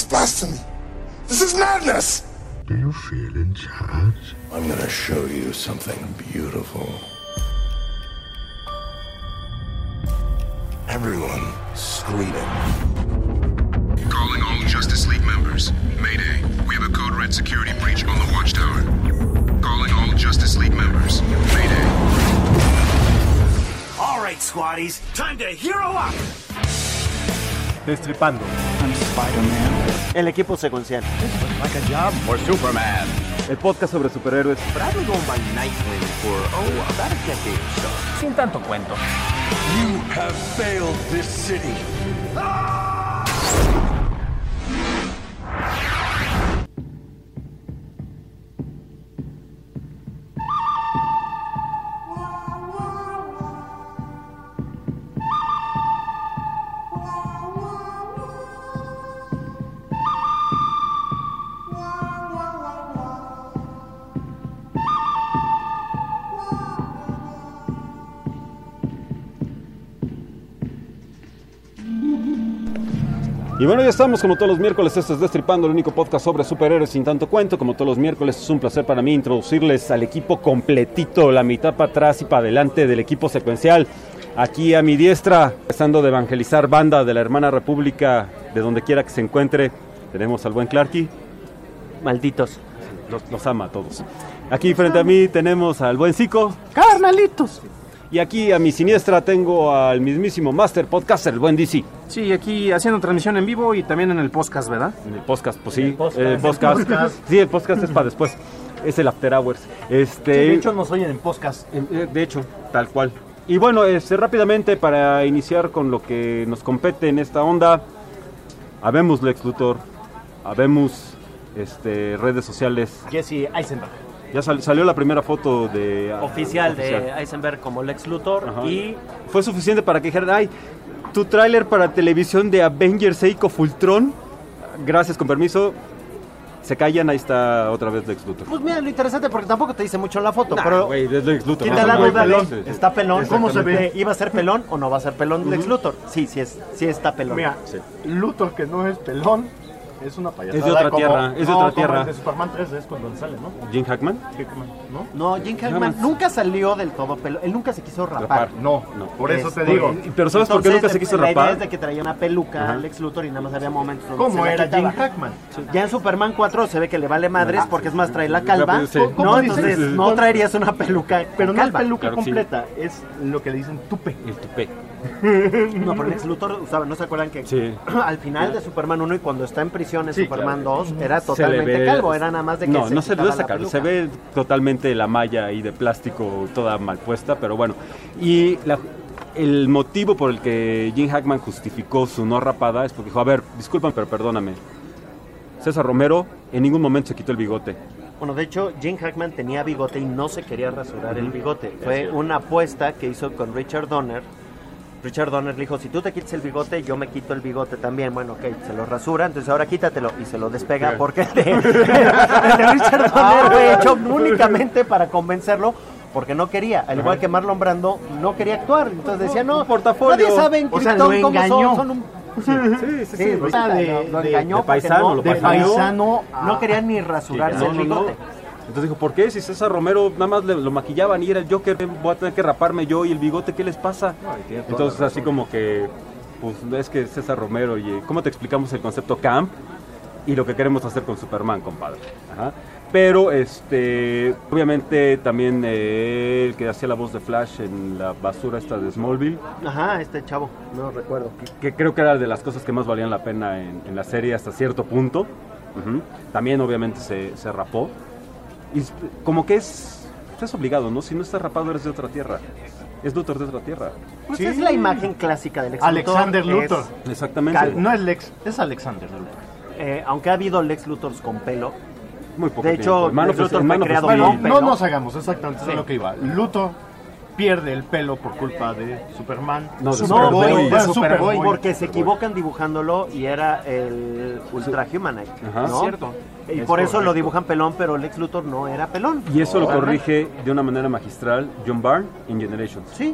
blasphemy. This is madness. Do you feel in charge? I'm gonna show you something beautiful. Everyone screaming. Calling all Justice League members. Mayday. We have a code red security breach on the watchtower. Calling all Justice League members. Mayday. All right, squaddies. Time to hero up. Destripando. I'm Spider-Man. El equipo secuencial. Like a job for Superman. El podcast sobre superhéroes. But I've been going by Nightwing for, about a decade or so. Sin tanto cuento. You have failed this city. Y bueno, ya estamos como todos los miércoles, esto es Destripando, el único podcast sobre superhéroes sin tanto cuento. Como todos los miércoles es un placer para mí introducirles al equipo completito, la mitad para atrás y para adelante del equipo secuencial. Aquí a mi diestra, empezando de evangelizar banda de la hermana república, de donde quiera que se encuentre, tenemos al buen Clarky. Malditos. Los ama a todos. Aquí frente a mí tenemos al buen Zico. ¡Carnalitos! Y aquí a mi siniestra tengo al mismísimo Master Podcaster, el buen DC. Sí, aquí haciendo transmisión en vivo y también en el podcast, ¿verdad? En el podcast, pues sí. El podcast. El podcast. Sí, el podcast es para después. Es el After Hours. Sí, de hecho nos oyen en podcast. De hecho, tal cual. Y bueno, rápidamente para iniciar con lo que nos compete en esta onda. Habemos Lex Luthor. Habemos redes sociales. Jesse Eisenberg. Ya salió la primera foto de Oficial de Eisenberg como Lex Luthor. Ajá. Y fue suficiente para que dijeran, ay, tu tráiler para televisión de Avengers Age of Ultron. Gracias, con permiso. Se callan, ahí está otra vez Lex Luthor. pues mira, lo interesante porque tampoco te dice mucho en la foto, Nah, pero güey, es Lex Luthor. quita la Muy duda pelón. de, está pelón, ¿cómo se ve? Exactamente. ¿Iba a ser pelón o no va a ser pelón Lex Luthor? Sí está pelón. Mira, Sí. Luthor que no es pelón, es una payasada. Es de otra como- tierra, es de no, otra como tierra. el de Superman 3 es cuando sale, ¿no? Jim Hackman. Hickman, ¿no? No, Jim Hackman Nada más. nunca salió del todo pelón, él nunca se quiso rapar. No, No. por eso te Este, digo. Pero ¿sabes por qué nunca se quiso la idea rapar? es de que traía una peluca Ajá. Lex Luthor y nada más había momentos donde ¿Cómo se la era Jim quitaba. Hackman? Ya en Superman 4 se ve que le vale madres porque es más trae la calva, Sí. ¿no? ¿Cómo Entonces dices? no traerías una peluca Pero con no es calva. peluca Claro que sí. completa, es lo que le dicen tupe. El tupé. No, pero Lex Luthor usaba, ¿no se acuerdan que Sí. al final de Superman 1 y cuando está en prisión en Sí, Superman claro. 2 era Se le totalmente ve- calvo, era nada más de que No, se no se quitaba ve la sacar, peluca. se ve totalmente la malla ahí de plástico toda mal puesta, pero bueno. Y el motivo por el que Jim Hackman justificó su no rapada es porque dijo, a ver, disculpan, pero perdóname. César Romero en ningún momento se quitó el bigote. Bueno, de hecho, Jim Hackman tenía bigote y no se quería rasurar el bigote. Fue una apuesta que hizo con Richard Donner. Richard Donner le dijo, si tú te quitas el bigote, yo me quito el bigote también. Bueno, ok, se lo rasura, entonces ahora quítatelo. Y se lo despega porque el de Richard Donner fue hecho únicamente para convencerlo. Porque no quería, al igual que Marlon Brando, no quería actuar. Entonces decía, no, Un portafolio. nadie sabe en O sea, Krypton lo cómo engañó. son un... Sí, pues, de- lo de- engañó de porque paisano, no, lo De paisano. paisano no quería ni rasurarse el bigote. Entonces dijo, ¿por qué? Si César Romero nada más lo maquillaban y era el Joker, voy a tener que raparme yo y el bigote, ¿qué les pasa? Entonces así como que, pues es que César Romero y ¿cómo te explicamos el concepto camp? Y lo que queremos hacer con Superman, compadre. Ajá. Pero obviamente también el que hacía la voz de Flash en la basura esta de Smallville, Ajá, este chavo, no recuerdo. que creo que era de las cosas que más valían la pena en la serie hasta cierto punto. Ujú. También obviamente se rapó. Y como que es obligado, ¿no? Si no estás rapado eres de otra tierra. Es Luthor de otra tierra. Pues Sí. es la imagen clásica del Lex Alexander Luthor. Luthor. Exactamente. No es Lex, es Alexander Luthor. Aunque ha habido Lex Luthors con pelo, Muy poco de hecho, tiempo. Lex Luthor fue creado Steel. con Bueno, pelo. no nos hagamos exactamente, eso Sí. es lo que iba. Luthor pierde el pelo por culpa de Superman. No, de No, Superboy. güey, Bueno, Superboy. porque se equivocan dibujándolo y era el Ultra Humanite, Ajá. ¿no? Cierto. Y Es por eso lo correcto. dibujan pelón, pero Lex Luthor no era pelón. Y eso lo ¿Verdad? corrige de una manera magistral John Byrne en Generations. Sí.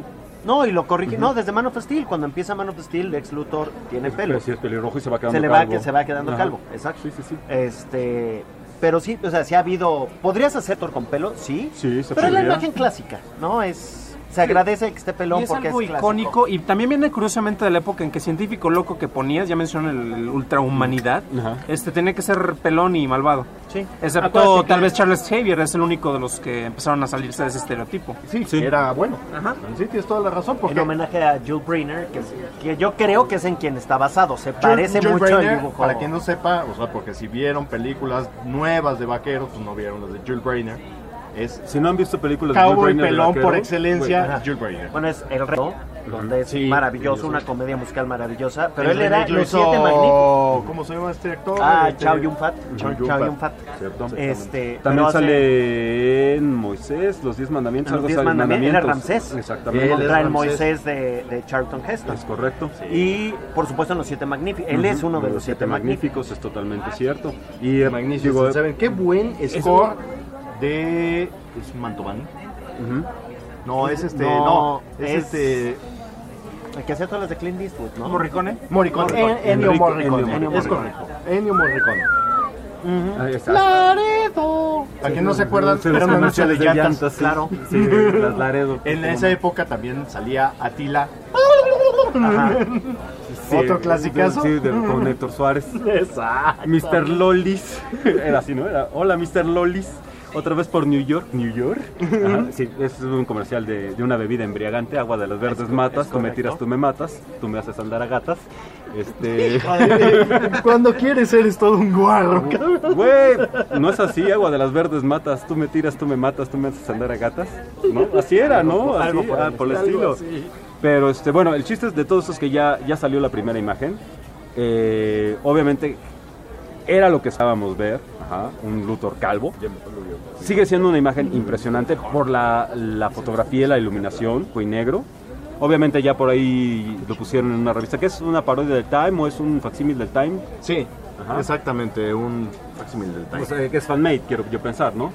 No, y lo corrige. No, desde Man of Steel. Cuando empieza Man of Steel, Lex Luthor tiene pelo. Pero si es pelirrojo y se va quedando Se va quedando Ajá. calvo, exacto. Sí. Pero sí, o sea, sí ha habido... ¿Podrías hacer Thor con pelo? Sí. Sí, se Pero es la podría. imagen clásica, ¿no? Se agradece que esté pelón Y es porque algo es clásico. icónico y también viene curiosamente de la época en que científico loco que ponías, ya mencioné el ultrahumanidad, Ajá. tenía que ser pelón y malvado. Sí. Excepto Acuérdate tal que- vez Charles Xavier es el único de los que empezaron a salirse de ese estereotipo. Sí, era bueno. Ajá. Sí, tienes toda la razón. Porque En homenaje a Jules Brynner, que yo creo que es en quien está basado. Se parece Jules mucho al Brynner, dibujo. para quien no sepa, o sea, porque si vieron películas nuevas de vaqueros, pues no vieron las de Jules Brynner. Es Si no han visto películas de cowboy Jules Brynner de pelón vaquero, por excelencia, Ajá. Jules Brynner. Bueno, es El Rey, donde es Sí, maravilloso, una comedia musical maravillosa. Pero El él era remake lo Los hizo- Siete Magníficos. ¿Cómo se llama este actor? Chow Yun-fat. Chow Yun-fat. ¿cierto? Pero También hace- sale en Moisés, los 10 mandamientos. Los algo 10 sale en mandamientos. Era mandamientos. Ramsés. Exactamente. Él es Contra el Ramsés. Moisés de Charlton Heston. Es correcto. Y, por supuesto, en Los Siete Magníficos. Él es uno de los Siete Magníficos. Es totalmente cierto. Y Magnífico. ¿Saben qué buen score de... ¿Es Mantovani? No, es No, es el que hacía todas las de Clint Eastwood, ¿no? Morricone. Morricone. Ennio Morricone. Ennio Es Morricone. correcto. Ennio Morricone. Ahí está. Laredo. ¿A quién no se acuerdan? Sí, Era los un anuncio de comerciales llantas. sí. Claro. Sí, las Laredo. En esa época también salía Atila. Sí, Otro clasicazo. Sí, con Héctor Suárez. Exacto. Mr. Lolis. Era así, ¿no? Era, hola, Mr. Lolis. Otra vez por New York. ¿New York? Ajá, sí, es un comercial de una bebida embriagante, agua de las verdes matas. Tú me tiras, tú me matas. Tú me haces andar a gatas. Cuando quieres eres todo un guarro. Güey, no es así, agua de las verdes matas. Tú me tiras, tú me matas, tú me haces andar a gatas. ¿No? Así era, ¿no? Así, por el estilo. Pero bueno, el chiste es de todos esos que ya salió la primera imagen. Obviamente era lo que estábamos ver. Ajá, un Luthor calvo. Sigue siendo una imagen impresionante por la fotografía y la iluminación, y negro. Obviamente ya por ahí lo pusieron en una revista. ¿Qué es una parodia del Time o es un facsímil del Time? Sí, Ajá. exactamente, un facsímil del Time. O sea, que es fanmade, quiero yo pensar, ¿no?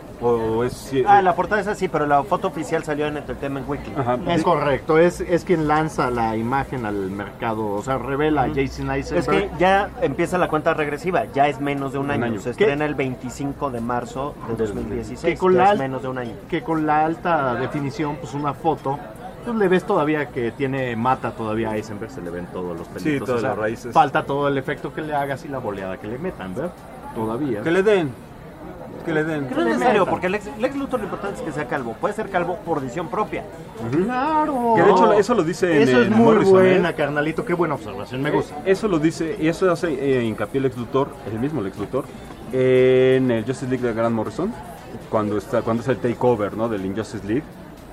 O es... La portada es así, pero la foto oficial salió en Entertainment Weekly. Ajá. Es correcto, es quien lanza la imagen al mercado, o sea, revela a Jason Es Eisenberg. que ya empieza la cuenta regresiva, ya es menos de un año. año. Se estrena el 25 de marzo de 2016, que con ya la es menos de un año. que con la alta definición, pues una foto, pues le ves todavía que tiene mata todavía a Eisenberg, se le ven todos los pelitos. todas las raíces. Falta todo el efecto que le hagas y la boleada que le metan, ¿verdad? Todavía. Que le den. Que le den. No es necesario, porque Lex Luthor lo importante es que sea calvo. Puede ser calvo por decisión propia. Claro. Que de hecho eso lo dice Eso es en muy Morrison, buena, carnalito, qué buena observación, me gusta. Eso lo dice, y eso hace hincapié Lex Luthor, el mismo Lex Luthor, en el Justice League de Grant Morrison, cuando es el takeover, ¿no? Del Injustice League,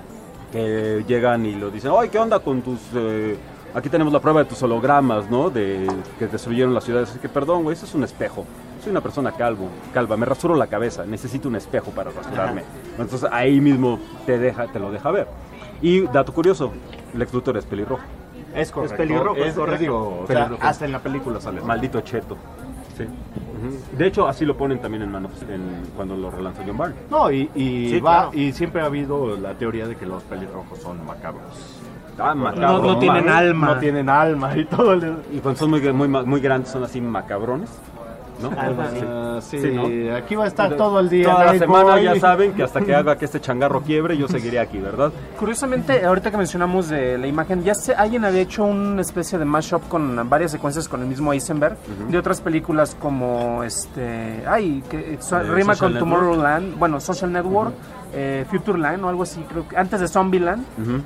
que llegan y lo dicen, ¡ay, qué onda con tus... aquí tenemos la prueba de tus hologramas, ¿no? De que destruyeron las ciudades. Así que, perdón, güey, eso es un espejo. Soy una persona calva, me rasuro la cabeza, necesito un espejo para rasurarme. Entonces ahí mismo te lo deja ver. Y dato curioso, Lex Luthor es pelirrojo. Es correcto. pelirrojo, es es correcto. digo, o sea, Pelirrojo. hasta en la película sale. Maldito cheto. Sí. De hecho, así lo ponen también en manos cuando lo relanzó John Byrne. No, y Sí, claro. y siempre ha habido la teoría de que los pelirrojos son macabros. Ah, macabro, No tienen mames. alma. No tienen alma y todo. Y cuando son muy grandes, son así macabrones, ¿no? Algo así. Sí, Sí, ¿no? aquí va a estar todo el día. Toda la Night semana Boy. ya saben que hasta que haga que este changarro quiebre, yo seguiré aquí, ¿verdad? Curiosamente, ahorita que mencionamos de la imagen, alguien había hecho una especie de mashup con varias secuencias con el mismo Eisenberg, de otras películas como rima Social con Network. Tomorrowland, bueno, Social Network, Futureland o algo así, creo que antes de Zombieland.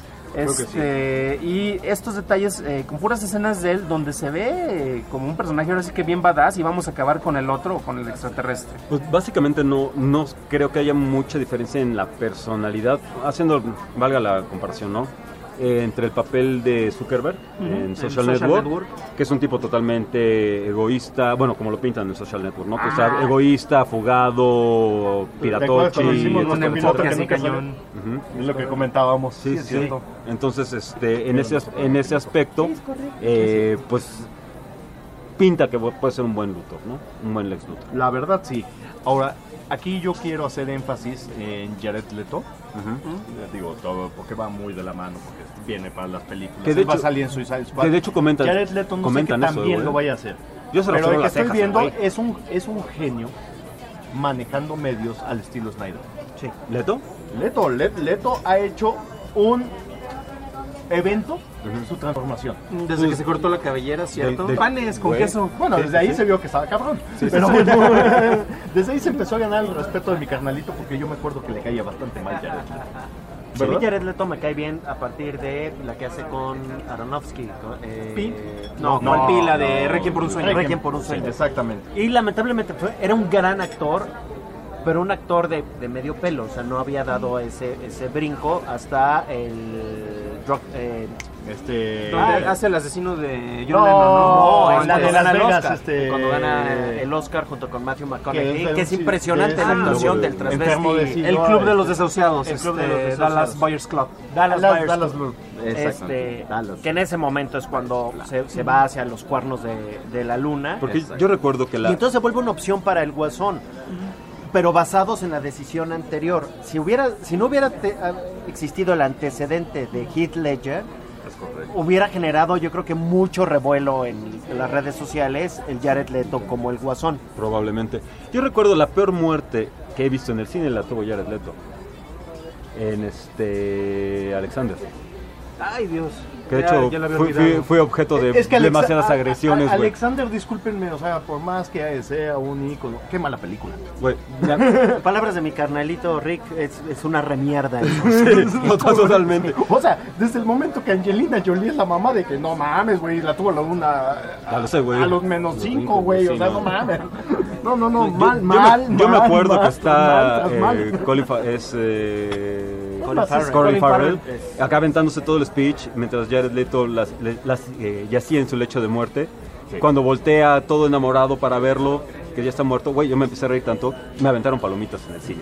Y estos detalles con puras escenas de él donde se ve como un personaje ahora sí que bien badass y vamos a acabar con el otro o con el extraterrestre. Pues básicamente no creo que haya mucha diferencia en la personalidad, valga la comparación, ¿no? Entre el papel de Zuckerberg en Social Network, que es un tipo totalmente egoísta, bueno, como lo pintan en Social Network, ¿no? Que está egoísta, fugado, piratochi, Conocimos un nuestro enfoque piloto que así nunca cañón. sale. Es lo que comentábamos. Sí, es sí. cierto. Entonces, en ese aspecto, pues pinta que puede ser un buen Luthor, ¿no? Un buen Lex Luthor. La verdad, sí. Ahora, aquí yo quiero hacer énfasis en Jared Leto. Digo, todo porque va muy de la mano, porque viene para las películas. Que de Él va a hecho- salir en Suicide Squad. que de hecho comentan- Jared Leto no sé comentan qué eso, también güey. lo vaya a hacer. Yo se lo Pero frego el que las estoy cejas, viendo güey. es un genio manejando medios al estilo Snyder. Sí. ¿Leto? Leto ha hecho un evento, su transformación. Desde que se cortó la cabellera, ¿cierto? de- Panes con güey. queso. Bueno, desde ahí sí. se vio que estaba cabrón. Pero desde ahí se empezó a ganar el respeto de mi carnalito porque yo me acuerdo que le caía bastante mal Jared Leto. Sí, ¿Verdad? Jared Leto me cae bien a partir de la que hace con Aronofsky. ¿Pi? No, ¿cuál Pi? La de Requiem por un sueño. Requiem por un sueño. Exactamente. Y lamentablemente era un gran actor, pero un actor de medio pelo, o sea, no había dado ese brinco hasta el Donde hace el asesino de No, John Lennon, no, no, la de Las gana el Vegas, Oscar. cuando gana el Oscar junto con Matthew McConaughey, que es sí, impresionante que es la el- actuación del enfermo de transvesti. SIDA. El Club de los Desahuciados, El Club de los este, Desahuciados. Dallas Buyers Club. Dallas Blue. Que en ese momento es cuando se va hacia los cuernos de la luna. Porque yo recuerdo que Y entonces se vuelve una opción para el Guasón, pero basados en la decisión anterior. Si no hubiera existido el antecedente de Heath Ledger, hubiera generado, yo creo que mucho revuelo en las redes sociales el Jared Leto como el Guasón. Probablemente. Yo recuerdo la peor muerte que he visto en el cine, la tuvo Jared Leto. En Alexander. Ay, Dios. Que de hecho ya lo había fui olvidado. objeto de Es que demasiadas agresiones, güey. Alexander, discúlpenme, o sea, por más que sea un ícono, qué mala película. Güey, ya- Palabras de mi carnalito Rick, es una remierda. totalmente. O sea, desde el momento que Angelina Jolie es la mamá de que no mames, güey, la tuvo a la una Ya lo sé, güey. a los menos 5, güey, sí, o sea, no. no mames. No, Yo me acuerdo mal, que está mal. Colin Farrell acá aventándose todo el speech mientras Jared Leto yacía en su lecho de muerte. Cuando voltea todo enamorado para verlo, que ya está muerto, güey, yo me empecé a reír tanto, me aventaron palomitas en el cine.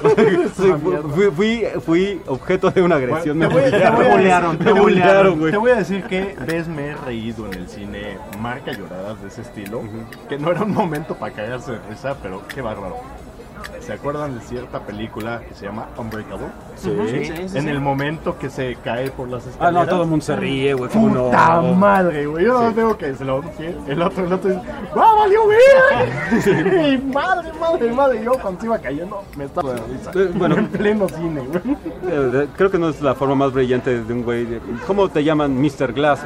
Fui objeto de una agresión. Te bulearon, me bulearon, güey. Te voy a decir que ves me he reído en el cine marca lloradas de ese estilo, que no era un momento para caerse de risa, pero qué bárbaro. ¿Se acuerdan de cierta película que se llama Unbreakable? Sí. En el momento que se cae por las Ah, escaleras. no, todo el mundo se ríe, güey. ¿Cómo no? ¡Puta madre, güey! Yo no veo que se lo quiere. El otro dice, ¡ah, valió, güey! Y madre. Yo cuando se iba cayendo me estaba de risa. Bueno. En pleno cine, güey. Creo que no es la forma más brillante de un güey. ¿Cómo te llaman Mr. Glass?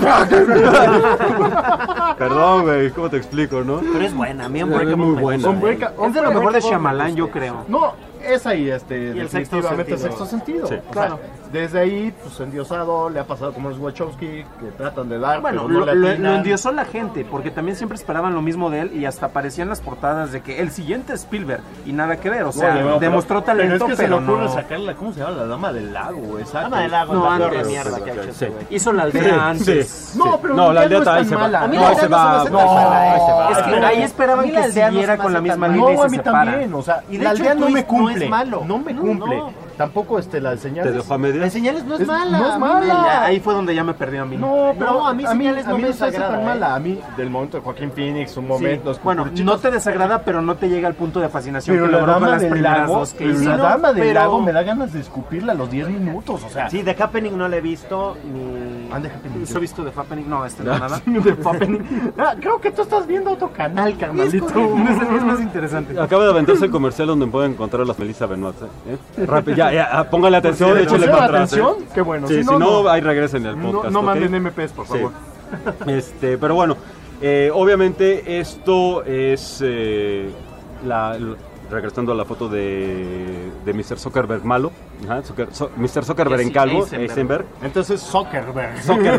Perdón, güey, ¿cómo te explico, no? Pero es buena, a mí Es Unbreakable muy me buena. gusta. Es de lo mejor de Shyamalan, yo creo. No, esa y el sexto definitivamente sentido. Sexto Sentido. Sí. O sea, desde ahí, pues endiosado, le ha pasado como los Wachowski, que tratan de dar, Bueno, pero no le lo atinan. endiosó la gente, porque también siempre esperaban lo mismo de él y hasta aparecían las portadas de que el siguiente es Spielberg y nada que ver, o sea, Oye, bueno, demostró pero talento, es que se le pero ocurre no sacarla, ¿cómo se llama? La Dama del Lago, exacto. Dama del Lago, No, es la peor antes. mierda que ha hecho ese güey. hizo la aldea antes. Sí. No, pero No, la aldea no es ahí tan se va. mala. A mí No, la ahí aldea se no se me va. hace tan No, mala, ahí se va. Es que Pero ahí esperaban a mí la que aldea no se siguiera me con la hace misma tan línea y No, se a mí separa. también, o sea, Y de la hecho aldea el no me twist no cumple. es malo. No me cumple. No. Tampoco la señal. ¿Te dejó a medias? Las señales no es Es- mala. no es a mí mala. Ahí fue donde ya me perdió a mí. No, pero No, a mí señales no me se hace desagrada, tan mala. A mí, del momento de Joaquín Phoenix, un momento. Bueno, no te desagrada, pero no te llega al punto de fascinación pero que la logró con dama las del primeras lago, dos que pero hizo. la no, dama del pero- lago me da ganas de escupirla a los 10 minutos, o sea. Sí, The Happening no la he visto ni... Ande, Happening. ¿Has visto de Fappening? No, no nada. De Happening. Ah, creo que tú estás viendo otro canal, carnalito. Es más interesante. Acaba de aventarse el comercial donde pueden encontrar a las Melissa Benoit. Rápido, ya, póngale atención, ¿Le échale pusieron para atrás. atención? Qué bueno. Sí, si no, ahí regresen al podcast. no ¿ok? manden MPs, por Sí. favor. Pero bueno, obviamente esto es regresando a la foto de Mr. Zuckerberg malo, ajá, Mr. Zuckerberg en calvo, Eisenberg. Entonces, Zuckerberg.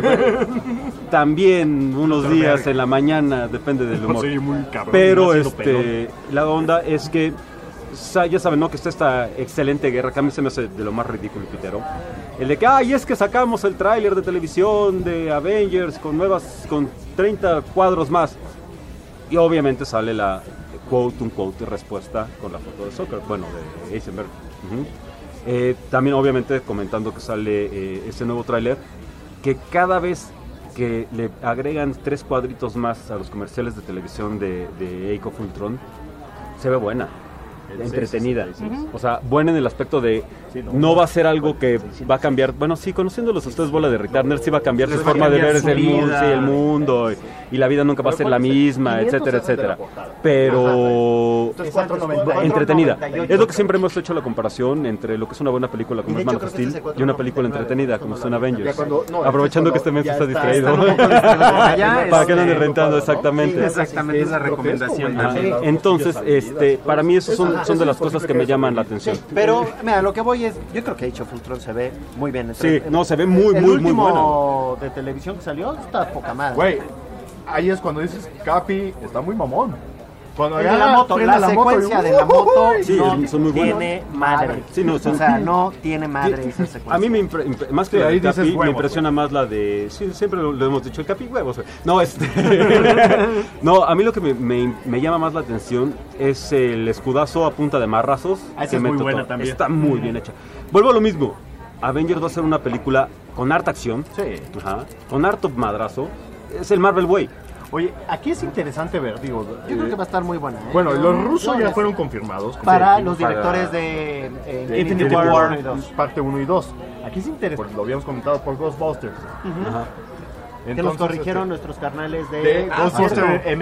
También unos días en la mañana, depende del humor. Sí, muy cabrón. Pero ha sido pelón. la onda es que ya saben, ¿no? Que está esta excelente guerra, que a mí se me hace de lo más ridículo y pitero. El de que, es que sacamos el tráiler de televisión de Avengers con 30 cuadros más. Y obviamente sale la quote, un quote, respuesta con la foto de Zuckerberg, bueno, de Eisenberg. También obviamente comentando que sale ese nuevo tráiler, que cada vez que le agregan 3 cuadritos más a los comerciales de televisión de Age of Ultron, se ve buena. Entretenida, o sea, buena en el aspecto de no va a ser algo que va a cambiar, bueno, sí, conociéndolos a ustedes, bola de Turner, sí va a cambiar su forma de ver el mundo y la vida nunca va a ser la misma, etcétera, etcétera, pero entretenida. Es lo que siempre hemos hecho la comparación entre lo que es una buena película como es Man of Steel y una película entretenida como son Avengers, aprovechando que este mes está distraído para que no anden rentando, exactamente, es la recomendación. Entonces, para mí esos son de las cosas que me llaman la atención. Pero, mira, lo que voy es, yo creo que Age of Ultron se ve muy bien. Sí, no, se ve muy, muy, muy buena. El último de televisión que salió está poca madre. Güey, ahí es cuando dices, Capi, está muy mamón. Cuando el de la moto, la secuencia de la moto sí, son muy tiene madre. Sí, no, o sea, no tiene madre esa secuencia. A mí más que la de Capi, me impresiona más la de... Sí, siempre lo hemos dicho, el Capi huevos. No, no, a mí lo que me llama más la atención es el escudazo a punta de marrazos. Esa es muy buena también. Está muy bien hecha. Vuelvo a lo mismo. Avengers va a ser una película con harta acción. Sí. Con harto madrazo. Es el Marvel Way. Oye, aquí es interesante ver, digo... Yo creo que va a estar muy buena. Bueno, los rusos ya fueron confirmados. Para los directores de Infinity War, parte 1 y 2. Aquí es interesante, lo habíamos comentado por Ghostbusters. Entonces, que nos corrigieron nuestros carnales de Ghostbusters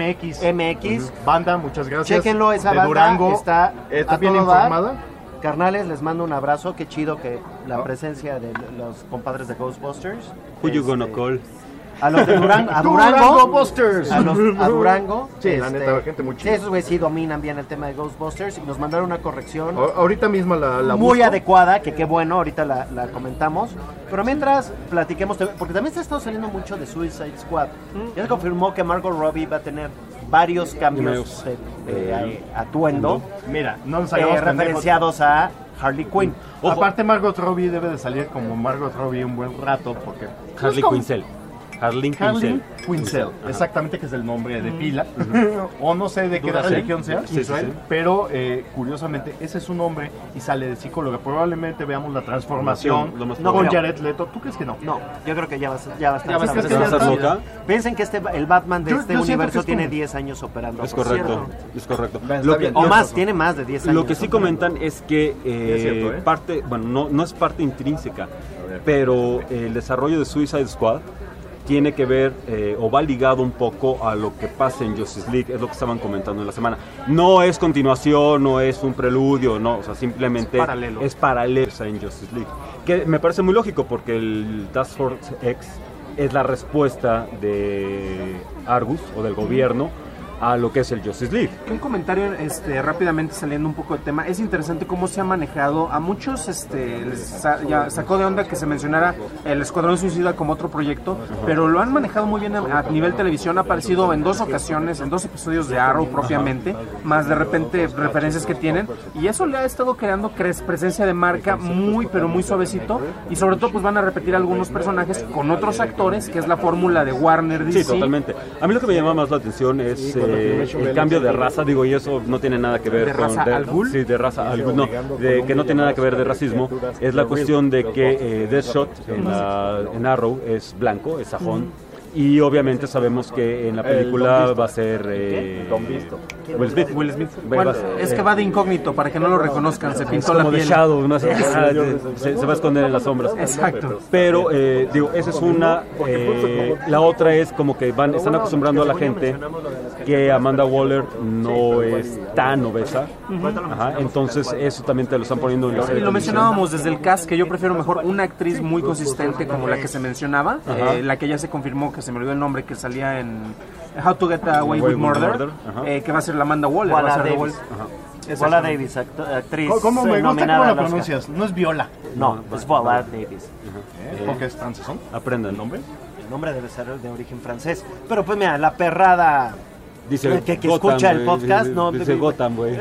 MX. Banda, muchas gracias. Chéquenlo, esa de banda Durango, está bien informada. Carnales, les mando un abrazo. Qué chido que la presencia de los compadres de Ghostbusters. Who you gonna call? A los de Durango Busters. a Durango. Sí, la neta, gente muy chida. Sí, esos güeyes sí dominan bien el tema de Ghostbusters y nos mandaron una corrección. Ahorita mismo la muy busco. adecuada, que qué bueno, ahorita la comentamos. Pero mientras platiquemos, porque también se ha estado saliendo mucho de Suicide Squad. Ya se confirmó que Margot Robbie va a tener varios cambios de atuendo. Mira, no nos hagamos referenciados a Harley Quinn. Aparte, Margot Robbie debe de salir como Margot Robbie un buen rato porque... Harley Quinzel. Harley Quinzel, exactamente, que es el nombre de pila, o no sé de qué religión sea, pero curiosamente ese es su nombre y sale de psicóloga. Probablemente veamos la transformación con Jared Leto. ¿Tú crees que no? No, yo creo que ya va a estar. ¿Ya va a estar loca? Piensen que el Batman de este universo tiene 10 años operando. Es correcto, es correcto. O más, tiene más de 10 años. Lo que sí comentan es que parte, bueno, no es parte intrínseca, pero el desarrollo de Suicide Squad tiene que ver o va ligado un poco a lo que pasa en Justice League, es lo que estaban comentando en la semana. No es continuación, no es un preludio, no, o sea, simplemente es paralelo en Justice League. Que me parece muy lógico porque el Task Force X es la respuesta de Argus o del gobierno a lo que es el Justice League. Un comentario rápidamente saliendo un poco de tema. Es interesante cómo se ha manejado. A muchos ya sacó de onda que se mencionara el Escuadrón Suicida como otro proyecto, pero lo han manejado muy bien a nivel televisión. Ha aparecido en 2 ocasiones, en 2 episodios de Arrow propiamente, más de repente referencias que tienen, y eso le ha estado creando presencia de marca muy, pero muy suavecito, y sobre todo pues van a repetir algunos personajes con otros actores, que es la fórmula de Warner DC. Sí, totalmente. A mí lo que me llama más la atención es el cambio de raza, digo, y eso no tiene nada que ver ¿De raza al Ghul? Sí, de raza al Ghul, no, que no tiene nada que ver de racismo, es la cuestión de que Deathshot en Arrow es blanco, es sajón, y obviamente sabemos que en la película va a ser Will Smith. Bueno, es que va de incógnito para que no lo reconozcan, se pintó la piel. De Shadow, ¿no? se va a esconder en las sombras. Exacto. Pero, digo, esa es una. La otra es como que están acostumbrando a la gente que Amanda Waller no es tan obesa. Entonces, eso también te lo están poniendo en la serie. Y lo mencionábamos desde el cast, que yo prefiero mejor una actriz muy consistente como la que se mencionaba, la que ya se confirmó, que se me olvidó el nombre, que salía en How to Get Away with Murder, que va a ser la Amanda Waller. Walla Davis, actriz. ¿Cómo me gusta cómo la pronuncias? No es Viola. No, es Walla Davis. ¿Porque es francesón? Aprendan el nombre. El nombre debe ser de origen francés. Pero pues mira, la perrada... Dice que escucha el podcast, no dice Gotham, güey.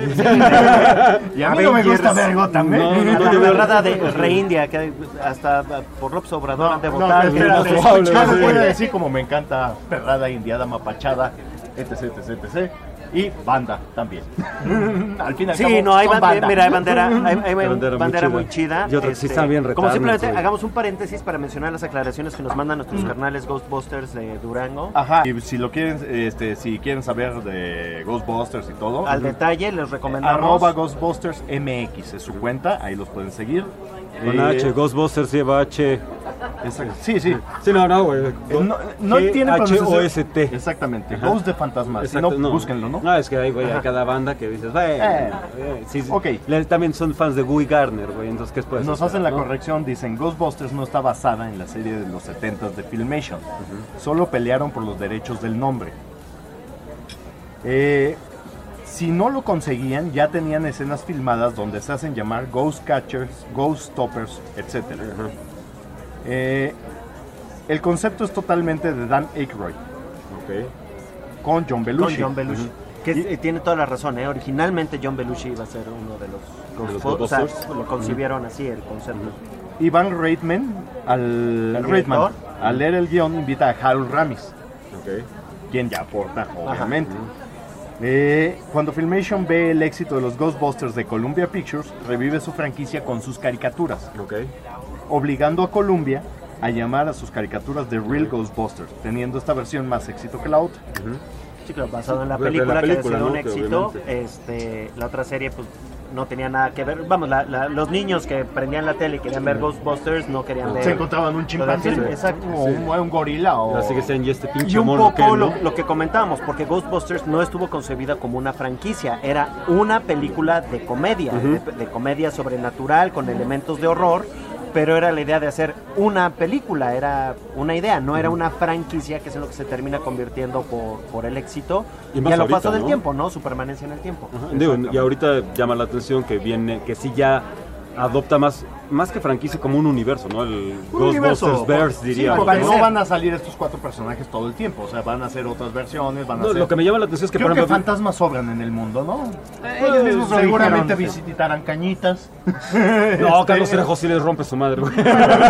Y a mí no me gusta ver Gotham, la perrada de Reindia, que hasta por López Obrador han de votar. No puedo decir como me encanta perrada indiada, mapachada, etc. Y banda también. Al fin y al Sí, cabo, no, hay son bandera, mira, hay Bandera bandera muy muy chida. Y otras sí están bien Como retarnos, simplemente güey. hagamos un paréntesis para mencionar las aclaraciones que nos mandan nuestros carnales Ghostbusters de Durango. Ajá. Y si lo quieren, si quieren saber de Ghostbusters y todo, Al detalle les recomendamos. @Ghostbusters MX es su cuenta, ahí los pueden seguir. Con H, Ghostbusters lleva H. Exacto. Sí, sí. Sí, no, güey. No tiene pronunciación. H-O-S-T. Exactamente. Ajá. Ghost de fantasmas. Si Exacto, no, búsquenlo, ¿no? No, es que hay, güey, hay cada banda que dices, güey. Sí, Ok. También son fans de Guy Garner, güey, entonces, ¿qué puedes Nos hacer, hacen la no? corrección, dicen Ghostbusters no está basada en la serie de los 70s de Filmation. Solo pelearon por los derechos del nombre. Si no lo conseguían, ya tenían escenas filmadas donde se hacen llamar Ghost Catchers, Ghost Stoppers, etc. El concepto es totalmente de Dan Aykroyd, con John Belushi. Con John Belushi. Que tiene toda la razón, ¿eh? Originalmente John Belushi iba a ser uno de los Ghostbusters. O sea, lo concibieron así el concepto. Ivan Reitman, al leer el guión, invita a Harold Ramis, quien ya aporta, obviamente. Cuando Filmation ve el éxito de los Ghostbusters de Columbia Pictures, revive su franquicia con sus caricaturas, obligando a Columbia a llamar a sus caricaturas The Real Ghostbusters, teniendo esta versión más éxito que la otra. Sí, claro, basado en la De película, la que película, ha sido un ¿no? Que éxito. La otra serie, pues, no tenía nada que ver. Vamos, los niños que prendían la tele y querían ver Ghostbusters no querían ver. Se encontraban un chimpancé, Exacto. o un gorila, o... Así que sean, y este pinche Y un mono poco que, ¿no? lo que comentábamos, porque Ghostbusters no estuvo concebida como una franquicia, era una película de comedia, de comedia sobrenatural con elementos de horror, pero era la idea de hacer una película, era una idea, no era una franquicia, que es en lo que se termina convirtiendo por el éxito Y y, más a lo ahorita, paso del ¿no? tiempo, ¿no? Su permanencia en el tiempo. Digo, y ahorita llama la atención que viene, que sí ya adopta más que franquicia, como un universo, ¿no? El Ghostbusters Verse, diría. porque ¿no? no van a salir estos 4 personajes todo el tiempo, o sea, van a hacer otras versiones, van a No, hacer... lo que me llama la atención es que, Creo por que ejemplo, fantasmas sobran en el mundo, ¿no? Ellos mismos lo seguramente dijeron. visitarán Cañitas. no, Carlos Trejo sí les rompe su madre, güey.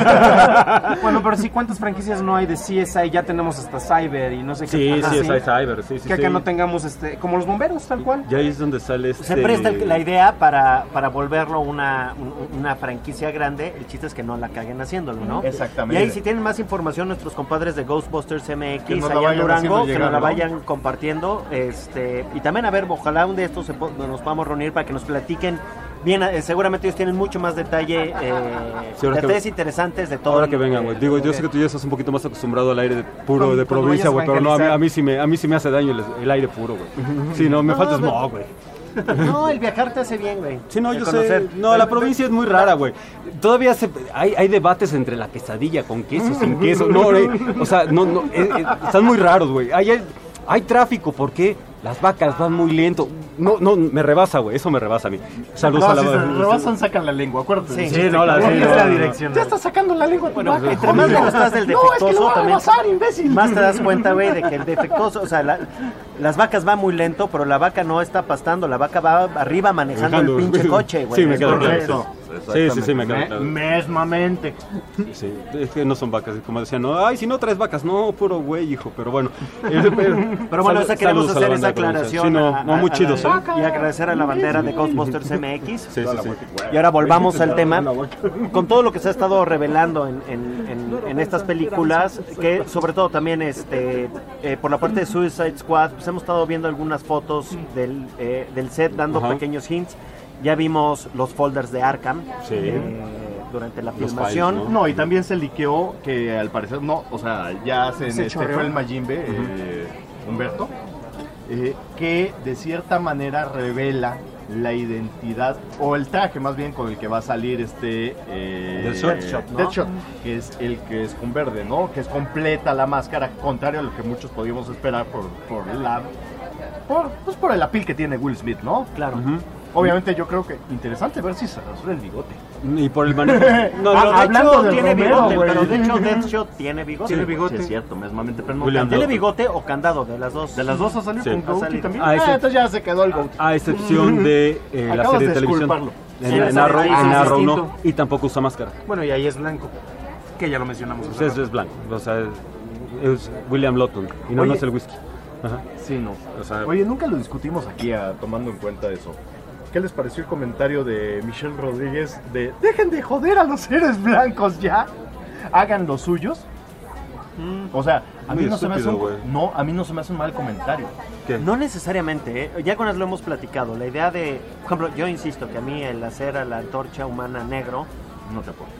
Bueno, pero sí, ¿cuántas franquicias no hay de CSI? Ya tenemos hasta Cyber y no sé qué. Sí, Ajá, sí, es Cyber, sí, sí. Que acá sí. no tengamos, como los bomberos, tal cual. Ya ahí es donde sale Se presta la idea para volverlo una franquicia grande. El chiste es que no la caguen haciéndolo, ¿no? Exactamente. Y ahí, si tienen más información, nuestros compadres de Ghostbusters MX Que nos la allá en vayan Durango, haciendo que llegar, nos la ¿no? vayan compartiendo. Y también, a ver, ojalá un de estos nos podamos reunir para que nos platiquen bien. Seguramente ellos tienen mucho más detalle, Sí, ahora detalles que- interesantes de todo. Ahora que vengan, güey. Digo, yo sé que tú ya estás un poquito más acostumbrado al aire puro de Cuando provincia, vayas güey, a pero no, evangelizar. a mí sí me hace daño el aire puro, güey. Sí, no, me falta smog, güey. No, el viajar te hace bien, güey. Sí, no, El yo conocer. sé. No, la provincia es muy rara, güey. Todavía hay debates entre la quesadilla con queso, sin queso. No, güey. O sea, no, están muy raros, güey. Hay tráfico, ¿por qué? Las vacas van muy lento. No, me rebasa, güey. Eso me rebasa a mí. Saludos No, a la si se rebasan, sacan la lengua, acuérdate. Sí. Sí, no, la ¿Cuál sí, es no, la no. dirección? Ya está sacando la lengua tu Bueno, vaca, entre más jodido. le estás del No, es que defectuoso, lo va a también rebasar, imbécil. más te das cuenta, güey, de que el defectuoso, o sea, las vacas van muy lento, pero la vaca no está pastando, la vaca va arriba manejando el pinche coche, güey. Sí, me queda claro. Correcto. Sí, me queda claro. Mesmamente. Sí, es que no son vacas, como decían, no, ay, si no traes vacas, no, puro güey, hijo, pero bueno. Pero bueno, esa queremos saludos a la hacer esa banda provincial. aclaración. Sí, no, muy chidos, ¿eh? Y agradecer a la bandera de Ghostbusters MX. Sí. Y ahora volvamos al tema. Con todo lo que se ha estado revelando en estas películas, que sobre todo también por la parte de Suicide Squad, pues hemos estado viendo algunas fotos del set dando Ajá. pequeños hints. Ya vimos los folders de Arkham Sí. durante la Los filmación. files, No, y también se liqueó que al parecer no, o sea, ya hacen Se chorreó. fue el Majimbe, Humberto, que de cierta manera revela la identidad o el traje más bien con el que va a salir Deadshot, ¿no? Deadshot, que es el que es con verde, ¿no? Que es completa la máscara, contrario a lo que muchos podíamos esperar por el appeal que tiene Will Smith, ¿no? Claro. Obviamente yo creo que interesante ver si se rasura el bigote. Y por el manejo. No, Pero de hablando hecho del tiene Romero, bigote, güey. pero de hecho Deadshot tiene bigote. Tiene bigote. Sí, es cierto, mesmamente, pero no William tanto. ¿Tiene bigote o candado? De las dos. ¿De las dos ha salido Sí. con Ha goatee salido. también? Ah, ese- Entonces ya se quedó el goatee. A excepción de la Acabas serie de de televisión. disculparlo. Sí, En esa Arrow, ahí en sí es Arrow no. distinto. Y tampoco usa máscara. Bueno, y ahí es blanco. Que ya lo mencionamos. Pues es blanco. O sea, es William Lawton. Y no Oye, es el whisky. Ajá. Sí, no. O sea, Oye, nunca lo discutimos aquí tomando en cuenta eso. ¿Qué les pareció el comentario de Michelle Rodríguez de dejen de joder a los seres blancos ya? Hagan los suyos. O sea, a mí, Muy no se me hace estúpido, a mí no se me hace un mal comentario. ¿qué? No necesariamente, ¿eh? Ya con eso lo hemos platicado. La idea de, por ejemplo, yo insisto que a mí el hacer a la antorcha humana negro No te aporta.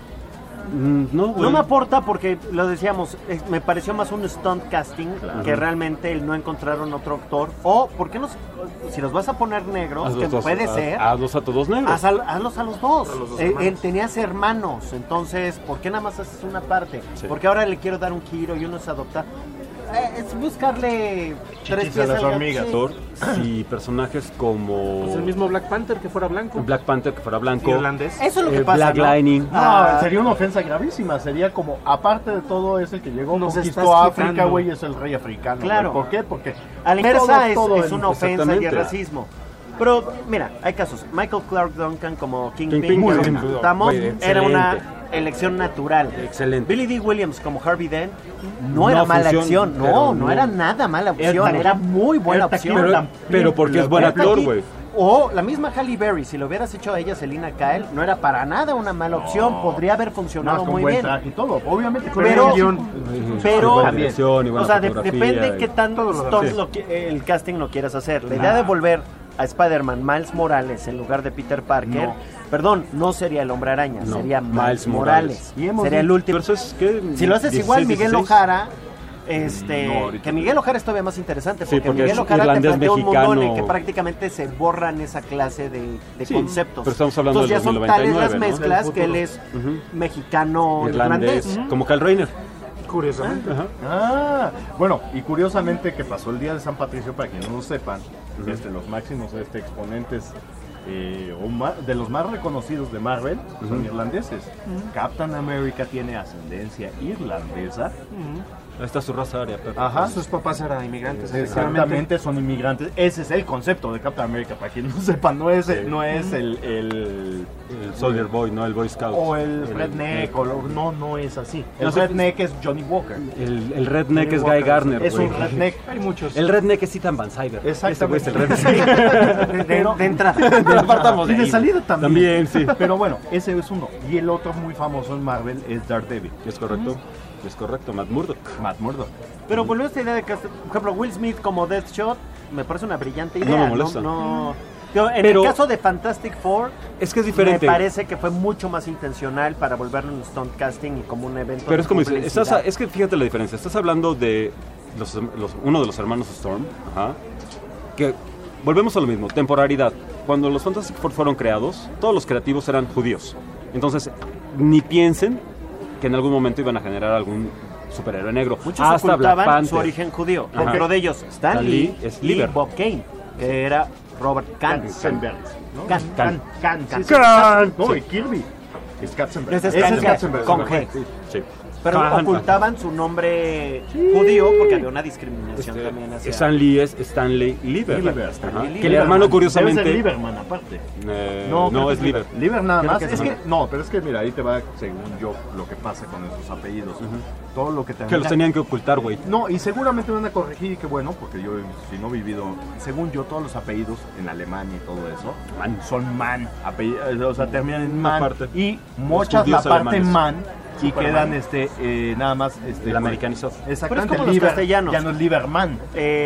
No, güey. no me aporta porque, lo decíamos, me pareció más un stunt casting que realmente el no encontraron otro actor. O, ¿por qué no? Si los vas a poner negros, que puede ser, Hazlos a todos negros. hazlos a los dos. Él tenías hermanos, entonces, ¿por qué nada más haces una parte? Sí. Porque ahora le quiero dar un giro y uno es adoptar. Es buscarle tres Chichis a pies las al gato. hormigas. Sí. Thor, si personajes como Pues el mismo Black Panther que fuera blanco. Black Panther que fuera blanco, Irlandés. Eso es lo que pasa, Black ¿no? Lightning. No, sería una ofensa gravísima. Sería como, aparte de todo, es el que llegó, Nos conquistó estás África, quitando. güey, es el rey africano. Claro. güey. ¿Por qué? Porque A la inversa todo es una ofensa y exactamente. es racismo. Pero mira, hay casos. Michael Clark Duncan como Kingpin, Kingpin, muy que bien. disfrutamos, Güey, era una excelente. elección natural. Excelente. Billy D. Williams como Harvey Dent no No era mala funciona, opción. pero No no. era nada mala opción. Era muy buena opción. Pero porque es buen Era actor, aquí. güey. O la misma Halle Berry, si lo hubieras hecho a ella, Selina Kyle, no era para nada una mala opción. Podría haber funcionado con muy buen bien. traje y todo. Obviamente, con Pero- buen guión. Pero, buena dirección y buena o sea, fotografía depende de y- qué tanto el casting lo quieras hacer. La idea de volver a Spider-Man Miles Morales en lugar de Peter Parker, perdón, no sería el Hombre Araña, No, sería Miles Miles Morales. Morales. Sería el último. Pero eso es que Si lo haces 16, igual, Miguel 16. Ojara, No, ahorita que Miguel Ojara es todavía más interesante, Sí, porque porque Miguel es Ojara te irlandés plantea un mundo en el que mexicano. prácticamente se borran esa clase de Sí, conceptos. pero estamos hablando Entonces del ya son tales 2099, las ¿no? mezclas Del que él es mexicano irlandés. Como Kyle Rayner. Curiosamente. Ajá. Bueno, y curiosamente que pasó el día de San Patricio, para quienes no lo sepan, los máximos exponentes de los más reconocidos de Marvel son irlandeses. Captain America tiene ascendencia irlandesa. Ahí está su raza aria. pero- Ajá. Sus papás eran inmigrantes. efectivamente. Exactamente, son inmigrantes. Ese es el concepto de Captain America, para quien no sepa, no es el El Soldier Boy, no el Boy Scout. o el redneck, no es así. El No sé, redneck es Johnny Walker. El redneck es Johnny Guy Walker Garner, es güey. un redneck. Hay muchos. El redneck es Ethan Van Cyber. Exactamente. Este güey es el redneck. De entrada. Partamos Y de de ahí. salida también. También, sí. Pero bueno, ese es uno. Y el otro muy famoso en Marvel es Daredevil. Es correcto. Es correcto, Matt Murdock. Matt Murdock. Pero volvió a esta idea de que, por ejemplo, Will Smith como Deathshot me parece una brillante idea. No me molesta. Yo, en Pero- el caso de Fantastic Four, Es que es diferente. me parece que fue mucho más intencional para volverlo un stunt casting y como un evento Pero de es como dices, publicidad. es que fíjate la diferencia. Estás hablando de uno de los hermanos Storm, ajá, que volvemos a lo mismo, temporalidad. Cuando los Fantastic Four fueron creados, todos los creativos eran judíos. Entonces, ni piensen que en algún momento iban a generar algún superhéroe negro. Muchos Hasta Black ocultaban Panther. su origen judío. Ajá. Dentro de ellos, Stan Lee es y Lieber. Bob Kane, que era Robert Katzenberg. Katzenberg, ¿no? Khan. No, Sí. y Kirby. Es Katzenberg. Ese es Ese Katzenberg, con G. Sí. Pero Khan. ocultaban su nombre judío porque había una discriminación también hacia... Stan Lee es Stanley Lieber. Lieber, Ajá. Stanley Que el Lieberman. hermano, Debe ser curiosamente... Lieberman, aparte. no, creo que es Lieber. Lieber nada Creo más. que Es sí. que, no, pero es que mira, ahí te va, según yo, lo que pasa con esos apellidos. Todo lo que te Que los tenían que ocultar, güey. No, y seguramente van a corregir y qué bueno, porque yo, si no he vivido, según yo, todos los apellidos en Alemania y todo eso, son man, o sea, terminan en man, parte. y mochas la judíos parte alemanes. man, y quedan, nada más, El americanizó. Exactamente, Pero es como los castellanos. ya no es Lieberman,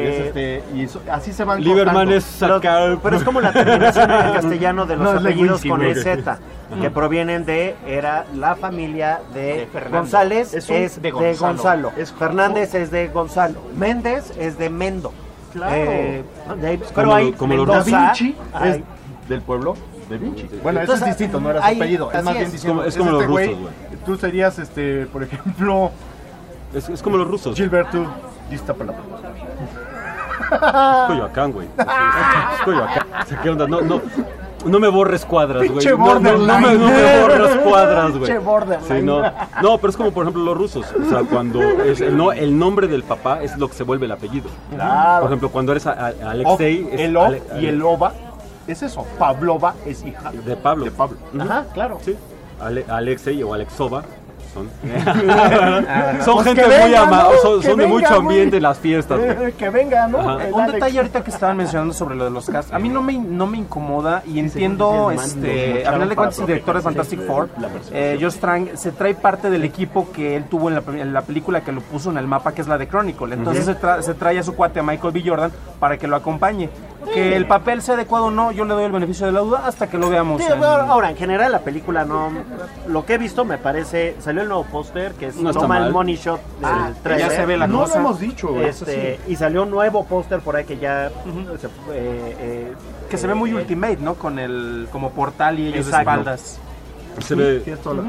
y así se van Lieberman cortando. es sacar... Pero es como la terminación en castellano de los No, es apellidos Lewinsky, con güey. EZ, que provienen de, era la familia de Fernando. González, Es es, un de de Gonzalo, Gonzalo. Fernández es de Gonzalo, Méndez es de Mendo. Claro. Pero hay como los Da Mendoza, Vinci hay- es del pueblo de Vinci. Bueno, eso Entonces, es distinto, no era su hay- apellido. Es así más es. bien diciendo, Es como los güey, rusos, güey. Tú serías, por ejemplo, Es como los rusos. Gilberto Iztapalapa. Es Coyoacán, güey. Es Coyoacán. O sea, ¿qué onda? No me borres cuadras, güey. Pinche No borderline. me borres cuadras, güey. Pinche borderline. Sí, no, pero es como, por ejemplo, los rusos. O sea, cuando es el nombre del papá es lo que se vuelve el apellido. Claro. Por ejemplo, cuando eres Alexei... es El O Ale- y el Ova es eso. Pavlova es hija De Pablo. de Pablo. Ajá, claro. Sí. Alexei o Alexova son. Pues Son gente venga, muy amada, ¿no? son de venga, mucho güey. ambiente en las fiestas. Güey. Que venga, ¿no? Ajá. El Un Alex. detalle ahorita que estaban mencionando sobre lo de los cast, a mí no me incomoda y entiendo, a final de cuentas el director de Fantastic Four, Josh Trank, se trae parte del equipo que él tuvo en la película que lo puso en el mapa, que es la de Chronicle, entonces se trae a su cuate, a Michael B. Jordan, para que lo acompañe. Que el papel sea adecuado o no, yo le doy el beneficio de la duda hasta que lo veamos. Sí, ahora, en general, la película no... Lo que he visto me parece... Salió el nuevo póster, que es No está toma el mal. money shot del trailer. ya se ve la No lo cosa. hemos dicho, eso sí. Y salió un nuevo póster por ahí que ya... Que se ve muy Ultimate, ¿no? Con el como portal y ellos de Exacto. espaldas. Se ve, Tienes toda la-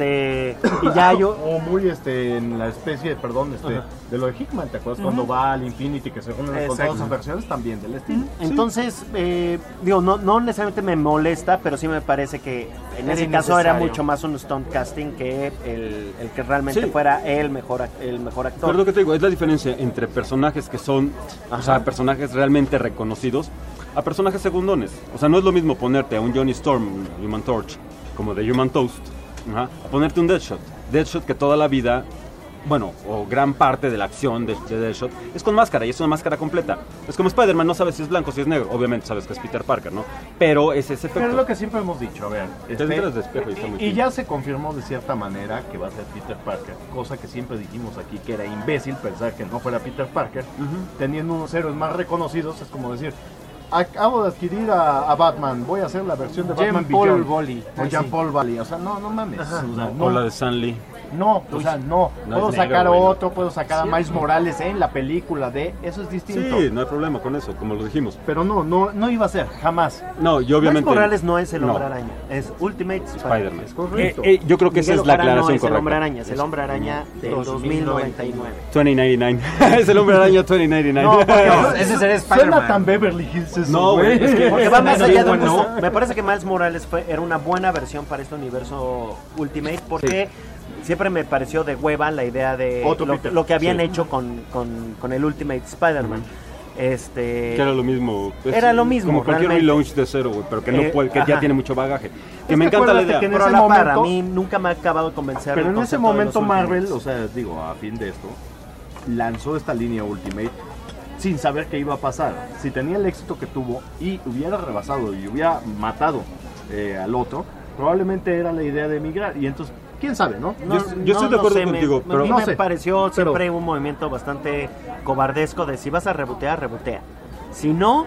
y ya yo... O muy en la especie, perdón, de lo de Hickman, ¿te acuerdas cuando va al Infinity que se reúnen con Exacto. todas esas versiones también del estilo? Entonces, digo, no necesariamente me molesta, pero sí me parece que en Es ese caso era innecesario. mucho más un stunt casting que el que realmente Sí. fuera el mejor actor. pero lo que te digo, es la diferencia entre personajes que son, o sea, personajes realmente reconocidos, a personajes segundones. O sea, no es lo mismo ponerte a un Johnny Storm, Human Torch, como de Human Toast, a ponerte un Deadshot. Deadshot que toda la vida, bueno, o gran parte de la acción de Deadshot es con máscara y es una máscara completa. Es como Spider-Man, no sabes si es blanco o si es negro. Obviamente sabes que es Peter Parker, ¿no? Pero es ese Pero es efecto. lo que siempre hemos dicho, a ver. Te entras de espejo y está muy y fino. ya se confirmó de cierta manera que va a ser Peter Parker, cosa que siempre dijimos aquí que era imbécil pensar que no fuera Peter Parker. Teniendo unos héroes más reconocidos, es como decir, acabo de adquirir a Batman, voy a hacer la versión de Batman Jean-Paul Beyond. Valley. O Ay, Jean-Paul Valley, o sea, no mames. O sea, no, O la de Stan Lee. no, o sea, no. No Puedo es sacar negro, güey. otro, puedo sacar a Miles Morales en la película de... Eso es distinto. Sí, no hay problema con eso, como lo dijimos. Pero no iba a ser, jamás. No, yo obviamente... Miles Morales no es el no. Hombre Araña, es Ultimate Spider-Man. Es correcto. Yo creo que esa Miguel es la O'Hara aclaración no es el correcta. Hombre Araña, es el Hombre Araña del 2099. 2099. Es el Hombre Araña 2099. No, porque Ese sería suena Spider-Man. tan Beverly Hills eso, No, güey, es que- Porque va más allá de un bueno. Me parece que Miles Morales era una buena versión para este universo Ultimate porque siempre me pareció de hueva la idea de Otro Peter. lo que habían Sí. hecho con el Ultimate Spider-Man. Que era lo mismo. Era lo mismo, Como cualquier realmente. relaunch de cero, güey, pero que no puede, que ya ajá. tiene mucho bagaje. Que Es me que encanta la acuérdate idea. que en Pero ese a la par, a momento- mí nunca me ha acabado de convencer. Pero el en ese concepto de momento los Marvel, Ultimates. o sea, digo, a fin de esto, lanzó esta línea Ultimate sin saber qué iba a pasar. Si tenía el éxito que tuvo y hubiera rebasado y hubiera matado al otro, probablemente era la idea de emigrar. Y entonces, quién sabe, ¿no? Yo estoy de acuerdo sé, contigo, pero a mí no me sé. pareció Pero- siempre un movimiento bastante cobardesco de si vas a rebotear, rebotea. Si no,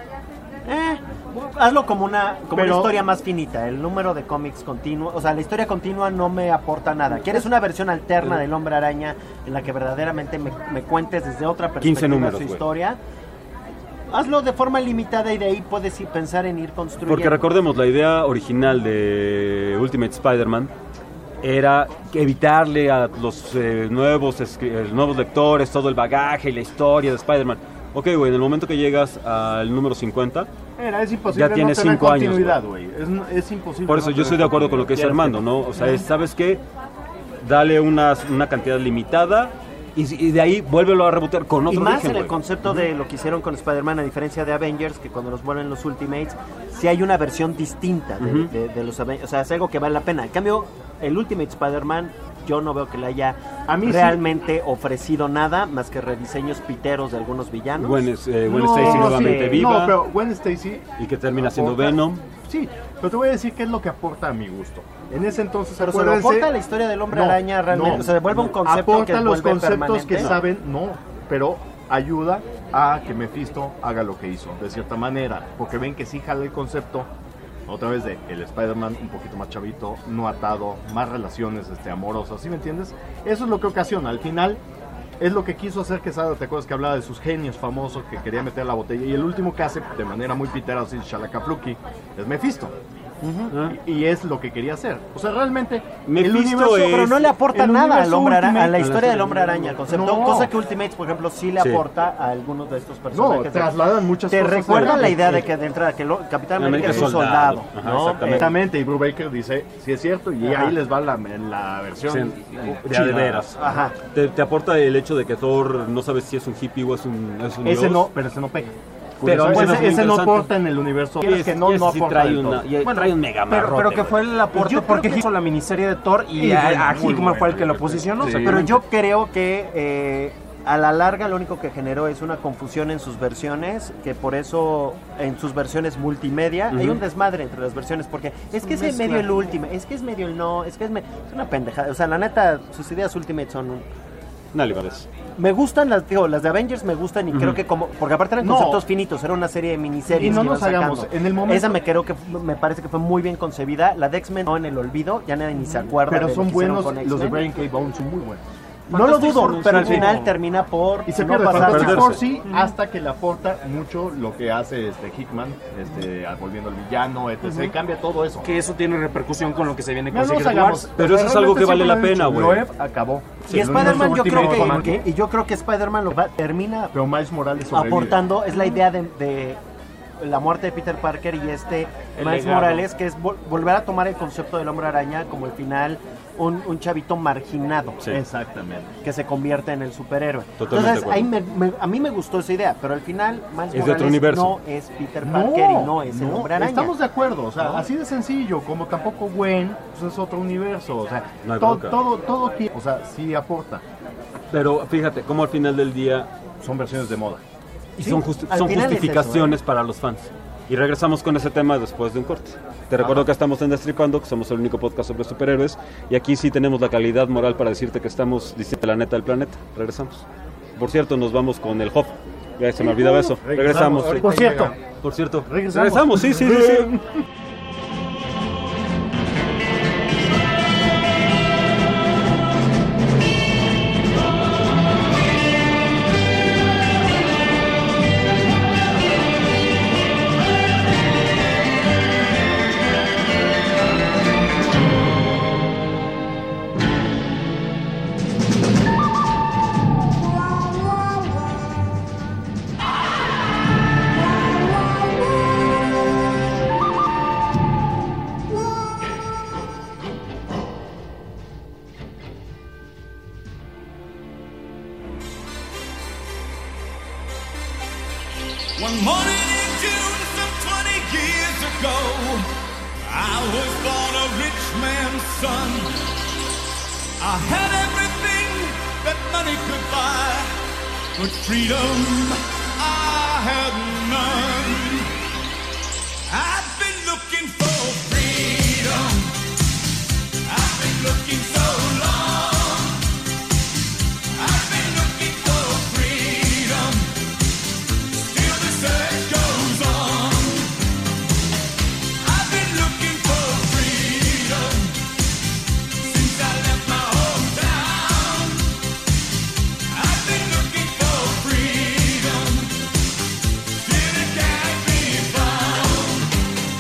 hazlo como una Pero- historia más finita. El número de cómics continuo, o sea, la historia continua no me aporta nada. ¿Quieres una versión alterna del Hombre Araña en la que verdaderamente me cuentes desde otra 15 perspectiva números, su güey. historia? Hazlo de forma limitada y de ahí puedes pensar en ir construyendo. Porque recordemos, la idea original de Ultimate Spider-Man era evitarle a los nuevos lectores todo el bagaje y la historia de Spider-Man. Ok, güey, en el momento que llegas al número 50, Es imposible Ya tiene no tener 5 años, continuidad, güey. Es imposible. por eso no yo estoy de tener acuerdo con lo que dice continuidad. Armando, ¿no? O sea, ¿sabes qué? Dale una cantidad limitada y de ahí vuélvelo a rebotear con Y otro más origen, en el güey. concepto de lo que hicieron con Spider-Man, a diferencia de Avengers, que cuando los vuelven los Ultimates, sí hay una versión distinta de los Avengers. O sea, es algo que vale la pena. En cambio, el Ultimate Spider-Man, yo no veo que le haya A mí sí. realmente ofrecido nada más que rediseños piteros de algunos villanos. Gwen No, Stacy sí. nuevamente viva No, pero Gwen Stacy y que termina siendo aporta- Venom. Sí, pero te voy a decir qué es lo que aporta a mi gusto. En ese entonces, Pero se lo acuérdense- aporta la historia del Hombre Araña realmente. no, o sea, devuelve un concepto aporta que los vuelve conceptos permanente. que saben, no, pero ayuda a que Mephisto haga lo que hizo, de cierta manera, porque ven que sí jala el concepto, otra vez de el Spider-Man un poquito más chavito, no atado, más relaciones amorosas, ¿sí me entiendes? Eso es lo que ocasiona, al final es lo que quiso hacer Quesada, ¿te acuerdas que hablaba de sus genios famosos que quería meter la botella? Y el último que hace, de manera muy pitera, así, Shalakapluki, es Mephisto. Y es lo que quería hacer. O sea, realmente Mephisto el universo, es- Pero no le aporta el nada al universo hombre araña, a la Ultimate- historia del Hombre Araña, al concepto, No. cosa que Ultimates, por ejemplo, sí le Sí. aporta a algunos de estos No, personajes. trasladan muchas Te cosas. recuerdan la idea de Sí. que de entrada que Capitán América América es un soldado. soldado, Ajá, ¿no? exactamente. Exactamente, y Brubaker dice, sí es cierto, y Ajá. ahí les va en la versión De a de veras. Ajá. Te aporta el hecho de que Thor no sabes si es un hippie o es un Ese dios. no, pero ese no pega. curioso. Pero ese no aporta en el universo. Que no aporta trae, del todo. trae un mega marrote. Pero que fue el aporte porque hizo la miniserie de Thor y a Hickman fue el que lo posicionó. Sí. Pero yo creo que a la larga lo único que generó es una confusión en sus versiones, que por eso en sus versiones multimedia hay un desmadre entre las versiones, porque es que es medio el Ultimate, es que es medio el no, es que es una pendejada. O sea, la neta, sus ideas Ultimate son me gustan las de Avengers, me gustan y creo que porque aparte eran conceptos finitos, era una serie de miniseries. Y no nos hagamos, en el momento... Esa me parece que fue muy bien concebida. La de X-Men no en el olvido, ya nadie ni se acuerda. Pero de son buenos, los de Brian K. Vaughan son muy buenos. No lo dudo, pero al final termina por y se pierde Fantastic Four, sí, hasta que le aporta mucho lo que hace Hickman, volviendo al villano, etc. Cambia todo eso. Que eso tiene repercusión con lo que se viene con no Secret Wars. Pero eso es algo que vale la pena, güey. Loeb acabó. Y Spider-Man yo creo que Spider-Man termina pero Miles Morales aportando, es la idea de la muerte de Peter Parker y Miles Morales, que es volver a tomar el concepto del Hombre Araña como el final, un chavito marginado. Sí. Exactamente. Que se convierte en el superhéroe. Totalmente. Entonces, a mí me gustó esa idea, pero al final Miles es de otro universo. No es Peter Parker y no es el Hombre Araña. Estamos de acuerdo, o sea, así de sencillo, como tampoco Gwen, pues es otro universo, o sea, todo tiene, o sea, sí aporta. Pero fíjate, como al final del día son versiones de moda. Y son justificaciones para los fans. Y regresamos con ese tema después de un corte. Te recuerdo que estamos en Destripando, que somos el único podcast sobre superhéroes. Y aquí sí tenemos la calidad moral para decirte que estamos diciendo la neta del planeta. Regresamos. Por cierto, nos vamos con el Hop. Ya se me olvidaba eso. Regresamos. Por cierto. Regresamos. Sí. One morning in June some 20 years ago, I was born a rich man's son. I had everything that money could buy, but freedom I had none. I've been looking for freedom. I've been looking so long. I've been looking for freedom. Still the search goes on. I've been looking for freedom since I left my hometown. I've been looking for freedom. Still it can't be found.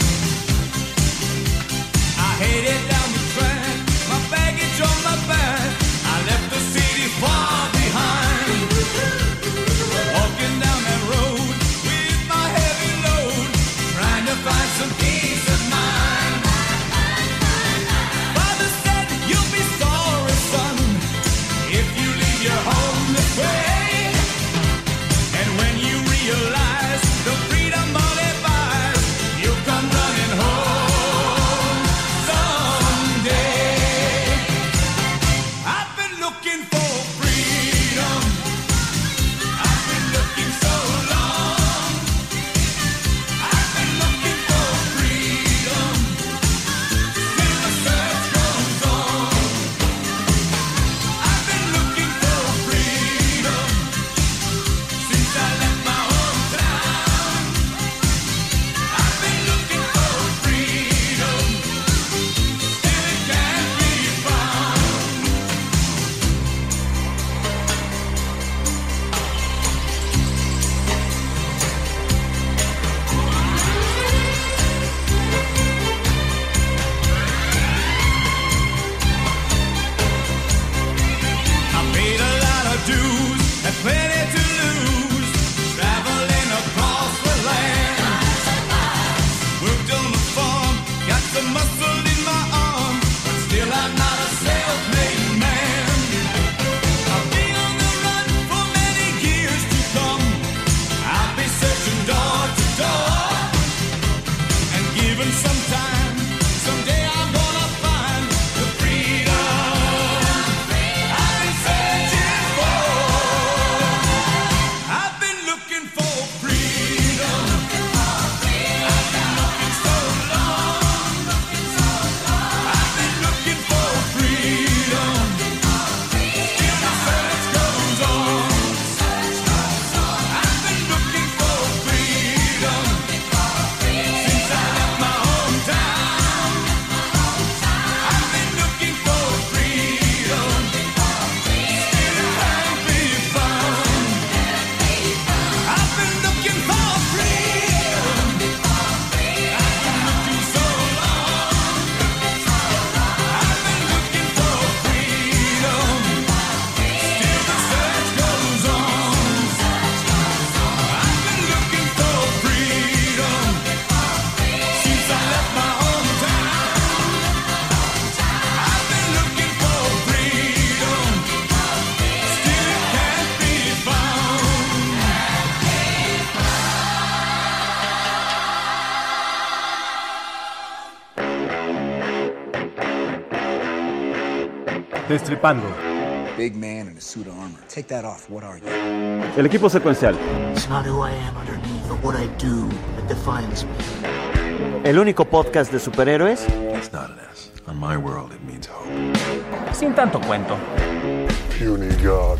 Destripando. Big man in a suit of armor. Take that off. What are you? El equipo secuencial. It's not who I am underneath, but what I do that defines me. El único podcast de superhéroes. It's not an S. On my world, it means hope. Sin tanto cuento. Puny God.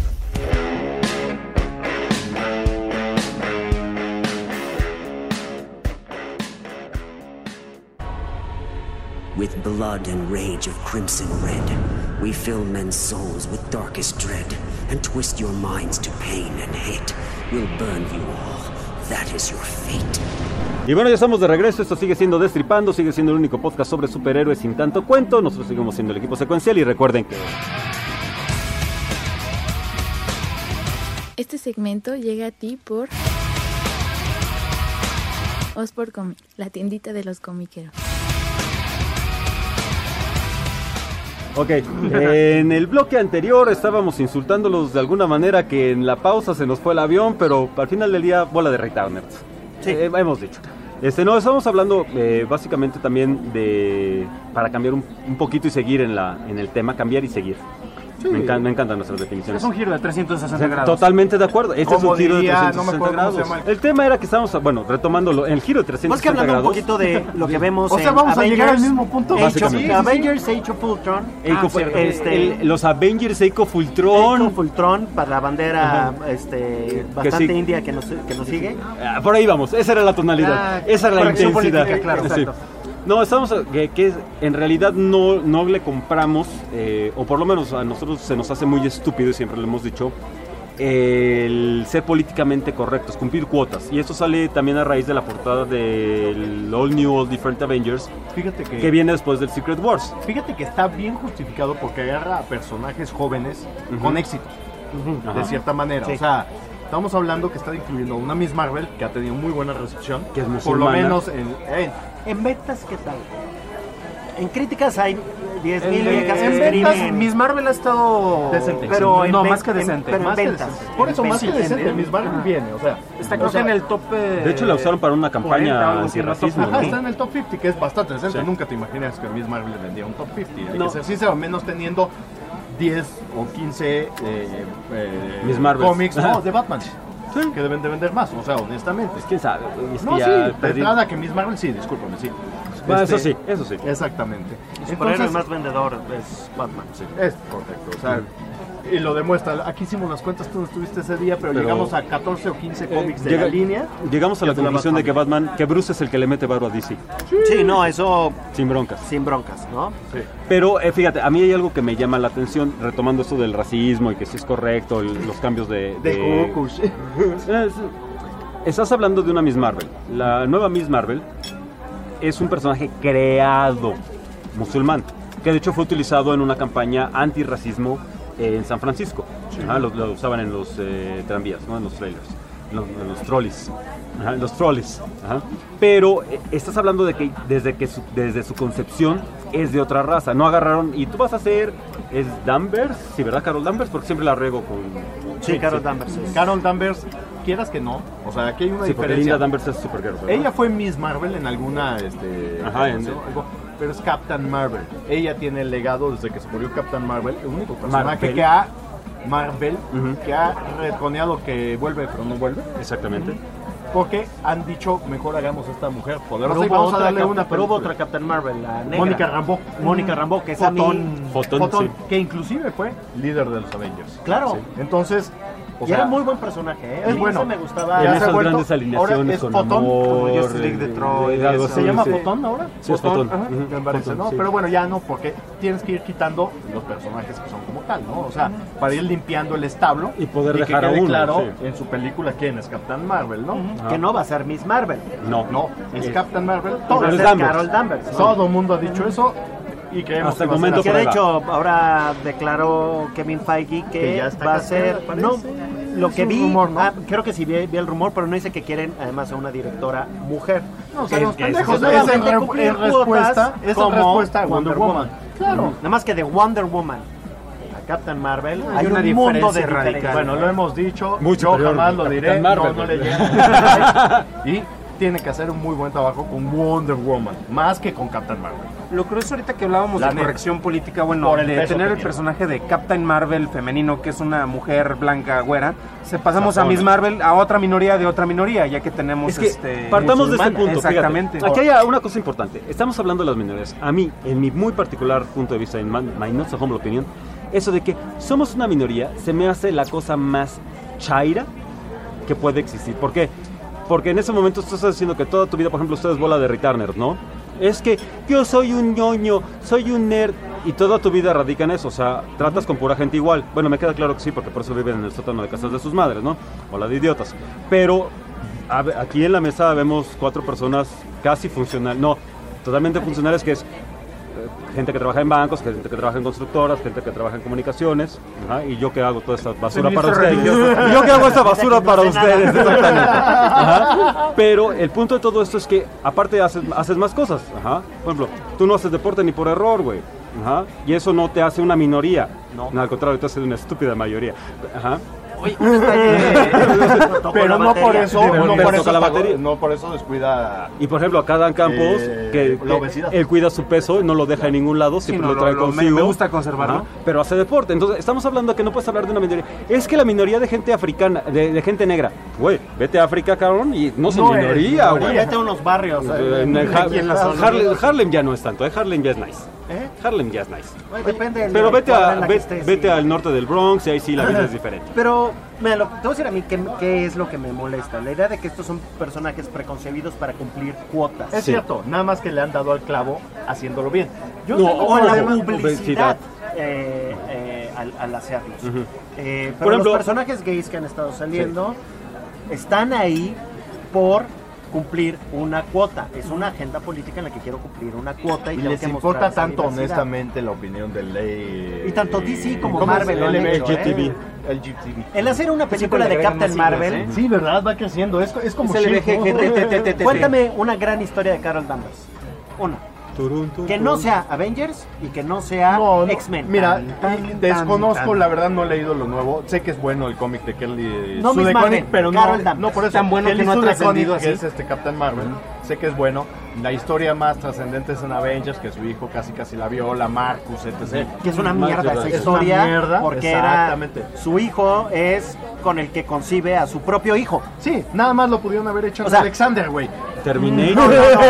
With blood and rage of crimson red, we fill men's souls with darkest dread, and twist your minds to pain and hate. We'll burn you all. That is your fate. Y bueno, ya estamos de regreso. Esto sigue siendo Destripando, sigue siendo el único podcast sobre superhéroes sin tanto cuento. Nosotros seguimos siendo el equipo secuencial y recuerden que... Este segmento llega a ti por Osport Comic, la tiendita de los comiqueros. Ok, en el bloque anterior estábamos insultándolos de alguna manera, que en la pausa se nos fue el avión, pero al final del día, bola de retarders. Sí, hemos dicho. No, estamos hablando básicamente también de, para cambiar un poquito y seguir en el tema, cambiar y seguir. Sí. Me encantan nuestras definiciones. Es un giro de 360 grados. Totalmente de acuerdo. Este es un giro de 360 grados. Cómo se llama. El tema era que estábamos, retomándolo, el giro de 360 Más que hablando grados. un poquito de lo que vemos o sea, en vamos Avengers, a llegar al mismo punto. Avengers Age of Ultron. Los Avengers Age of Ultron. Age of Ultron para la bandera bastante india que nos sigue. Por ahí vamos, esa era la tonalidad. Esa era la intensidad. Política, claro, sí. exacto. No, estamos que en realidad no le compramos, o por lo menos a nosotros se nos hace muy estúpido, y siempre lo hemos dicho, el ser políticamente correctos, cumplir cuotas. Y esto sale también a raíz de la portada del All New, All Different Avengers, Fíjate que viene después del Secret Wars. Fíjate que está bien justificado porque agarra a personajes jóvenes con éxito, de cierta manera. Sí. O sea, estamos hablando que está incluyendo una Miss Marvel que ha tenido muy buena recepción, que es por lo musulmana. menos en ventas, ¿qué tal? En críticas hay 10,000 viejas que en ventas, escriben. Miss Marvel ha estado decente, pero no, más que decente. pero más en que ventas. decente. Por eso, más que decente, Miss Marvel viene, o sea, Está creo que en el top. De hecho, la usaron para una 40 o campaña algo así, antirracismo. ajá, ¿no? está en el top 50, que es bastante decente. Sí. Nunca te imaginas que Miss Marvel le vendía un top 50. Hay No. que ser sincero, menos teniendo 10 o 15 Miss Marvels. cómics Ajá. de Batman. Que deben de vender más, o sea, honestamente. Pues quién sabe. Es que No, ya sí, de perdí. entrada que Miss Marvel, sí, discúlpame, sí. Bueno, eso sí. Exactamente. Superhéroe más vendedor es Batman. Sí, es correcto, o sea, y lo demuestra. Aquí hicimos las cuentas, tú no estuviste ese día, pero llegamos a 14 o 15 cómics de la línea. Llegamos a la que es de conclusión de que Bruce es el que le mete varo a DC. Sí, no, eso Sin broncas. sin broncas, ¿no? Sí. Pero fíjate, a mí hay algo que me llama la atención, retomando esto del racismo y que si es correcto, los cambios de Gokus. Estás hablando de una Miss Marvel. La nueva Miss Marvel es un personaje creado musulmán, que de hecho fue utilizado en una campaña antirracismo en San Francisco. Ajá, lo usaban en los tranvías, ¿no? En los trailers, en los trolleys. Ajá, en los trolleys. Ajá. Pero estás hablando de que desde su concepción es de otra raza. No agarraron, y tú vas a hacer, es Danvers, sí, ¿verdad? Carol Danvers, porque siempre la riego con... Sí, Carol Danvers. Carol Danvers, quieras que no, o sea, aquí hay una Sí, porque diferencia. Linda Danvers es Supergirl, ¿verdad? Ella fue Miss Marvel en alguna, Ajá, algo, pero es Captain Marvel. Ella tiene el legado desde que se murió Captain Marvel, el único personaje Marvel. que ha retoneado que vuelve pero no vuelve. Exactamente. Porque han dicho, mejor hagamos esta mujer poderosa Pero y vamos a otra darle Cap- una pero hubo película. otra Captain Marvel, la negra. Mónica Rambeau, que es a mí- Fotón, sí. que inclusive fue líder de los Avengers. Claro. Entonces, o Y sea, era muy buen personaje, ¿eh? es bueno. Ese me gustaba. En Ya se esas ha vuelto- grandes alineaciones ahora es con Fotón, amor, como Justice League de Troy, algo eso. ¿Se así, llama sí. Fotón ahora? Sí, es Fotón. Ajá, Ujú, me parece, Fotón, ¿no? sí. Pero bueno, ya no, porque tienes que ir quitando los personajes que son como tal, ¿no? O sea, para ir limpiando el establo Y poder que dejar a quede uno, claro sí. en su película quién es Captain Marvel, ¿no? Que no va a ser Miss Marvel. No. No, es Captain Marvel. Va Todo, a es ser Danvers. Carol Danvers. ¿no? todo el mundo ha dicho eso y creemos Hasta el que va a ser momento así. Que de prueba. hecho ahora declaró Kevin Feige que ya está va a casada, ser. parece. No, lo Es que un vi, rumor, ¿no? creo que sí vi el rumor, pero no dice que quieren además a una directora mujer. No, o Que- sea, los que pendejos, es solamente en cumplir respuesta, cuotas es en como respuesta a Wonder Woman. Claro. Nada más que de Wonder Woman a Captain Marvel hay una un mundo de diferencia diferencia. radical. Bueno, lo hemos dicho, Muy yo superior jamás lo a diré, Captain Marvel. no le llego. Y tiene que hacer un muy buen trabajo con Wonder Woman, más que con Captain Marvel. Lo curioso ahorita que hablábamos de corrección política, bueno, Por el de peso tener que el tiene. personaje de Captain Marvel femenino, que es una mujer blanca güera, pasamos a Miss Marvel, a otra minoría de otra minoría, ya que tenemos Es que partamos de este musulmana. punto. Exactamente. Fíjate. Aquí hay una cosa importante. Estamos hablando de las minorías. A mí, en mi muy particular punto de vista, en my not so humble opinion, eso de que somos una minoría se me hace la cosa más chaira que puede existir. ¿Por qué? Porque en ese momento tú estás diciendo que toda tu vida, por ejemplo, ustedes bola de returners, ¿no? Es que yo soy un ñoño, soy un nerd, y toda tu vida radica en eso, o sea, tratas con pura gente igual. Bueno, me queda claro que sí, porque por eso viven en el sótano de casas de sus madres, ¿no? Bola de idiotas. Pero aquí en la mesa vemos 4 personas casi funcionales, no, totalmente funcionales, que es gente que trabaja en bancos, gente que trabaja en constructoras, gente que trabaja en comunicaciones, ajá, y yo que hago toda esta basura para ustedes. Y yo que hago esta basura para ustedes, exactamente. Ajá. Pero el punto de todo esto es que aparte haces más cosas. Ajá. Por ejemplo, tú no haces deporte ni por error, güey. Ajá. Y eso no te hace una minoría. No. Al contrario, te hace una estúpida mayoría. Ajá. Pero no por eso, no por eso descuida. Y por ejemplo, acá Dan Campos, que la obesidad. él cuida su peso, no lo deja en ningún lado, siempre no, lo trae consigo. Me gusta conservarlo. Ajá, pero hace deporte. Entonces, estamos hablando de que no puedes hablar de una minoría. Es que la minoría de gente africana, de gente negra, güey, vete a África, cabrón, y no son minoría, güey. Vete a unos barrios. Aquí en la zona. Harlem ya no es tanto, Harlem ya es nice. Harlem ya es nice. Depende pero vete al norte del Bronx y ahí sí la vida es diferente. Pero, mira, te voy a decir a mí qué es lo que me molesta. La idea de que estos son personajes preconcebidos para cumplir cuotas. Es cierto, nada más que le han dado al clavo haciéndolo bien. Yo o la publicidad al hacerlos. Pero por ejemplo, los personajes gays que han estado saliendo están ahí por cumplir una cuota. Es una agenda política en la que quiero cumplir una cuota y les importa tanto honestamente la opinión de ley. Y tanto DC como Marvel lo han hecho, LGTB. El hacer una película de Captain Marvel. Sí, verdad, va creciendo. Es como Cuéntame una gran historia de Carol Danvers. Una. Que no sea Avengers y que no sea X-Men. Mira, desconozco, la verdad no he leído lo nuevo. Sé que es bueno el cómic de Kelly no Sue DeConnick, pero no por eso tan bueno Kelly que no ha Sue trascendido DeConnick, así. que es Captain Marvel. Sé que es bueno. La historia más trascendente es en Avengers, que su hijo casi la viola, Marcus, etc. Que es una mierda esa historia, una mierda, porque era su hijo es con el que concibe a su propio hijo. Sí, nada más lo pudieron haber hecho en Alexander, güey. Terminator.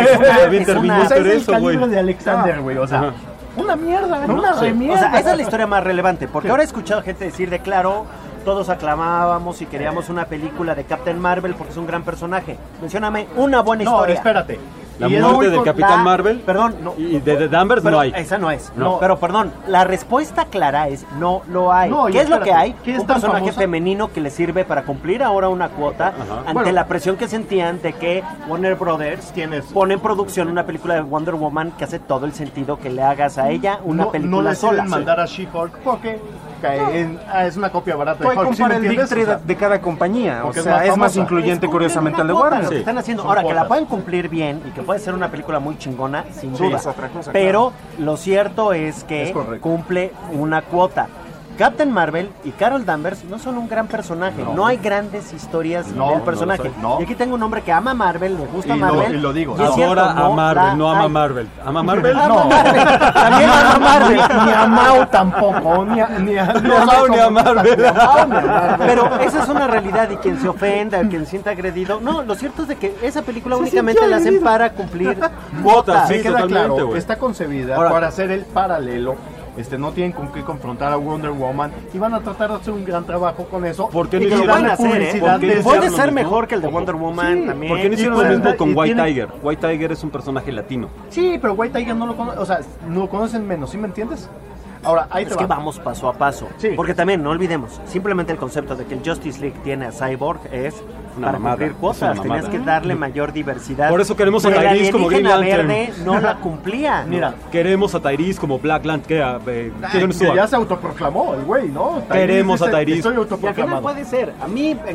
Es el calibre de Alexander, güey. O sea, una mierda, una remierda. O sea, esa es la historia más relevante, porque ahora he escuchado gente decir de claro, todos aclamábamos y queríamos una película de Captain Marvel porque es un gran personaje. Mencióname una buena historia. No, espérate. La muerte del Capitán Marvel. Perdón, y de Danvers no hay. Esa no es. No. Pero perdón, la respuesta clara es no lo hay. No, ¿Qué es lo que hay? ¿Qué es un tan personaje famosa? femenino que le sirve para cumplir ahora una cuota ante la presión que sentían de que Warner Brothers pone en producción una película de Wonder Woman que hace todo el sentido que le hagas a ella una película no le sola. quieren mandar a She-Hulk porque es una copia barata de Puede Hulk. comprar el Victory de cada compañía. O sea, es más incluyente curiosamente el de Warner. Lo que están haciendo. Ahora, que la pueden cumplir bien y que puede ser una película muy chingona, sin duda. Es otra cosa, pero lo cierto es que cumple una cuota. Captain Marvel y Carol Danvers no son un gran personaje. No hay grandes historias del personaje. Y aquí tengo un hombre que ama Marvel, le gusta Marvel. Y lo digo. Es cierto, Ahora a Marvel, no ama Marvel. ¿Ama Marvel? No. También ama Marvel. Ni a Mau tampoco. Ni a Mau ni a Marvel. Pero esa es una realidad y quien se ofenda, quien se sienta agredido. No, lo cierto es de que esa película únicamente la hacen para cumplir cuotas. Sí, queda claro. Güey. Está concebida para hacer el paralelo. No tienen con qué confrontar a Wonder Woman y van a tratar de hacer un gran trabajo con eso. ¿Por qué no lo van a hacer? Puede ser mismo? mejor que el de Wonder Woman también. ¿Por qué no hicieron lo mismo con White Tiger? White Tiger es un personaje latino. Sí, pero White Tiger no lo conocen, o sea, no lo conocen menos, ¿sí me entiendes? Ahora, ahí es que vamos paso a paso. Sí. Porque también, no olvidemos, simplemente el concepto de que el Justice League tiene a Cyborg es una para mamada, cumplir cosas. Tenías que darle mayor diversidad. Por eso queremos a Tyrese como Green Lantern. Verde no la cumplía. Mira, queremos a Tyrese como Black Lantern. Que ya se autoproclamó el güey, ¿no? Queremos a Tyrese. Estoy Y al final autoproclamado. puede ser. A mí,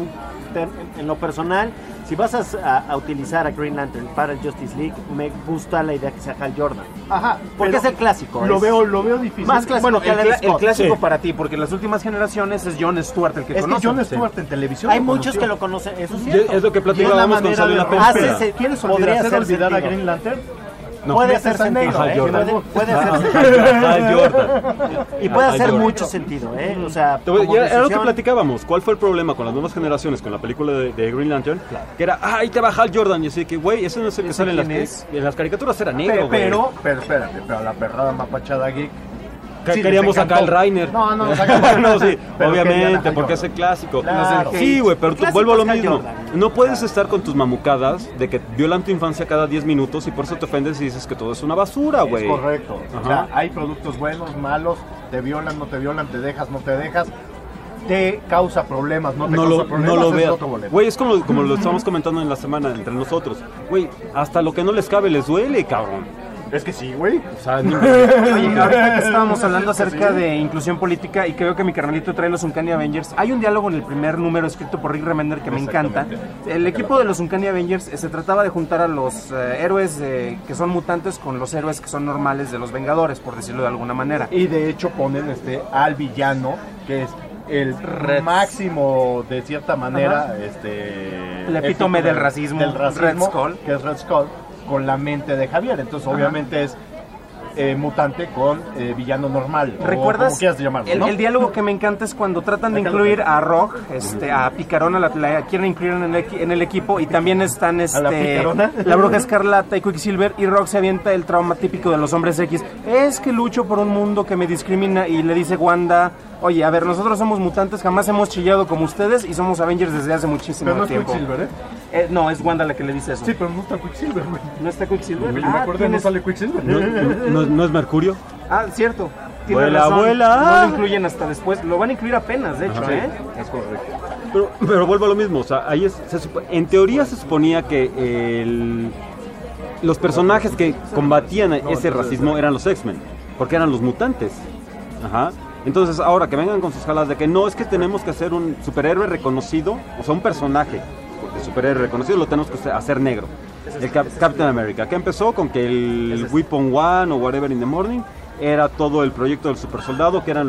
en lo personal, si vas a utilizar a Green Lantern para el Justice League, me gusta la idea que sea Hal Jordan. Ajá. Porque es el clásico. Lo veo difícil. Más clásico Bueno, que el clásico para ti, porque en las últimas generaciones es Jon Stewart el que es conoce. que Jon Stewart en televisión Hay lo muchos conoció. que lo conocen, eso es cierto. Es lo que platicábamos con Sale la Película. ¿Quieres Podría hacer hacer olvidar a sentido. Green Lantern? No. Puede Metes hacer a sentido, negro, puede hacer Hal Jordan. y puede Hal hacer Jordan. mucho sentido, o sea, Te voy- como ya era lo que decisión- platicábamos. ¿Cuál fue el problema con las nuevas generaciones, con la película de Green Lantern? Que era, ahí te va Hal Jordan. Y así que, güey, ese no es el que sale en las caricaturas, era negro, güey. Pero espérate, pero la perrada mapachada geek. sí, Queríamos les a Kyle encantó. Reiner. No, no, sí, Pero querían obviamente, a porque Jordan. es el clásico. Claro. Sí, güey, pero Clásico vuelvo a lo es Hal mismo. Jordan. No puedes estar con tus mamucadas de que violan tu infancia cada 10 minutos y por eso te ofendes y dices que todo es una basura, güey. Es correcto. O Ajá. sea, hay productos buenos, malos, te violan, no te violan, te dejas, no te dejas. Te causa problemas, no te causa problemas. No lo es veas. otro boleto. Güey, es como lo estamos comentando en la semana entre nosotros. Güey, hasta lo que no les cabe les duele, cabrón. Es que sí, güey. O sea, Oye, ahorita que estábamos hablando acerca de inclusión política y creo que mi carnalito trae los Uncanny Avengers, hay un diálogo en el primer número escrito por Rick Remender que me encanta. El equipo de los Uncanny Avengers se trataba de juntar a los héroes que son mutantes con los héroes que son normales de los Vengadores, por decirlo de alguna manera. Y de hecho ponen al villano, que es el máximo, de cierta manera, el epítome del racismo, Red Skull. que es Red Skull, con la mente de Javier. Entonces, obviamente es mutante con villano normal. ¿Recuerdas? O como quieras llamarlo, ¿no? El diálogo que me encanta es cuando tratan de incluir a Rogue, a Picarona, la quieren incluir en el equipo, y también están la Picarona? la Bruja Escarlata y Quicksilver, y Rogue se avienta el trauma típico de los hombres X. Es que lucho por un mundo que me discrimina, y le dice Wanda, oye, a ver, nosotros somos mutantes, jamás hemos chillado como ustedes y somos Avengers desde hace muchísimo Pero no es tiempo. Quicksilver, No, es Wanda la que le dice eso. Sí, pero no está Quicksilver, güey. ¿No está Quicksilver? Me acordé, no sale Quicksilver. ¿No es Mercurio? Ah, cierto. Tiene Vuela, razón. vuela. No lo incluyen hasta después. Lo van a incluir apenas, de hecho, Ajá. Es correcto. Pero vuelvo a lo mismo, o sea, ahí en teoría se suponía que los personajes que combatían ese racismo eran los X-Men, porque eran los mutantes. Ajá. Entonces ahora que vengan con sus jalas de que no, es que tenemos que hacer un superhéroe reconocido, o sea, un personaje de superhéroe reconocido lo tenemos que hacer negro. El Captain America, que empezó con que el Weapon One o Whatever in the Morning era todo el proyecto del super soldado, que eran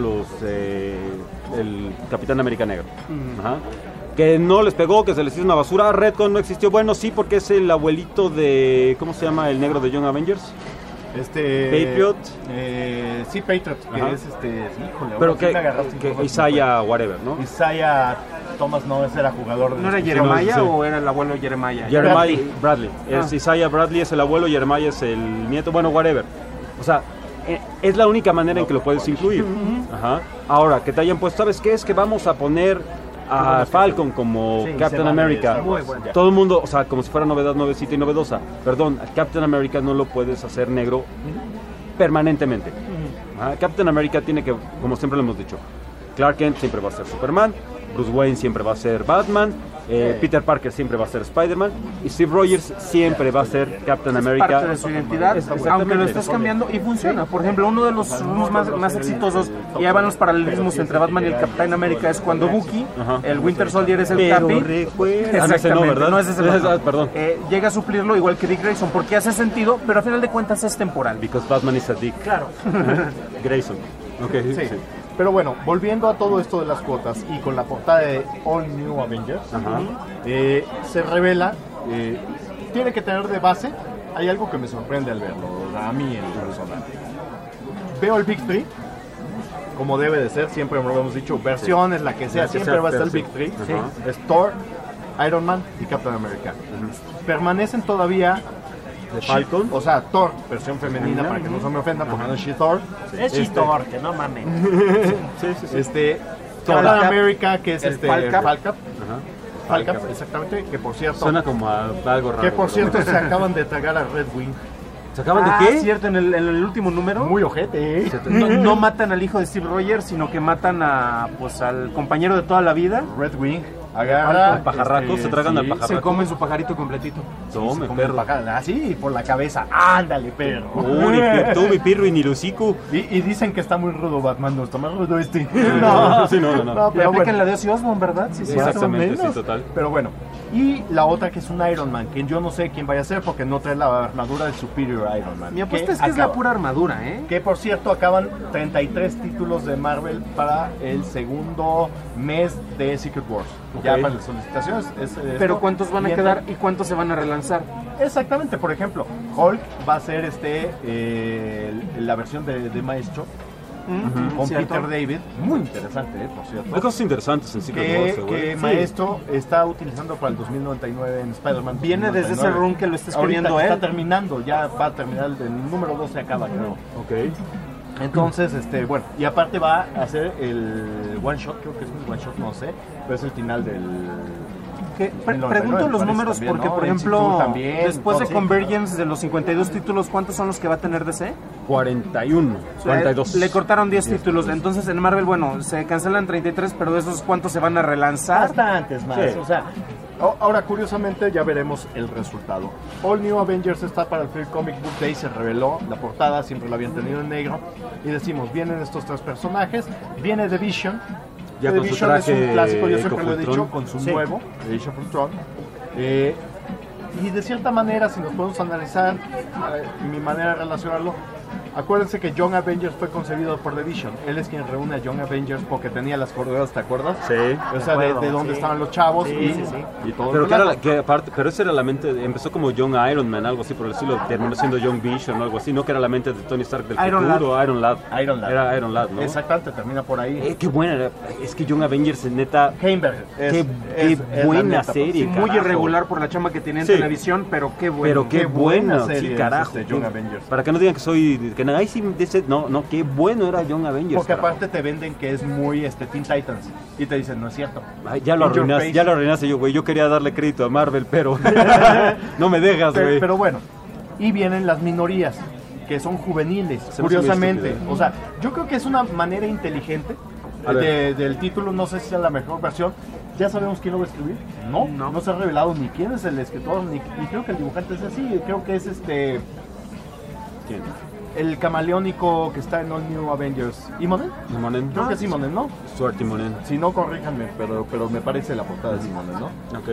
el Capitán América negro. Ajá. Que no les pegó, que se les hizo una basura. Redcon no existió. Bueno, sí, porque es el abuelito de... ¿Cómo se llama el negro de Young Avengers? Patriot. Sí, Patriot, que Ajá. es híjole, Pero ahora sí me agarraste en curva. Isaiah whatever, ¿no? Isaiah Thomas, no, ese era jugador de... ¿No era Jeremiah o era el abuelo Jeremiah? Bradley. Es Isaiah Bradley es el abuelo, Jeremiah es el nieto, bueno, whatever. O sea, es la única manera en que lo puedes incluir. Ajá. Ahora, que te hayan puesto, ¿sabes qué? Es que vamos a poner a Falcon como Captain America. Todo el mundo, o sea, como si fuera novedad nuevecita y novedosa. Perdón, a Captain America no lo puedes hacer negro permanentemente. Captain America tiene que, como siempre lo hemos dicho, Clark Kent siempre va a ser Superman, Bruce Wayne siempre va a ser Batman, Peter Parker siempre va a ser Spider-Man y Steve Rogers siempre va a ser Captain America. Es parte de su identidad, aunque lo estés cambiando y funciona. Por ejemplo, uno de los más exitosos, y ahí van los paralelismos entre Batman y el Captain America, es cuando Bucky, el Winter Soldier es el Capi. Ese no, ¿verdad? No es ese Batman. Perdón. Llega a suplirlo igual que Dick Grayson, porque hace sentido, pero a final de cuentas es temporal. Because Batman is a dick. Claro. Grayson. Okay, sí. Pero bueno, volviendo a todo esto de las cuotas y con la portada de All New Avengers, se revela, tiene que tener de base, hay algo que me sorprende al verlo, a mí en lo personal. Veo el Big Three, como debe de ser, siempre lo hemos dicho, versiones, la que sea, siempre va a estar el Big Three. Es Thor, Iron Man y Captain America. Permanecen todavía... de Falcon, o sea, Thor, versión femenina, para que no se me ofenda, porque no es She-Thor. Es She-Thor, que no mames. Captain America, que es Falcap. Falcap, exactamente, que por cierto... Suena como a algo raro. Que por cierto se acaban de tragar a Red Wing. ¿Se acaban de qué? Cierto, en el último número. Muy ojete, No matan al hijo de Steve Rogers, sino que matan al compañero de toda la vida. Red Wing. Agarra el pajarraco, se tragan al pajarraco. Se comen su pajarito completito. Tome, come perro. el pajarraco, así, por la cabeza. Ándale, perro. Tú, mi pirro y ni lucico. Y dicen que está muy rudo Batman, no está más rudo este. Sí, no. Pero pero aplican bueno. la de Ozzy Osbourne, ¿verdad? Sí, sí. Exactamente, más o menos. sí, total. Pero bueno, y la otra que es un Iron Man, que yo no sé quién vaya a ser porque no trae la armadura del Superior Iron Man. Mi apuesta es que es la pura armadura, ¿eh? Que por cierto acaban 33 títulos de Marvel para el segundo mes de Secret Wars. Ok. Ya para las solicitaciones. Pero ¿cuántos van a quedar y cuántos se van a relanzar? Exactamente, por ejemplo, Hulk va a ser la versión de Maestro. Con ¿cierto? Peter David, muy interesante, por cierto. Hay cosas interesantes en Secret Wars, que Sí. Maestro está utilizando para el 2099 en Spider-Man. Viene 2099. desde ese run que lo está escribiendo Ahorita él. está terminando, ya va a terminar, el número 2 se acaba, creo. Ok. Entonces, bueno, y aparte va a hacer el one shot, creo que es un one shot, no sé, pero es el final del... Pregunto los números también, porque, ¿no? por El ejemplo, Cthulhu también, después de todo, sí. Convergence, de los 52 títulos, ¿cuántos son los que va a tener DC? 41, O sea, 42. Le cortaron 10 títulos, entonces en Marvel, bueno, se cancelan 33, pero de esos, ¿cuántos se van a relanzar? Bastantes más, Sí. o sea, ahora curiosamente ya veremos el resultado. All New Avengers está para el Free Comic Book Day, se reveló, la portada siempre la habían tenido en negro, y decimos, vienen estos 3 personajes, viene The Vision, Ya The con su Vision es un traje clásico, yo siempre lo he Ecofultron. dicho, con su Sí. nuevo, The Age of Ultron. Y de cierta manera, si nos podemos analizar mi manera de relacionarlo, acuérdense que Young Avengers fue concebido por The Vision. Él es quien reúne a Young Avengers porque tenía las coordenadas, ¿te acuerdas? Sí. O sea, de dónde estaban los chavos y todo Pero, el que era, relajo. que aparte, pero esa era la mente, empezó como Young Iron Man, algo así por el estilo, terminó siendo Young Vision o algo así, no que era la mente de Tony Stark del Iron futuro, Iron Lad. Iron Lad. Era Iron Lad, ¿no? Exactamente, termina por ahí. Qué buena era, es que Young Avengers, neta, Heimberg. qué es buena la neta, serie, Muy carajo. irregular por la chama que tenía en Sí. televisión, pero qué bueno. Pero qué buena serie sí, es carajo. Young Avengers. Para que no digan que soy, que ay, sí, no, qué bueno era Young Avengers. Porque carajo. aparte te venden que es muy Teen Titans y te dicen, no es cierto. Ay, ya lo In your arruinaste, face. ya lo arruinaste yo, güey. Yo quería darle crédito a Marvel, pero no me dejas, güey. Pero bueno, y vienen las minorías, que son juveniles, Se me hace muy curiosamente. estúpido. O sea, yo creo que es una manera inteligente A ver. del título, no sé si sea la mejor versión. ¿Ya sabemos quién lo va a escribir? No se ha revelado ni quién es el escritor, y creo que el dibujante es así, creo que es ¿Quién? el camaleónico que está en All New Avengers. ¿Imonen? Simonen. Creo que es Imonen, ¿no? Stuart Timonen. Si no, corríjanme, pero me parece la portada de Imonen, ¿no? Ok.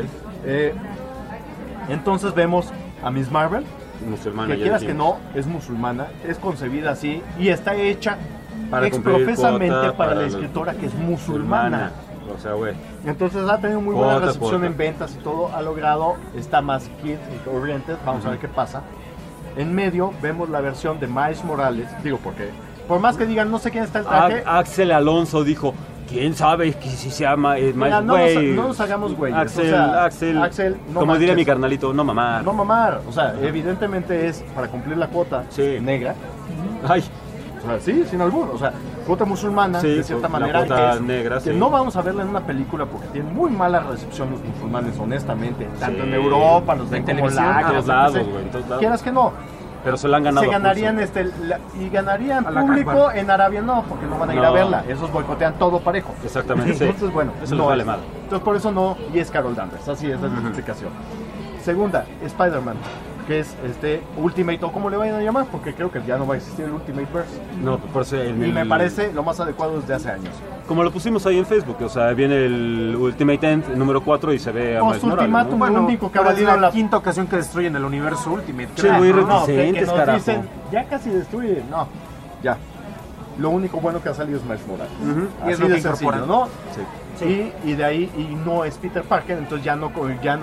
Entonces vemos a Miss Marvel, Musulmana. que ya quieras que dijimos. no, es musulmana, es concebida así y está hecha Para cumplir exprofesamente cuota para la la escritora que es musulmana. O sea, güey. Entonces ha tenido muy buena Cuota, recepción cuota. en ventas y todo, ha logrado, está más kid oriented, vamos a ver qué pasa. En medio vemos la versión de Miles Morales, digo porque, por más que digan no sé quién está el traje, Axel Alonso dijo, ¿quién sabe que si se llama? mira, no nos hagamos güeyes. Axel, o sea, Axel, no como diría manches. mi carnalito, no mamar. No mamar, o sea, evidentemente es para cumplir la cuota negra. Ay. O sea, sí, sin albur, o sea, cuota musulmana, Sí, de cierta la manera, cuota que, es- negra, que sí. no vamos a verla en una película porque tiene muy mala recepción los musulmanes, honestamente, tanto Sí. en Europa, los ven En como televisión, lacras, en todos etc. lados, güey, en todos lados. Quieras que no, Pero se la han ganado. se a ganarían pulso. y ganarían A la público Akbar. en Arabia no, porque no van a ir a No. verla, esos boicotean todo parejo. Exactamente, sí. Entonces, bueno, Eso no les vale es. mal. Entonces, por eso no, y es Carol Danvers, así es la explicación. Segunda, Spider-Man, que es Ultimate, o como le vayan a llamar, porque creo que ya no va a existir el Ultimate Verse. No, por eso Y me parece lo más adecuado desde hace años. Como lo pusimos ahí en Facebook, o sea, viene el Ultimate End, el número 4, y se ve a Miles Morales, Post-Ultimatum, ¿no? bueno, Bueno, único que ha pero es valido la la... quinta ocasión que destruyen el universo Ultimate. Sí, creo. güey, No, que reticentes, nos carajo. dicen, ya casi destruye, no, ya. Lo único bueno que ha salido es Miles Morales. Y es Así lo que de sencillo, incorporan. ¿no? Sí. Y de ahí, y no es Peter Parker, entonces ya no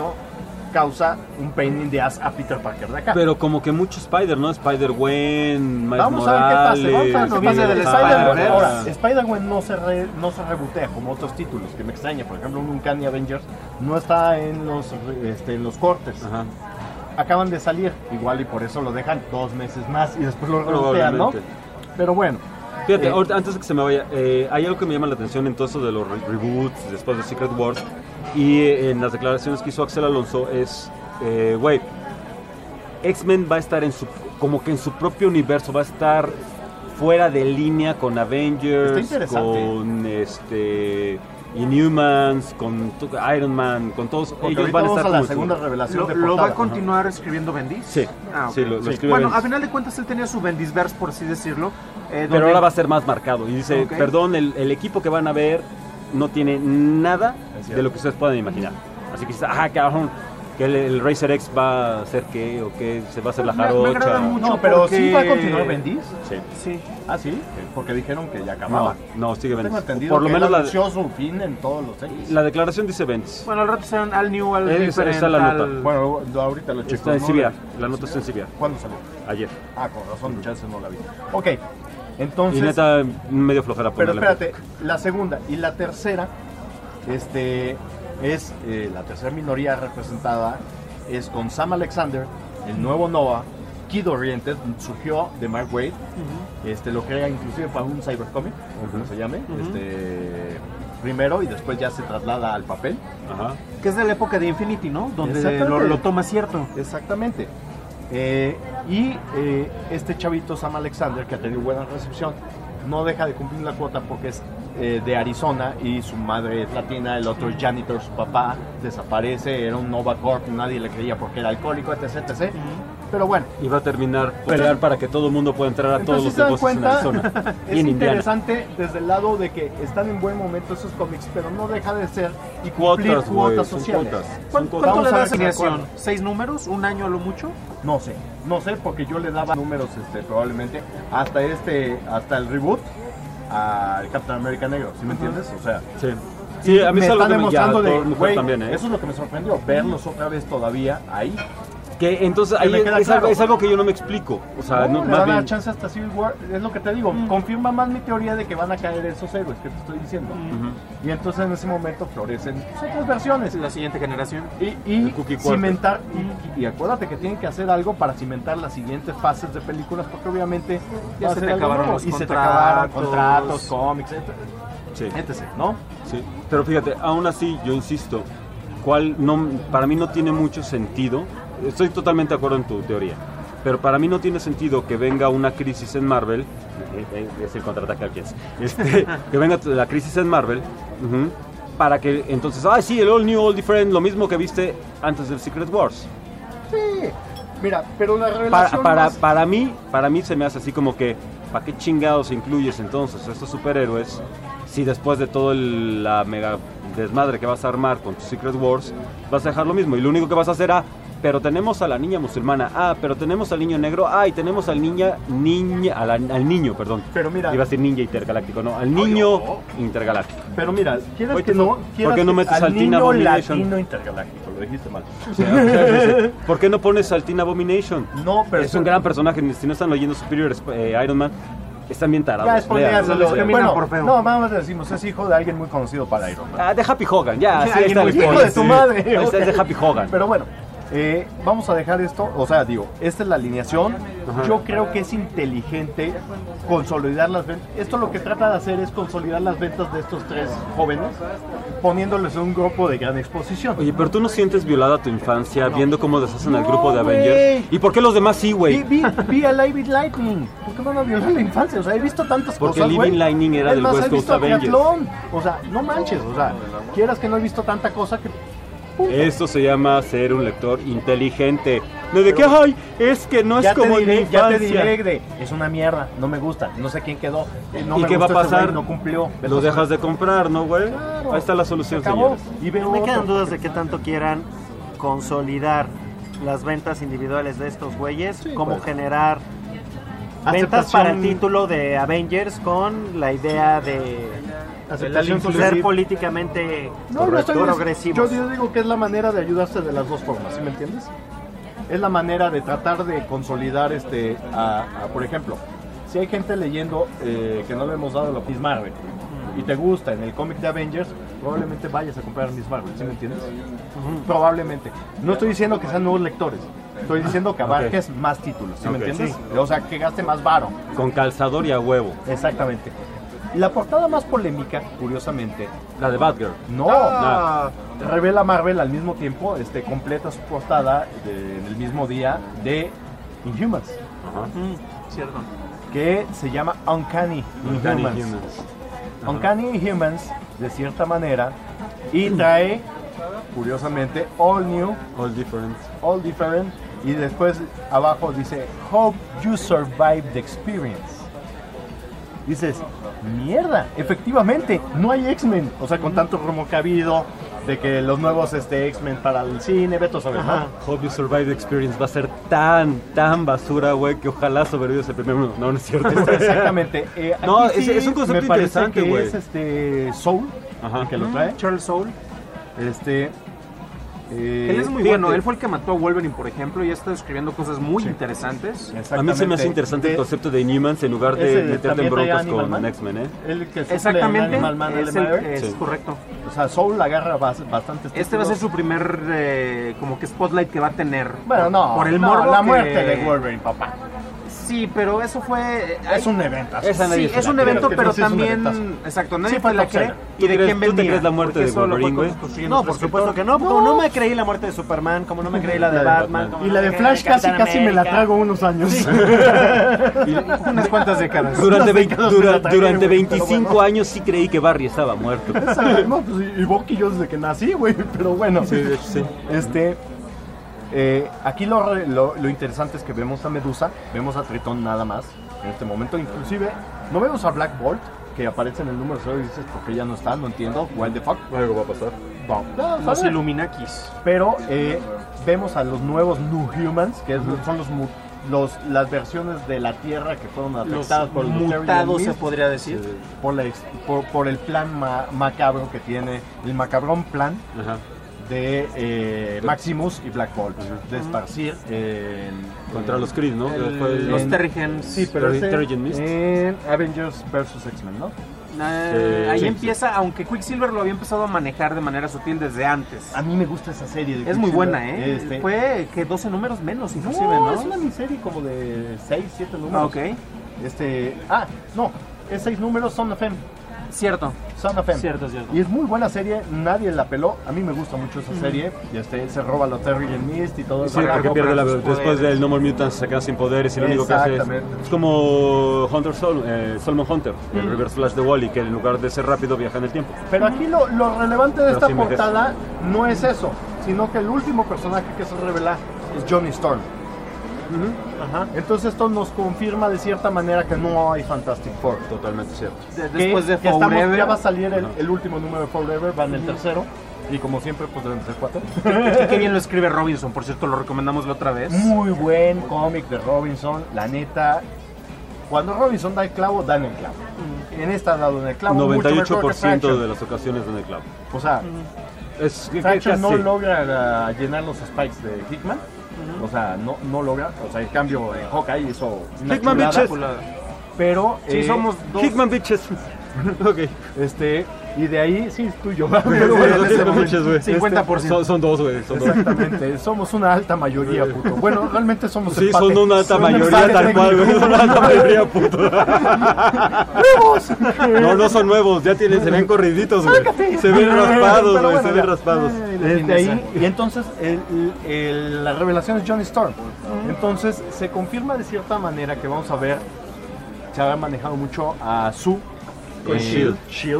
causa un pain in the ass a Peter Parker de acá. Pero como que mucho Spider, ¿no? Spider-Gwen, Miles Vamos a ver qué pasa, Morales, vamos a ver qué pasa del Peter Spider-Man. Parker. Ahora, Spider-Man no se rebotea como otros títulos, que me extraña. Por ejemplo, un Uncanny Avengers no está en los cortes. Ajá. Acaban de salir, igual y por eso lo dejan 2 meses más y después lo rebotean, ¿no? Probablemente. Pero bueno. Fíjate, ahorita, antes de que se me vaya, hay algo que me llama la atención en todo eso de los reboots después de Secret Wars y en las declaraciones que hizo Axel Alonso es, güey, X-Men va a estar como que en su propio universo, va a estar fuera de línea con Avengers, Está interesante. con Inhumans, con Iron Man, con todos. Porque ellos van a estar la como segunda revelación ¿Lo, de lo va portada. a continuar escribiendo Bendis? Sí, Ah, ok. sí, lo escribe Bueno, Bendis. a final de cuentas él tenía su Bendisverse, por así decirlo. Pero donde- ahora va a ser más marcado. Y dice, Ok. perdón, el equipo que van a ver no tiene nada de lo que ustedes pueden imaginar. Así que dice, cabrón, que el Racer X va a hacer qué, o qué, se va a hacer la Me agrada jarocha. mucho. No, pero porque- ¿sí va a continuar Bendis? Sí. Sí. Ah, ¿sí? Porque dijeron que ya acababa. No, sigue Tengo Bendis. entendido Por lo que menos él la, anunció su fin en todos los X. la declaración dice Bendis. Bueno, al rato serán al new, al Esa different, es la al- nota. Bueno, ahorita lo checo. Está en ¿no? CBR. La nota está en CBR. ¿Cuándo salió? Ayer. Ah, con razón, chances no la vi. Ok, entonces... Y neta, medio flojera Pero ponerla. espérate, la segunda y la tercera, es la tercera minoría representada es con Sam Alexander, el nuevo Nova, Kid Oriented, surgió de Mark Waid, lo crea inclusive para un cybercomic, o como se llame, primero y después ya se traslada al papel. Ajá. Que es de la época de Infinity, ¿no? Donde Exactamente. lo toma cierto. Exactamente. Este chavito Sam Alexander, que ha tenido buena recepción, no deja de cumplir la cuota porque es de Arizona y su madre es latina, el otro es janitor, su papá desaparece, era un Nova Corp, nadie le creía porque era alcohólico, etc, etc. Pero bueno, Y va a terminar pelear para que todo el mundo pueda entrar a todos entonces, los si se dan negocios en cuenta, Arizona. es Y en Indiana. interesante desde el lado de que están en buen momento esos cómics, pero no deja de ser y cumplir Cuotas, güey, cuotas son sociales. cuotas. ¿Cuánto Vamos le a da ver si me asignación? acuerdo. ¿6 números? ¿Un año a lo mucho? No sé porque yo le daba números probablemente hasta el reboot al Captain America negro, ¿sí me entiendes? O sea, Sí. Sí, a mí me es algo está que me demostrando llama, de, mujer güey, también, ¿eh? eso es lo que me sorprendió, verlos otra vez todavía ahí. Que entonces Que ahí me queda es, claro. es algo que yo no me explico. O sea, No, no, le más van a dar bien, chance hasta Civil War, es lo que te digo, confirma más mi teoría de que van a caer esos héroes que te estoy diciendo. Y entonces en ese momento florecen otras versiones. La siguiente generación. Y Cookie Quarter. cimentar, y acuérdate que tienen que hacer algo para cimentar las siguientes fases de películas, porque obviamente Ya va a se ser te algo acabaron nuevo, los y se te acabaron contratos. contratos, cómics, sí, etc., ¿no? sí. Pero fíjate, aún así, yo insisto, para mí no tiene mucho sentido. Estoy totalmente de acuerdo en tu teoría. Pero para mí no tiene sentido que venga una crisis en Marvel. Es el contraataque al que es. Que venga la crisis en Marvel. Para que entonces, sí, el All New, All Different, lo mismo que viste antes del Secret Wars. Sí, mira, pero la revelación Para mí se me hace así como que, ¿para qué chingados incluyes entonces a estos superhéroes si después de todo la mega desmadre que vas a armar con tus Secret Wars vas a dejar lo mismo? Y lo único que vas a hacer, pero tenemos a la niña musulmana, pero tenemos al niño negro, y tenemos al niño, perdón. Pero mira, iba a decir ninja intergaláctico, no, al niño intergaláctico. pero mira, quieres Oye, que no, ¿por qué no metes al Teen niño Abomination? latino intergaláctico, lo dijiste mal. ¿Por qué no pones al Teen Abomination? No, pero Es un gran personaje, si no están leyendo Superior Iron Man, están bien tarados. ya es léanlo. bueno, no, vamos a decirnos, es hijo de alguien muy conocido para Iron Man. De Happy Hogan, ya, sí, ahí está el Hijo spoiler, de tu sí. madre. Ahí está, es ok. de Happy Hogan. Pero bueno, vamos a dejar esto, o sea, digo, esta es la alineación. Yo creo que es inteligente consolidar las ventas. Esto lo que trata de hacer es consolidar las ventas de estos tres jóvenes, poniéndoles un grupo de gran exposición. Oye, pero tú no sientes violada tu infancia viendo cómo deshacen al grupo de güey. Avengers. ¿Y por qué los demás sí, güey? Vi a Living Lightning. ¿Por qué me van a violar la infancia? O sea, he visto tantas Porque cosas, güey. Living Lightning era Es del más, West he Coast visto Avengers. Triatlón. O sea, no manches. O sea, quieras que no he visto tanta cosa que... punto. Esto se llama ser un lector inteligente. No de que, ay, es que no es ya como te en mi diré, ya te infancia. diré de, es una mierda, no me gusta, no sé quién quedó, no ¿Y me qué va a gusta ese pasar? güey, no cumplió. Lo dejas de comprar, ¿no, güey? Claro. Ahí está la solución, Se acabó. señores. Y veo Me otro. quedan dudas de qué tanto quieran consolidar las ventas individuales de estos güeyes, cómo generar ventas para el título de Avengers con la idea de Aceptación ser social. políticamente No, yo estoy progresivos. yo digo que es la manera de ayudarse de las dos formas, ¿sí me entiendes? Es la manera de tratar de consolidar por ejemplo, si hay gente leyendo que no le hemos dado la Miss Marvel y te gusta en el cómic de Avengers, probablemente vayas a comprar Miss Marvel, ¿sí me entiendes? Probablemente. No estoy diciendo que sean nuevos lectores, estoy diciendo que abarques más títulos, ¿sí me Ok, entiendes? sí. O sea, que gaste más varo. Con calzador y a huevo. Exactamente. La portada más polémica, curiosamente, La de Batgirl. no, revela Marvel al mismo tiempo, completa su portada en el mismo día de Inhumans, Cierto. que se llama Uncanny Inhumans. Uncanny Inhumans de cierta manera, y trae, curiosamente, all new, all different, y después abajo dice, hope you survive the experience. Dices, mierda, efectivamente, no hay X-Men, o sea, con tanto rumor que ha habido, de que los nuevos X-Men para el cine, Beto sabes, ¿no? Hope You Survive the Experience va a ser tan basura, güey, que ojalá sobrevivas el primer uno. No, no es cierto. Exactamente. No, aquí sí es un concepto me parece interesante, que güey. es Soul, el que lo trae. Charles Soule. Él es muy fíjate. bueno, él fue el que mató a Wolverine, por ejemplo, y ha estado escribiendo cosas muy interesantes. A mí se me hace interesante el concepto de Inhumans en lugar de meterte en broncas con X-Men, ¿eh? El que Exactamente, Animal Man, es el que es correcto. O sea, Soul agarra bastante. Este va a ser su primer como que spotlight que va a tener. Bueno, no, por el no, morbo la que- muerte de Wolverine, papá. Sí, pero eso fue... Es un evento. Sí, es un evento, pero también... Exacto, nadie fue la cree. ¿Y de quién ¿Tú te venía? crees la muerte Porque de eso lo fue Wolverine, güey? construyendo No, su por escritor. supuesto que no. Como no me creí la muerte de Superman, como no me creí la de Batman. como Y no la me de creí Flash Capitán casi me la América. trago unos años. Unas cuantas décadas. Durante, Unas décadas me la tragué, durante güey, 25 pero bueno. años sí creí que Barry estaba muerto. No, pues y Bucky yo desde que nací, güey, pero bueno. Sí, de hecho, sí. Aquí lo interesante es que vemos a Medusa, vemos a Tritón nada más, en este momento, inclusive, no vemos a Black Bolt, que aparece en el número 0 y dices, ¿por qué ya no está? No entiendo, what the fuck. Algo va a pasar. No, Los ¿sabe? Illuminakis. Pero vemos a los nuevos New Humans, que son las versiones de la Tierra que fueron afectadas por los mutados, se podría decir. por el plan macabro que tiene, el macabrón plan Ajá. de Maximus y Black Bolt, de esparcir Contra los Kree, ¿no? Los Terrigens. Sí, pero Terrigen Mist. en Avengers vs. X-Men, ¿no? Ahí Sí, empieza, aunque Quicksilver lo había empezado a manejar de manera sutil desde antes. A mí me gusta esa serie. De Es muy Quicksilver. buena, ¿eh? Fue que 12 números menos, inclusive, No, ¿no? es una miniserie como de 6, 7 números. Ah, ok. No, es 6 números, Son of M. Cierto. Son of M. Cierto. Y es muy buena serie, nadie la peló. A mí me gusta mucho esa serie. Y se roba los Terrigen Mist y todo Sí, eso. porque pierde sus después poderes. del No More Mutants se queda sin poderes y lo único que hace es como Solomon Hunter, el Reverse Flash de Wally, que en lugar de ser rápido viaja en el tiempo. Pero aquí lo relevante de Pero esta sí me portada no es eso, sino que el último personaje que se revela es Johnny Storm. Ajá. Entonces esto nos confirma de cierta manera que no hay Fantastic Four. Totalmente cierto. Después de que estamos- Forever. ya va a salir el último número de Forever, va en el tercero. Y como siempre, pues deben ser 4. Qué bien lo escribe Robinson, por cierto, lo recomendamos la otra vez. Muy buen cómic de Robinson, la neta. Cuando Robinson da el clavo, da en el clavo. En esta ha dado en el clavo. mucho mejor que 98% Fraction. de las ocasiones en el clavo. O sea, Es Fraction no casi- logra llenar los spikes de Hickman. O sea, no logra. O sea, el cambio en Hawkeye hizo una Hickman chulada. bitches. Pero Sí, somos dos. Hickman bitches. Ok. Y de ahí, sí, es tuyo. Hickman bitches, güey. 50%. Son dos, güey. Son dos. Exactamente, somos una alta mayoría, puto. Bueno, realmente somos Sí, empate. son una alta Son mayoría empate tal cual, güey. técnico. Son una alta mayoría, puto. ¡Nuevos! No son nuevos, ya se ven corriditos, güey. Se ven raspados, Pero güey, bueno, se ven ya. raspados. Desde ahí, y entonces la revelación es Johnny Storm. Entonces se confirma de cierta manera que vamos a ver, se ha manejado mucho a Sue Con Shield.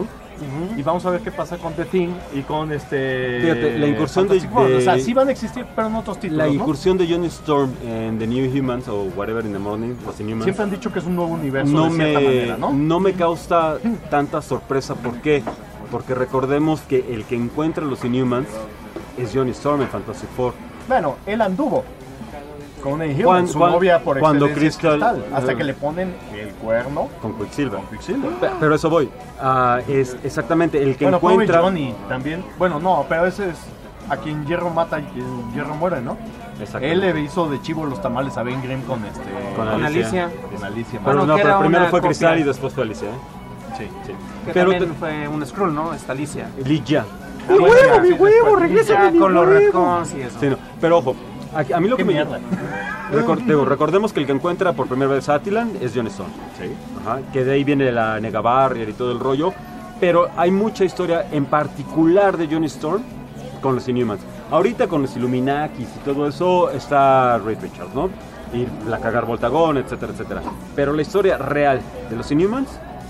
Y vamos a ver qué pasa con The Thing y con Fíjate, la incursión Fantastic Four. de- O sea, sí van a existir, pero en otros títulos, La ¿no? incursión de Johnny Storm en The New Humans o Whatever in the Morning, los Inhumans, Siempre han dicho que es un nuevo universo no de cierta manera, no me causa tanta sorpresa. ¿Por qué? Porque recordemos que el que encuentra los Inhumans es Johnny Storm en Fantastic Four. Bueno, él anduvo con Inhuman, Cuan- su cuan- novia por cuando excelencia es Crystal- Cristal, hasta que le ponen el cuerno Con Quicksilver. con Quicksilver. Pero eso voy. Es exactamente el que Bueno, pobre encuentra. Johnny también. Bueno, no, pero ese es a quien hierro mata y quien hierro muere, ¿no? Exactamente. Él le hizo de chivo los tamales a Ben Grimm con Con Alicia. Con Alicia. Pero, Bueno, no, que pero era primero una fue Cristal copia. y después fue Alicia. ¿eh? Sí. Que Pero también fue un Skrull, ¿no? Esta Alicia. Ligia. ¡Mi huevo, mi huevo! Ya con los retcons y eso. Sí, no. Pero ojo, a mí lo ¡Qué que me mierda! recordemos que el que encuentra por primera vez a Attilan es Johnny Storm. Sí. Ajá, que de ahí viene la Nega Barrier y todo el rollo. Pero hay mucha historia en particular de Johnny Storm con los Inhumans. Ahorita con los Illuminakis y todo eso está Reed Richards, ¿no? Y la cagar Voltagón, etcétera, etcétera. Pero la historia real de los Inhumans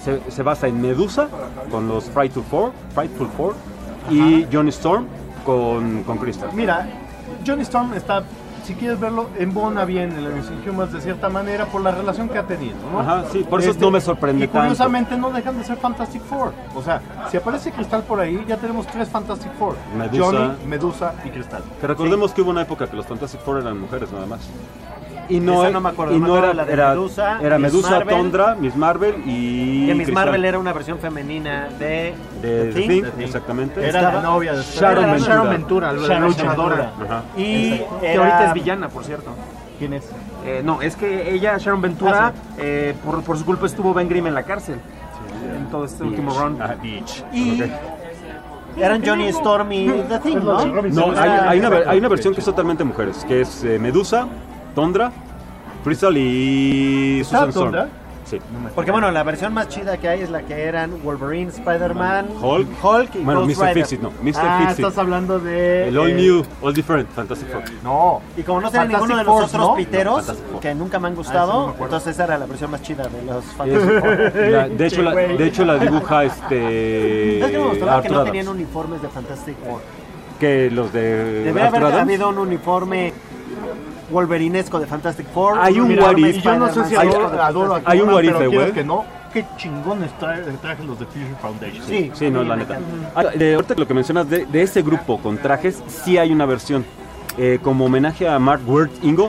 se basa en Medusa con los Frightful Four y Johnny Storm con Crystal. Mira, Johnny Storm está, si quieres verlo, embona bien en los Inhumans de cierta manera por la relación que ha tenido, ¿no? Ajá, sí, por eso no me sorprende y curiosamente no dejan de ser Fantastic Four. O sea, si aparece Cristal por ahí, ya tenemos 3 Fantastic Four. Johnny, Medusa y Cristal. Que recordemos que hubo una época que los Fantastic Four eran mujeres nada más. Y no, Esa no me acuerdo, y me no acuerdo era, de era Medusa, era Miss Medusa, Marvel. Tondra, Miss Marvel y Que Miss Cristal. Marvel era una versión femenina de The Thing, exactamente. Era la novia de Sharon Ventura, la Sharon luchadora. Ajá. y Que ahorita es villana, por cierto. ¿Quién es? No, es que ella, Sharon Ventura, por su culpa estuvo Ben Grimm en la cárcel. En todo este último run. y eran Johnny Storm y The Thing, ¿no? No, hay una versión que es totalmente mujeres, que es Medusa, Tondra, Crystal y Susan Storm. Tondra? Sí. Porque bueno, la versión más chida que hay es la que eran Wolverine, Spider-Man, Hulk y bueno, Ghost Mr. Rider. Fixit no, Mr. Fixit. Estás hablando de... El All New, All Different, Fantastic Four. No. Y como no sé Fantastic ninguno de los Force, otros ¿no? piteros, Fantastic Four. que nunca me han sí, no gustado, me acuerdo. entonces esa era la versión más chida de los Fantastic Four. De hecho la dibuja ¿Sabes qué me gustaba? Que Arthur no Adams. tenían uniformes de Fantastic Four. Que los de Debe Arthur haber Adams. habido un uniforme wolverinesco de Fantastic Four. Hay un uniforme what if. Y yo no sé si Spider-Man, adoro a hay un Aquaman, what if, pero quieres güey. que no. Qué chingones trajes los de Future Foundation. Sí, Sí, no, la neta. Ahorita lo que mencionas de ese grupo con trajes, sí hay una versión. Como homenaje a Mark Waid-Ingo,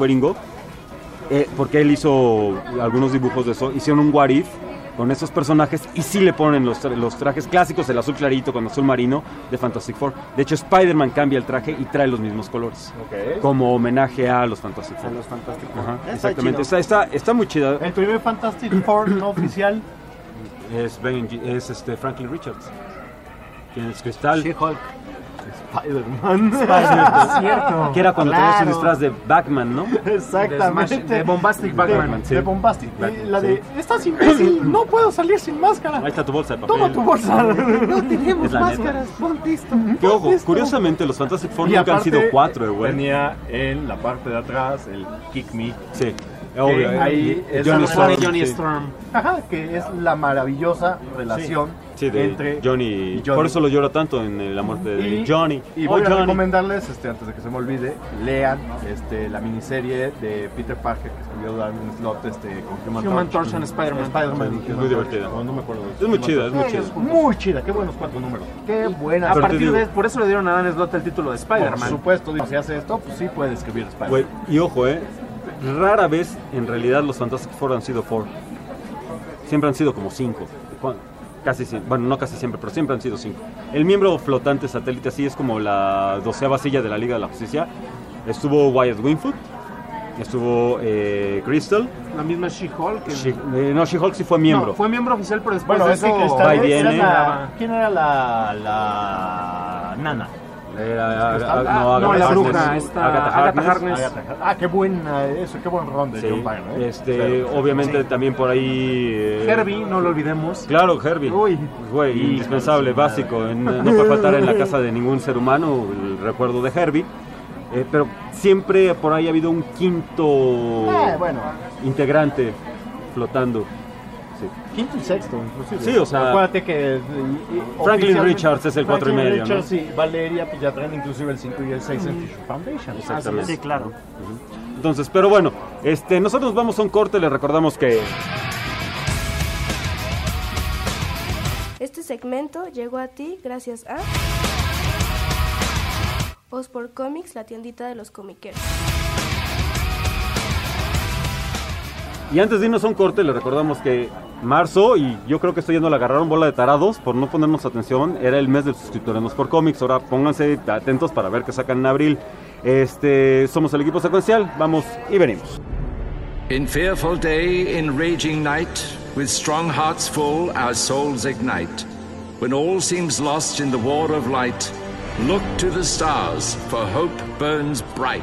porque él hizo algunos dibujos de eso, hicieron un what if con esos personajes y sí le ponen los trajes clásicos, el azul clarito con azul marino de Fantastic Four. De hecho, Spider-Man cambia el traje y trae los mismos colores, como homenaje a los Fantastic Four. A los Fantastic Four. Ajá, Está exactamente. chido. Está muy chida. El primer Fantastic Four no oficial. Es Franklin Richards, quien es Cristal. She-Hulk. Spider-Man. Cierto. Que era cuando tenía su Claro. disfraz de Batman, ¿no? Exactamente. De Bombastic Batman. Sí. De Bombastic. Batman, La de, sí. estás imbécil, no puedo salir sin máscara. Ahí está tu bolsa de papel. Toma tu bolsa. No tenemos Es la máscaras, ponte esto. Que ojo, curiosamente los Fantastic Four Y nunca han aparte, sido 4, güey. Tenía en la parte de atrás el Kick Me. Sí, obvio. ahí es Johnny donde Storm, pone Johnny sí. Storm. Ajá, que es la maravillosa relación Sí, de entre Johnny. y Johnny. Por eso lo llora tanto en la muerte de Johnny. Y Oh, voy a Johnny. recomendarles, antes de que se me olvide, lean la miniserie de Peter Parker que escribió Darwin Slott con Human Torch and Spider-Man. Spider-Man. Muy divertida. No me acuerdo. Es muy chida, es muy chida. Muy chida, qué buenos 4 números. Qué buena. A Pero te partir digo- de por eso le dieron a Dan Slott el título de Por Spider-Man. supuesto, digo, si hace esto, pues sí puede escribir Spider-Man. Güey, y ojo, rara vez en realidad los Fantastic Four han sido 4. Siempre han sido como 5. Casi siempre, bueno, no casi siempre, pero siempre han sido 5. El miembro flotante satélite así es como la 12ª silla de la Liga de la Justicia. Estuvo Wyatt Wingfoot, estuvo Crystal. La misma She-Hulk. que- She-Hulk sí fue miembro. No, fue miembro oficial, pero después Bueno, de es que eso... Cristal va y era viene. ¿Quién era la nana? No, la bruja, esta Agatha Harkness. Qué buena eso, qué buen ron de Sí, John Byrne. obviamente también por ahí... Herbie, no lo olvidemos. Claro, Herbie. Uy. Güey, indispensable, básico. No puede faltar en la casa de ningún ser humano el recuerdo de Herbie. Pero siempre por ahí ha habido un quinto Bueno, integrante flotando. Sí. quinto y sexto, inclusive. Sí, o sea, acuérdate que Franklin Richards es el 4 y Franklin medio, Richards ¿no? y Valeria pues ya traen inclusive el 5 y el 6 en Future Foundation. Exactamente. Sí, claro. Entonces, pero bueno, nosotros nos vamos a un corte, les recordamos que... Este segmento llegó a ti gracias a Osport Comics, la tiendita de los comiqueros. Y antes de irnos a un corte, les recordamos que marzo, y yo creo que esto ya no le agarraron bola de tarados por no ponernos atención, era el mes del suscriptor en Osport Comics. Ahora pónganse atentos para ver qué sacan en abril. Somos el equipo secuencial, vamos y venimos. In fearful day, in raging night, with strong hearts full, our souls ignite. When all seems lost in the war of light, look to the stars, for hope burns bright.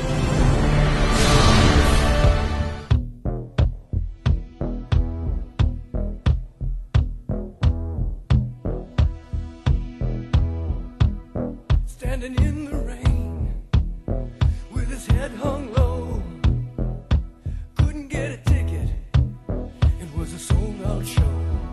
Standing in the rain with his head hung low, couldn't get a ticket, it was a sold out show.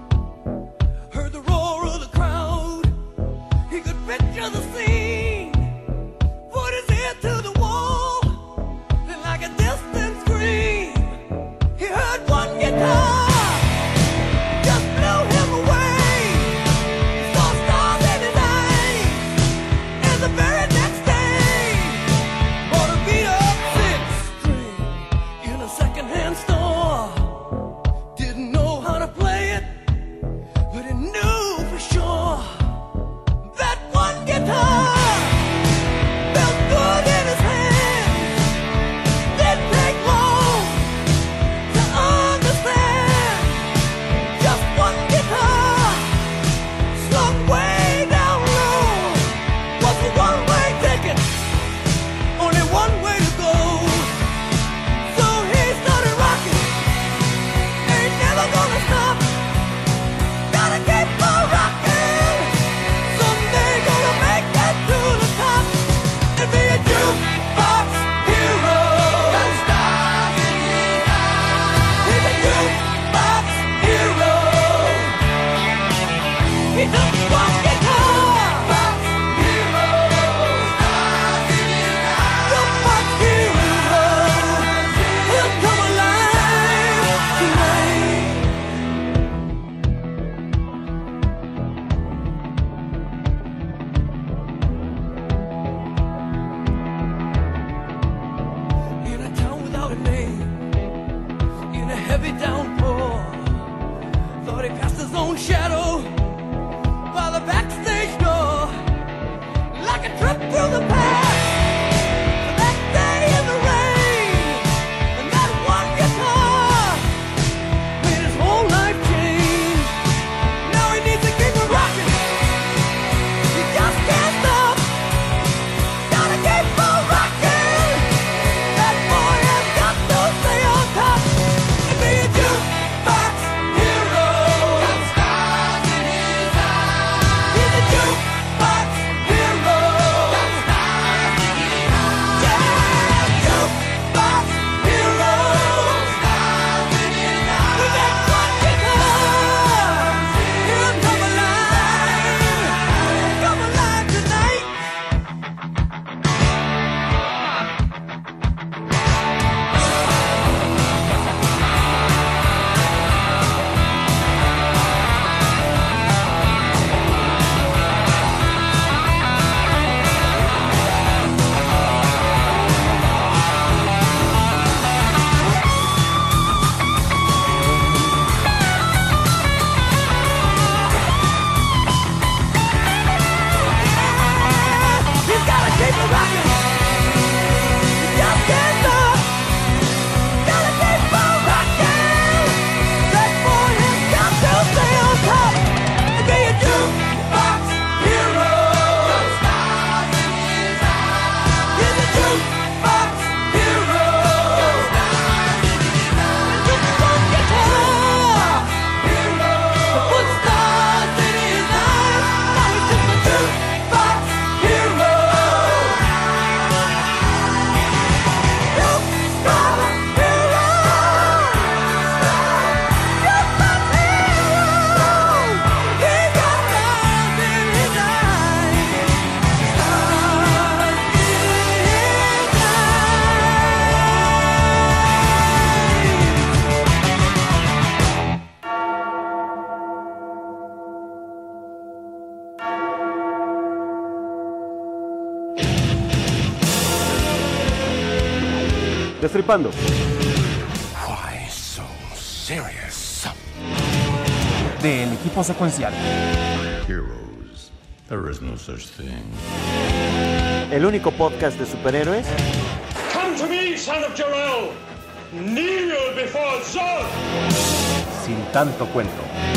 Destripando. Why so serious? Del equipo secuencial. Heroes. There is no such thing. El único podcast de superhéroes. Come to me, son of Jor-El. Kneel before Zod. Sin tanto cuento.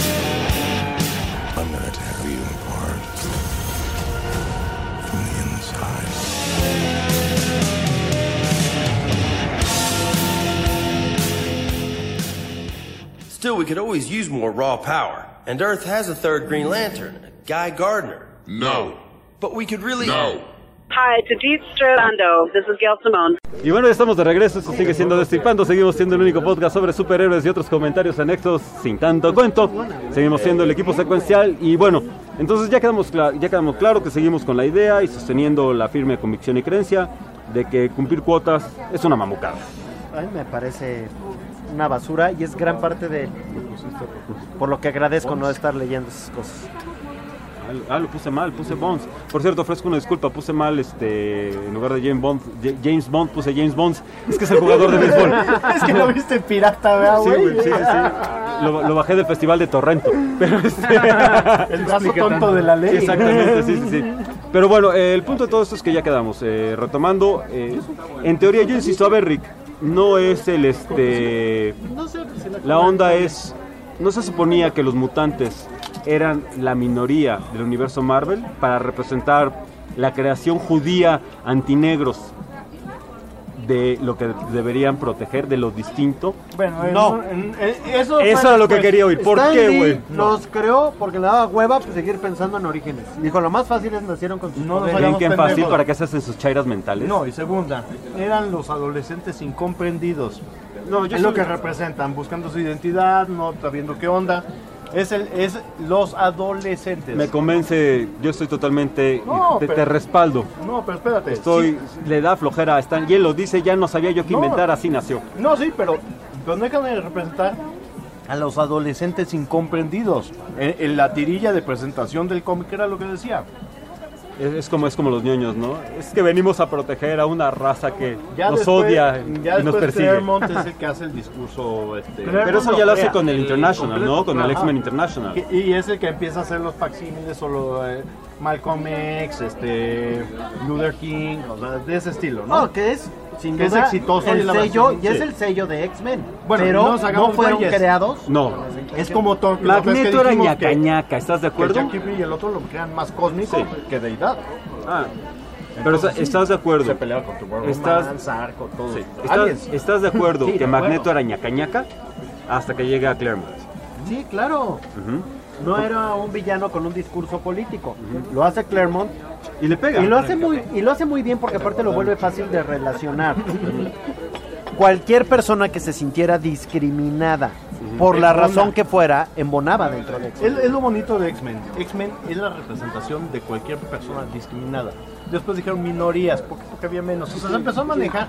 I'm gonna tear you apart from the inside. Still, we could always use more raw power. And Earth has a third Green Lantern, Guy Gardner. No. But we could really... No. Hi, to Deep Strolando. This is Gail Simone. Y bueno, ya estamos de regreso, esto sigue siendo Destripando, seguimos siendo el único podcast sobre superhéroes y otros comentarios anexos sin tanto cuento. Seguimos siendo el equipo secuencial y bueno, entonces ya quedamos claro que seguimos con la idea y sosteniendo la firme convicción y creencia de que cumplir cuotas es una mamucada. A mí me parece una basura y es gran parte de... Por lo que agradezco no estar leyendo esas cosas. Lo puse mal, puse Bonds. Por cierto, ofrezco una disculpa, puse mal, en lugar de James Bond, puse James Bonds. Es que es el jugador de béisbol. Es que lo viste pirata, ¿verdad, güey? Sí, güey, sí. Lo bajé del festival de Torrento. Pero el brazo tonto de la ley. Exactamente, sí. Pero bueno, el punto de todo esto es que ya quedamos. Retomando, en teoría yo insisto, a ver, Rick, no es la onda es... ¿No se suponía que los mutantes eran la minoría del universo Marvel para representar la creación judía antinegros de lo que deberían proteger, de lo distinto? Bueno, no. Eso era lo que quería oír. ¿Por qué, güey? Los creó porque le daba hueva pues, seguir pensando en orígenes. Dijo, lo más fácil es nacieron con sus poderes. ¿Creen que es fácil para que se hacen sus chairas mentales? No, y segunda, eran los adolescentes incomprendidos. No, es lo que representan, buscando su identidad, no sabiendo qué onda. Es los adolescentes. Me convence, yo estoy totalmente, te respaldo. No, pero espérate. Le da flojera a Stan, y él lo dice, ya no sabía yo qué inventar, así nació. No, sí, pero no dejan de representar a los adolescentes incomprendidos. En la tirilla de presentación del cómic era lo que decía. Es como los ñoños, ¿no? Es que venimos a proteger a una raza que nos odia y nos persigue. Claremont es el que hace el discurso. Pero eso ya lo hace con el International, ¿no? Con el X-Men International. Y es el que empieza a hacer los facsímiles, solo Malcolm X, Luther King, o sea, de ese estilo, ¿no? No, que es sin que duda es exitoso el y la sello, versión, y es sí. el sello de X-Men. Bueno, pero no fueron creados. No. Es como todo. Magneto era ñaca-ñaca, ¿estás de acuerdo? El Jackie y el otro lo crean más cósmico que deidad. Pero estás de acuerdo. Se peleaba con Tomorrowman, Sarko, todo. Sí. ¿Estás de acuerdo que Magneto era ñaca-ñaca hasta que llega a Claremont? Sí, claro. No era un villano con un discurso político. Lo hace Claremont y le pega. Y lo hace muy bien porque aparte lo vuelve fácil de relacionar. Cualquier persona que se sintiera discriminada por la razón que fuera, embonaba dentro de X-Men. Es lo bonito de X-Men. X-Men es la representación de cualquier persona discriminada. Después dijeron minorías, porque había menos. O sea, se empezó a manejar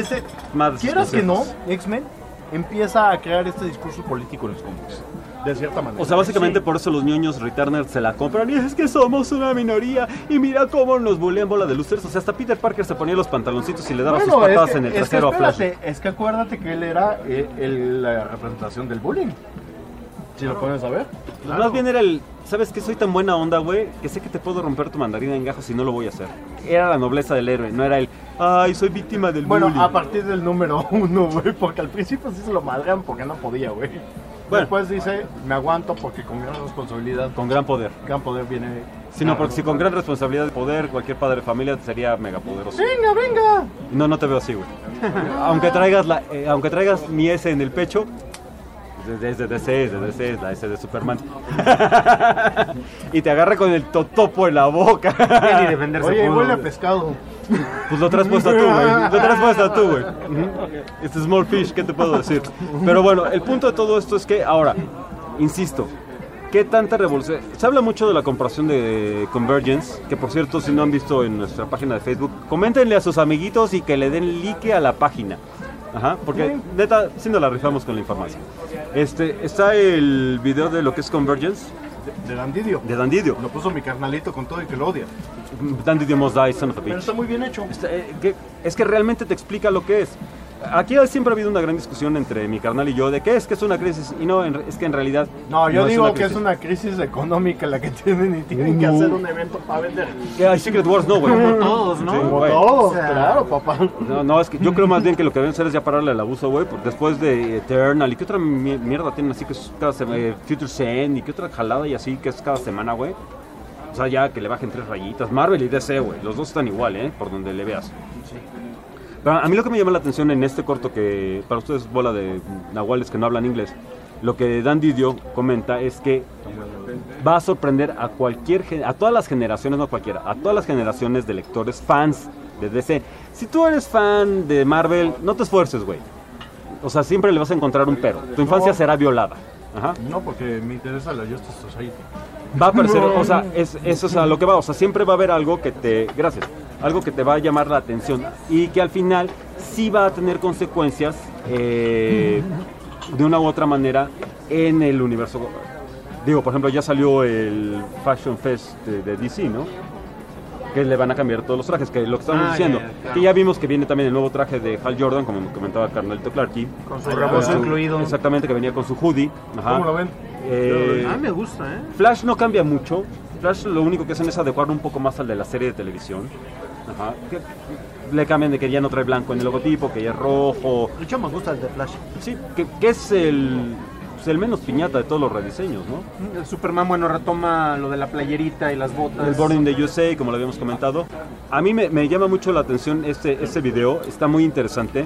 quieras que no, X-Men empieza a crear este discurso político en los cómics. De cierta manera. O sea, básicamente por eso los ñoños returners se la compran y es que somos una minoría y mira cómo nos bulean bola de losers. O sea, hasta Peter Parker se ponía los pantaloncitos y le daba sus patadas en el trasero a Flash. Es que acuérdate que él era la representación del bullying. Si lo puedes saber. Pues más bien era ¿sabes qué? Soy tan buena onda, güey, que sé que te puedo romper tu mandarina en gajos y no lo voy a hacer. Era la nobleza del héroe, no era ay, soy víctima del bullying. Bueno, a partir del número 1, güey, porque al principio sí se lo madrean porque no podía, güey. Bueno. Después dice, me aguanto porque con gran responsabilidad. Con gran poder. Gran poder viene... Sino porque si con gran responsabilidad de poder, cualquier padre de familia sería megapoderoso. ¡Venga! No te veo así, güey. aunque traigas mi S en el pecho, es de DC, es la S de Superman. Y te agarra con el totopo en la boca. Oye, huele a pescado. Pues lo traes puesto tú, güey. Este small fish, ¿qué te puedo decir? Pero bueno, el punto de todo esto es que ahora, insisto, ¿qué tanta revolución? Se habla mucho de la comparación de Convergence, que por cierto, si no han visto en nuestra página de Facebook, coméntenle a sus amiguitos y que le den like a la página. Ajá, porque neta, sí nos la rifamos con la información. Está el video de lo que es Convergence. De Dandidio. De Dandidio. Lo puso mi carnalito con todo y que lo odia. Dandidio must die, son of a bitch. Pero está muy bien hecho. Es que realmente te explica lo que es. aquí siempre ha habido una gran discusión entre mi carnal y yo de qué es que es una crisis y no, es que en realidad... No, yo no digo es que es una crisis económica la que tienen y tienen que hacer un evento para vender. Que hay Secret Wars, no, güey. Todos, ¿no? Sí, güey. Todos, claro, papá. No, es que yo creo más bien que lo que deben hacer es ya pararle al abuso, güey, porque después de Eternal y qué otra mierda tienen así que es cada semana, Future Zen y qué otra jalada y así que es cada semana, güey. O sea, ya que le bajen 3 rayitas. Marvel y DC, güey, los dos están igual, por donde le veas. Sí. Pero a mí lo que me llama la atención en este corto, que para ustedes es bola de nahuales que no hablan inglés, lo que Dan Didio comenta es que va a sorprender a a todas las generaciones, no cualquiera, a todas las generaciones de lectores, fans de DC. Si tú eres fan de Marvel, no te esfuerces, güey. O sea, siempre le vas a encontrar un pero. Tu infancia será violada. Ajá. No, porque me interesa la Justice Society. Va a aparecer, o sea, eso es a lo que va, o sea, siempre va a haber algo que algo que te va a llamar la atención y que al final sí va a tener consecuencias de una u otra manera en el universo. Digo, por ejemplo, ya salió el Fashion Fest de DC, ¿no? Que le van a cambiar todos los trajes, que lo que estamos diciendo, claro. Que ya vimos que viene también el nuevo traje de Hal Jordan, como comentaba Carnalito Clarky. Con su rebozo incluido. Exactamente, que venía con su hoodie. Ajá. ¿Cómo lo ven? Me gusta, Flash no cambia mucho. Flash lo único que hacen es adecuarlo un poco más al de la serie de televisión. Ajá. Que le cambian de que ya no trae blanco en el logotipo, que ya es rojo. De hecho, me gusta el de Flash. Sí, que es el menos piñata de todos los rediseños, ¿no? El Superman, bueno, retoma lo de la playerita y las botas. El Born in the USA, como lo habíamos comentado. A mí me llama mucho la atención este video, está muy interesante.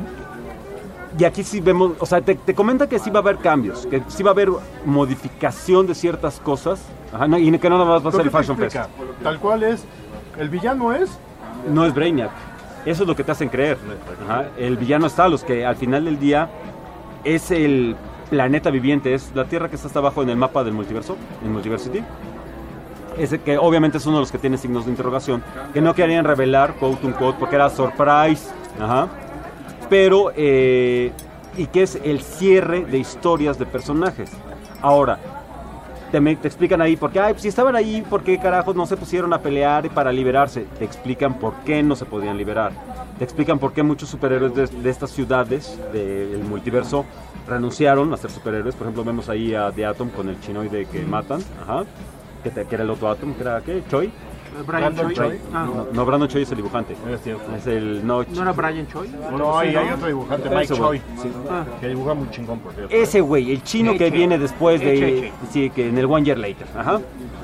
Y aquí sí vemos, o sea, te comenta que sí va a haber cambios, que sí va a haber modificación de ciertas cosas. Ajá, no, y que no nada más va a ser el Fashion Fest. Tal cual es, el villano es... No es Brainiac, eso es lo que te hacen creer. Ajá, el villano está, los que al final del día es el planeta viviente, es la Tierra que está hasta abajo en el mapa del multiverso, en Multiversity. Ese que obviamente es uno de los que tiene signos de interrogación, que no querían revelar, quote unquote, porque era surprise. Ajá. Pero, y que es el cierre de historias de personajes. Ahora, te explican ahí, porque, pues, si estaban ahí, ¿por qué carajos no se pusieron a pelear para liberarse? Te explican por qué no se podían liberar. Te explican por qué muchos superhéroes de estas ciudades del multiverso renunciaron a ser superhéroes. Por ejemplo, vemos ahí a The Atom con el chinoide que matan, ajá, que era el otro Atom, que era, ¿qué? ¿Choi? Brandon Choi. No, Brandon Choi es el dibujante. Es el ¿No era Brian Choi? No, hay otro dibujante, Mike Choi, sí. Que dibuja muy chingón, por cierto. Ese güey, el chino que viene después de... Sí, que en el One Year Later. Ajá.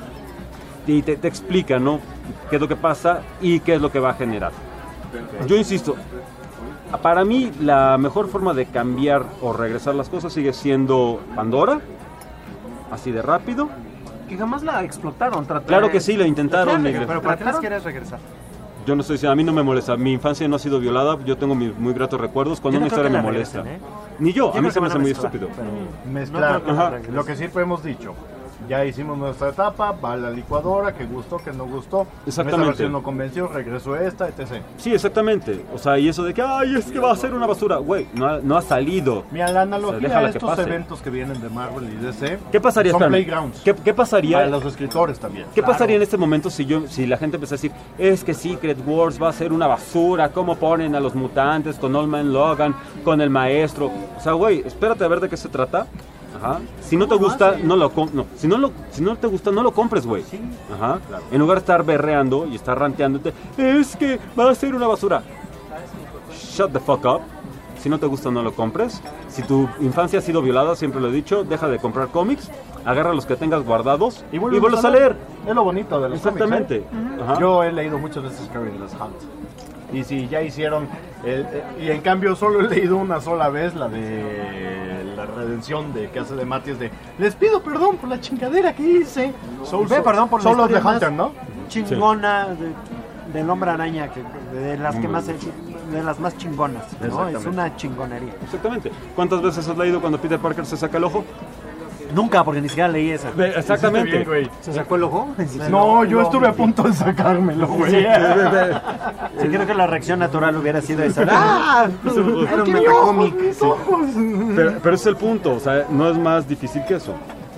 Y te explica, ¿no? Qué es lo que pasa y qué es lo que va a generar. Yo insisto, para mí la mejor forma de cambiar o regresar las cosas sigue siendo Pandora. Así de rápido. Que jamás la explotaron. Claro que sí, lo intentaron. Pero ¿para qué les quieres regresar? Yo no estoy diciendo, a mí no me molesta. Mi infancia no ha sido violada, yo tengo muy gratos recuerdos. Cuando una historia me molesta. Ni yo, a mí se me hace muy estúpido. Mezclar. Lo que siempre hemos dicho. Ya hicimos nuestra etapa, va a la licuadora, que gustó, que no gustó. Exactamente. Esta versión no convenció, regresó esta, etc. Sí, exactamente. O sea, y eso de que, ay, es que va a ser una basura. Güey, no ha salido. Mira, la analogía de estos eventos que vienen de Marvel y DC ¿qué pasaría, son playgrounds. ¿Qué pasaría? Para los escritores también. ¿Qué pasaría en este momento si la gente empezó a decir, es que Secret Wars va a ser una basura, cómo ponen a los mutantes con Old Man Logan, con el maestro? O sea, güey, espérate a ver de qué se trata. Ajá. Si no te gusta, si no te gusta, no lo compres, güey. Sí. Ajá. Claro. En lugar de estar berreando y estar ranteándote, es que va a ser una basura. Shut the fuck up. Si no te gusta, no lo compres. Si tu infancia ha sido violada, siempre lo he dicho, deja de comprar cómics, agarra los que tengas guardados y vuelves a leer. Es lo bonito de los Exactamente. Cómics, ¿eh? Yo he leído muchas veces Scavenger's Hunt. Y si ya hicieron, y en cambio solo he leído una sola vez la de la redención de que hace de Matías de les pido perdón por la chingadera que hice. Perdón por Solo de Hunter, ¿no? Chingona del Hombre Araña, de las que más, de las más chingonas, ¿no? Es una chingonería. Exactamente. ¿Cuántas veces has leído cuando Peter Parker se saca el ojo? Nunca, porque ni siquiera leí esa. Exactamente. Bien, ¿Se sacó el ojo? No, yo estuve a punto de sacármelo, güey. Sí, creo que la reacción natural hubiera sido esa. ¡Ah! Era un metacómic. Pero ese es el punto, o sea, no es más difícil que eso.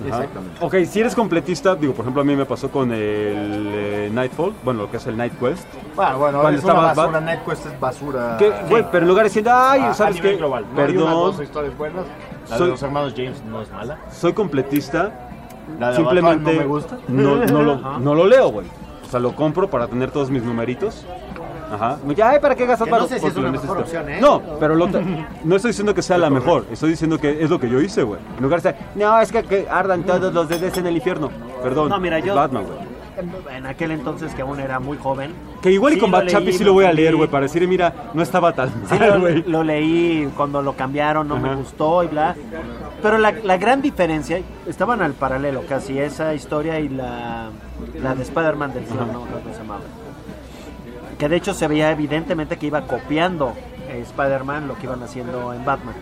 Exactamente. Ok, si eres completista, digo, por ejemplo, a mí me pasó con el Nightfall, bueno, lo que es el Night Quest. Bueno, Cuando es una estaba basura, Night Quest es basura. Que, güey, pero en lugar de diciendo, ay, a ¿sabes nivel qué? global. No hay Perdón. unas dos historias buenas. La de los hermanos James no es mala. Soy completista. La de Simplemente Batman no me gusta. no lo leo, güey. O sea, lo compro para tener todos mis numeritos. Ajá. Ya, ay, ¿para qué gastas Que no varo? sé si Porque es una lo mejor necesito. opción, ¿eh? No, pero no estoy diciendo que sea la mejor. Estoy diciendo que es lo que yo hice, güey. En lugar de decir, no, es que ardan todos los DDs en el infierno. Perdón, No, mira, es yo- Batman, güey. En aquel entonces que aún era muy joven. Que igual y sí con lo Batchapi leí, sí lo voy a leí. leer, güey, para decir, mira, no estaba tan Sí, mal, güey. lo leí cuando lo cambiaron, no me Ajá. gustó y bla. Pero la gran diferencia, estaban al paralelo casi, esa historia y la de Spider-Man del cielo, no creo que se llamaba. Que de hecho se veía evidentemente que iba copiando Spider-Man lo que iban haciendo en Batman.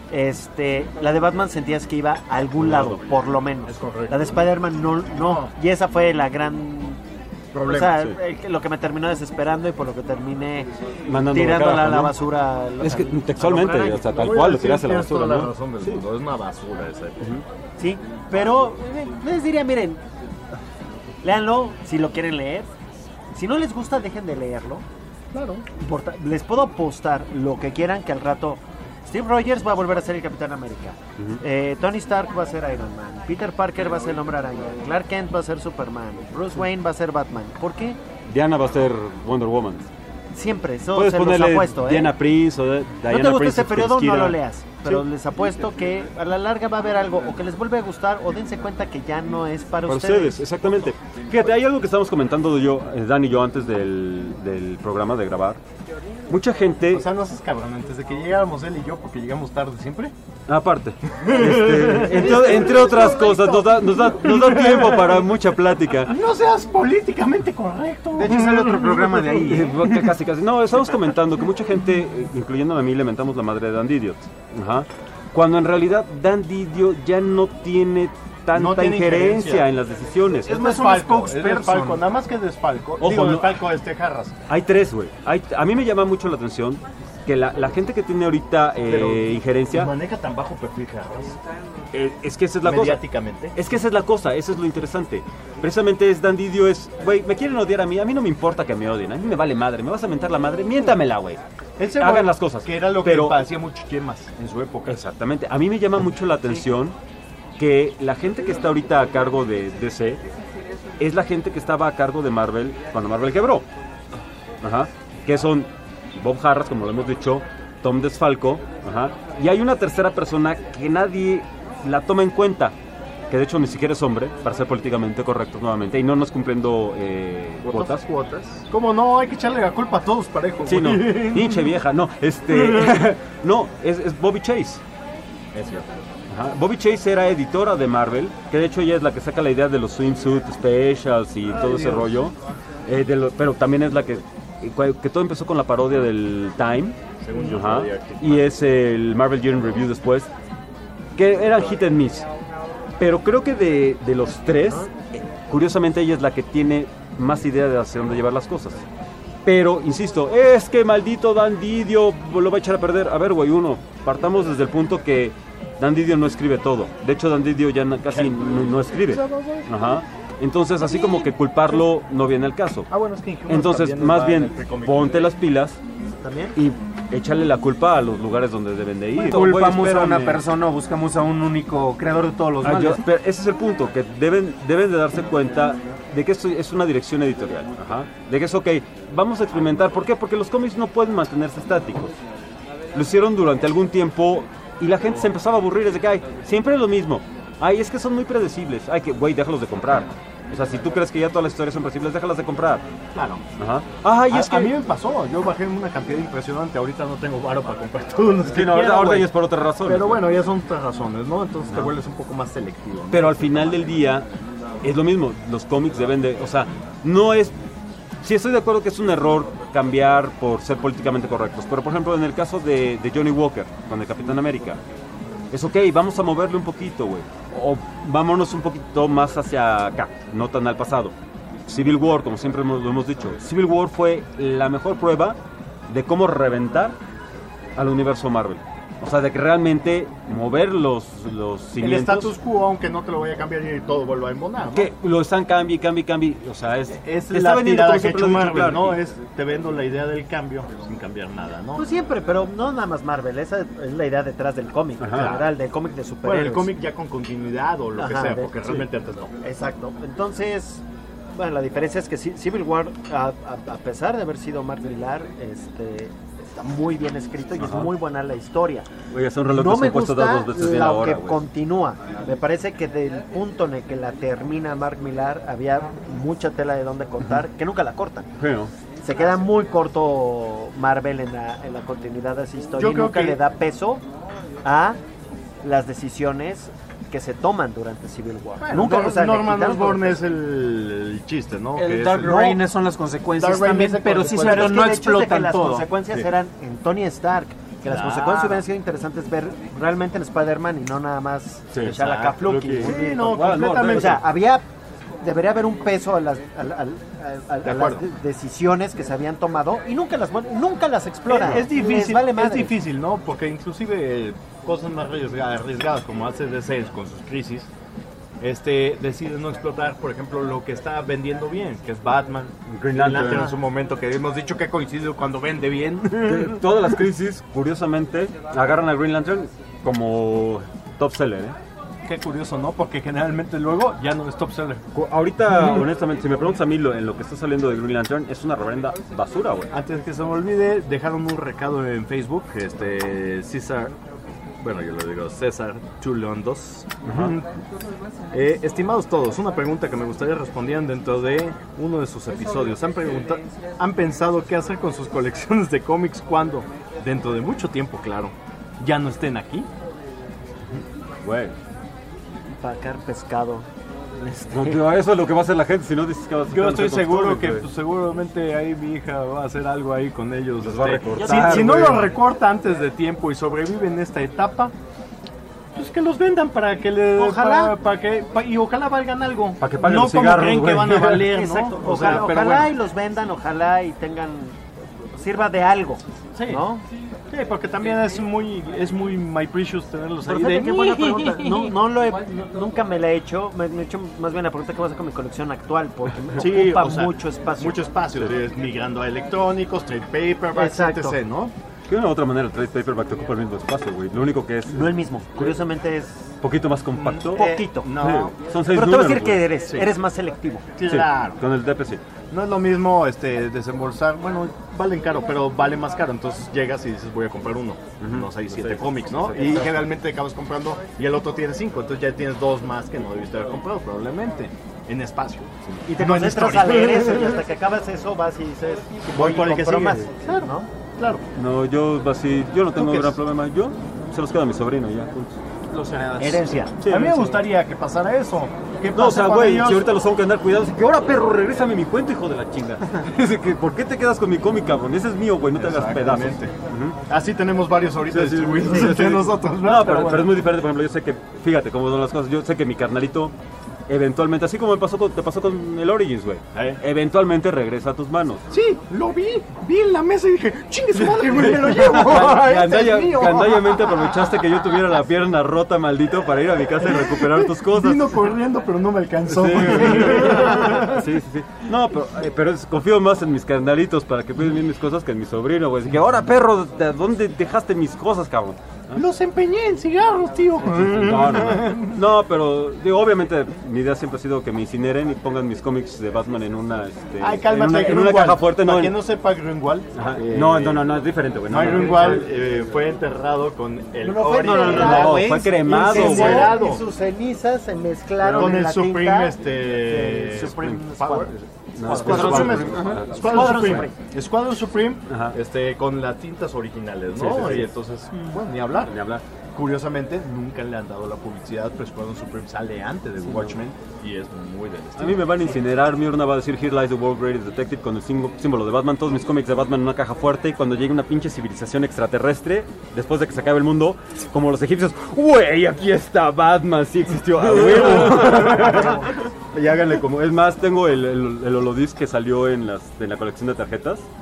La de Batman sentías que iba a algún lado, por lo menos. La de Spider-Man no. Y esa fue la gran Problema, o sea, sí. lo que me terminó desesperando y por lo que terminé Mandando tirándola carajo, a la ¿no? basura. Es que textualmente, o sea, tal Voy a cual lo decir, tiraste a la tienes basura, toda la ¿no? razón del mundo, es una basura esa época. Sí, pero les diría, miren, léanlo si lo quieren leer. Si no les gusta, dejen de leerlo. Claro. Les puedo apostar lo que quieran que al rato Steve Rogers va a volver a ser el Capitán América. Tony Stark va a ser Iron Man. Peter Parker va a ser el Hombre Araña. Clark Kent va a ser Superman. Bruce Wayne va a ser Batman. ¿Por qué? Diana va a ser Wonder Woman. Siempre, eso Puedes se los ponerle apuesto. Diana Prince o No Diana te gusta Prince. este periodo, no Kira. lo leas. Pero Sí. les apuesto que a la larga va a haber algo o que les vuelve a gustar o dense cuenta que ya no es para ustedes, exactamente. Fíjate, hay algo que estamos comentando Dan y yo antes del programa de grabar. Mucha gente... O sea, no seas cabrón, antes de que llegáramos él y yo, porque llegamos tarde siempre. Aparte, entre otras cosas, nos da tiempo para mucha plática. No seas políticamente correcto. De hecho, sale otro programa de ahí. Casi. No, estamos comentando que mucha gente, incluyéndome a mí, le mentamos la madre de Dan Didion. Ajá. Cuando en realidad Dan Didion ya no tiene tanta injerencia en las decisiones. Es más un spokesperson. Nada más que Desfalco. Ojo, no. Desfalco Harras. Hay tres, güey. A mí me llama mucho la atención que la gente que tiene ahorita injerencia... Maneja tan bajo perfil Harras. Es que esa es la Mediáticamente. cosa. Es que esa es la cosa, eso es lo interesante. Precisamente Dan Didion güey, me quieren odiar a mí no me importa que me odien, a mí me vale madre, me vas a mentar la madre, miéntamela, güey. Hagan las cosas. Que era lo que hacía mucho Chemas en su época. Exactamente. A mí me llama mucho la atención que la gente que está ahorita a cargo de DC es la gente que estaba a cargo de Marvel cuando Marvel quebró. Ajá. Que son Bob Harras, como lo hemos dicho, Tom Desfalco, ajá. Y hay una tercera persona que nadie la toma en cuenta, que de hecho ni siquiera es hombre, para ser políticamente correctos nuevamente, y no nos cumpliendo cuotas. ¿Cómo no? Hay que echarle la culpa a todos parejo. Sí, no, pinche vieja, no, no, es Bobby Chase. Es cierto. Ajá. Bobby Chase era editora de Marvel, que de hecho ella es la que saca la idea de los swimsuit specials y todo ese rollo, pero también es la que todo empezó con la parodia del Time. Según yo, ajá, y es el Marvel Year in Review después, que eran hit and miss. Pero creo que de los tres, curiosamente ella es la que tiene más idea de hacia dónde llevar las cosas. Pero, insisto, es que maldito Dan Didion lo va a echar a perder. A ver, güey, partamos desde el punto que Dan Didion no escribe todo. De hecho, Dan Didion ya casi no escribe. Ajá. Entonces, así como que culparlo no viene al caso. Bueno, es que entonces, más bien, ponte las pilas ¿También? y échale la culpa a los lugares donde deben de ir. Culpamos a una persona o buscamos a un único creador de todos los males. Pero ese es el punto, que deben de darse cuenta de que esto es una dirección editorial. Ajá. De que es ok, vamos a experimentar. ¿Por qué? Porque los cómics no pueden mantenerse estáticos. Lo hicieron durante algún tiempo y la gente se empezaba a aburrir desde que siempre es lo mismo. Es que son muy predecibles. Güey, déjalos de comprar. O sea, si tú crees que ya todas las historias son predecibles, déjalas de comprar. Claro. Ajá. Y es que a mí me pasó, yo bajé una cantidad impresionante, ahorita no tengo varo para comprar todos los que ahorita ya es por otras razones. Pero bueno, ya son otras razones, ¿no? Entonces te vuelves un poco más selectivo, ¿no? Pero al final del día es lo mismo, los cómics deben de, o sea, no es... Sí, estoy de acuerdo que es un error cambiar por ser políticamente correctos, pero por ejemplo en el caso de Johnny Walker con el Capitán América, es ok, vamos a moverle un poquito, güey, o vámonos un poquito más hacia acá, no tan al pasado. Civil War, como siempre lo hemos dicho, Civil War fue la mejor prueba de cómo reventar al universo Marvel. O sea, de que realmente mover los El cimientos. status quo, aunque no te lo voy a cambiar y todo vuelva a embonar, ¿no? Que lo están cambie. O sea, Es te está la vendiendo tirada como que ha siempre hecho lo he dicho, Marvel, claro. ¿no? Es, te vendo la idea del cambio sin cambiar nada, ¿no? Pues siempre, pero no nada más Marvel, esa es la idea detrás del cómic, en general, del cómic de superhéroes. Bueno, el cómic ya con continuidad o lo que sea, porque realmente antes no. Exacto. Entonces, bueno, la diferencia es que Civil War, a pesar de haber sido Mark Millar, está muy bien escrito y es muy buena la historia. Oye, son relojes no me compuestos gusta dos veces bien la hora, que güey. continúa. Me parece que del punto en el que la termina Mark Millar había mucha tela de donde cortar, que nunca la cortan. Sí, ¿no? Se queda muy corto Marvel en la continuidad de esa historia Yo y creo nunca que- le da peso a las decisiones que se toman durante Civil War. Bueno, Nunca, o sea, le Norman quitaron Osborn todo es el chiste, ¿no? El Que es Dark Reign son las consecuencias Dark Reign también, es de pero sí consecuencias. cierto, es que no el hecho de que explotan las todo. consecuencias Sí. eran en Tony Stark, que las Claro. consecuencias hubieran sido interesantes ver realmente en Spider-Man y no nada más Sí, echar a Fluky. Sí, no, completamente. O sea, debería haber un peso a las, De acuerdo. decisiones que se habían tomado y nunca las explora. Es difícil, Les vale es madres. difícil, ¿no? Porque inclusive cosas más arriesgadas como hace DC con sus crisis, decide no explotar, por ejemplo, lo que está vendiendo bien, que es Batman, Green Lantern. en su momento, que hemos dicho que coincide cuando vende bien. Que todas las crisis, curiosamente, agarran a Green Lantern como top seller, ¿eh? Qué curioso, ¿no? Porque generalmente luego ya no es top seller. Ahorita, honestamente, si me preguntas a mí en lo que está saliendo de Green Lantern, es una reverenda basura, güey. Antes que se me olvide, dejaron un recado en Facebook, César, bueno, yo lo digo, César Chuleón 2. Estimados todos, una pregunta que me gustaría respondieran dentro de uno de sus episodios. ¿Han pensado qué hacer con sus colecciones de cómics cuando, dentro de mucho tiempo, claro, ya no estén aquí? Güey. Pacar pescado. No, eso es lo que va a hacer la gente, si no dices que vas a Yo sacar estoy los seguro cómics, que güey. pues, seguramente ahí mi hija va a hacer algo ahí con ellos. Los va a recortar, si no güey. lo recorta antes de tiempo y sobrevive en esta etapa, pues que los vendan para que le... Ojalá. Y ojalá valgan algo. Para que paguen no los como cigarros, creen que güey. van a valer, ¿no? Exacto. O sea, Ojalá, pero ojalá bueno. y los vendan, ojalá y sirva de algo. Sí. ¿No? Sí, porque también es muy My Precious tenerlos Pero ahí. fíjate de- qué buena pregunta. Nunca me la he hecho. Me he hecho más bien la pregunta qué voy a hacer con mi colección actual, porque Sí, ocupa o sea, mucho espacio. Mucho espacio. Migrando a electrónicos, trade paperbacks, Exacto. etc., ¿no? Que de una u otra manera el trade paperback te ocupa el mismo espacio, güey. Lo único que es No el mismo. Curiosamente es un poquito más compacto. poquito. No. Sí, son 6 Pero te voy a decir números, que güey. Sí. eres más selectivo. Sí, Claro. con el DP sí. No es lo mismo desembolsar, bueno, valen caro, pero vale más caro. Entonces llegas y dices, voy a comprar uno. No sé, 7 cómics, ¿no? Y generalmente acabas comprando y el otro tiene 5. Entonces ya tienes 2 más que no debiste haber comprado, probablemente. En espacio. Y te No en concentras historia. a leer eso y hasta que acabas eso vas y dices, Voy por el que compro sigue. más. Claro. ¿No? Claro. No, yo no tengo qué gran es? problema. Yo se los quedo a mi sobrino ya. punto. Los heredas. Herencia. Sí, a mí me sí. gustaría que pasara eso. ¿Qué No, o sea, pasa güey, cuando si ahorita ellos- los tengo que andar cuidando, que ahora perro, regrésame mi cuento, hijo de la chinga. Dice que, ¿por qué te quedas con mi cómic, cabrón? Ese es mío, güey, no te hagas pedazos. Exactamente. Así tenemos varios ahorita distribuidos Sí, sí, entre sí. nosotros, No, pero bueno. es muy diferente, por ejemplo, yo sé que, fíjate cómo son las cosas, yo sé que mi carnalito eventualmente, así como te pasó con el Origins, güey, eventualmente regresa a tus manos. Sí, lo vi en la mesa y dije, chingue su madre, güey, me lo llevo. Este es mío. Gandallamente aprovechaste que yo tuviera la pierna rota, maldito, para ir a mi casa y recuperar tus cosas. Vino corriendo, pero no me alcanzó. Sí, güey. sí. No, pero confío más en mis carnalitos para que cuiden bien mis cosas que en mi sobrino, güey. Así que ahora, perro, ¿de dónde dejaste mis cosas, cabrón? Los empeñé en cigarros, tío. No, pero digo, obviamente mi idea siempre ha sido que me incineren y pongan mis cómics de Batman en una Ay, cálmate, en una caja fuerte, Para no. quien no sepa, Greenwald. Ajá. No, es diferente, güey. Mike Greenwald fue enterrado con el No, fue cremado, güey. Incincerado. Y sus cenizas se mezclaron Con en el la Supreme, tinta. Supreme Squad. No, Escuadrón Supreme. Escuadrón Supreme, Ajá. con las tintas originales, ¿no? Sí, sí, sí. Y entonces, bueno, ni hablar. Ni hablar. Curiosamente, nunca le han dado la publicidad, pero Escuadrón Supreme sale antes de Watchmen y es muy del A estilo. mí me van a incinerar, mi urna va a decir Here lies the world greatest detective con el símbolo de Batman, todos mis cómics de Batman en una caja fuerte y cuando llegue una pinche civilización extraterrestre, después de que se acabe el mundo, como los egipcios, güey, aquí está Batman, sí existió, a huevo. Y háganle como, es más, tengo el holodisc que salió en la colección de tarjetas.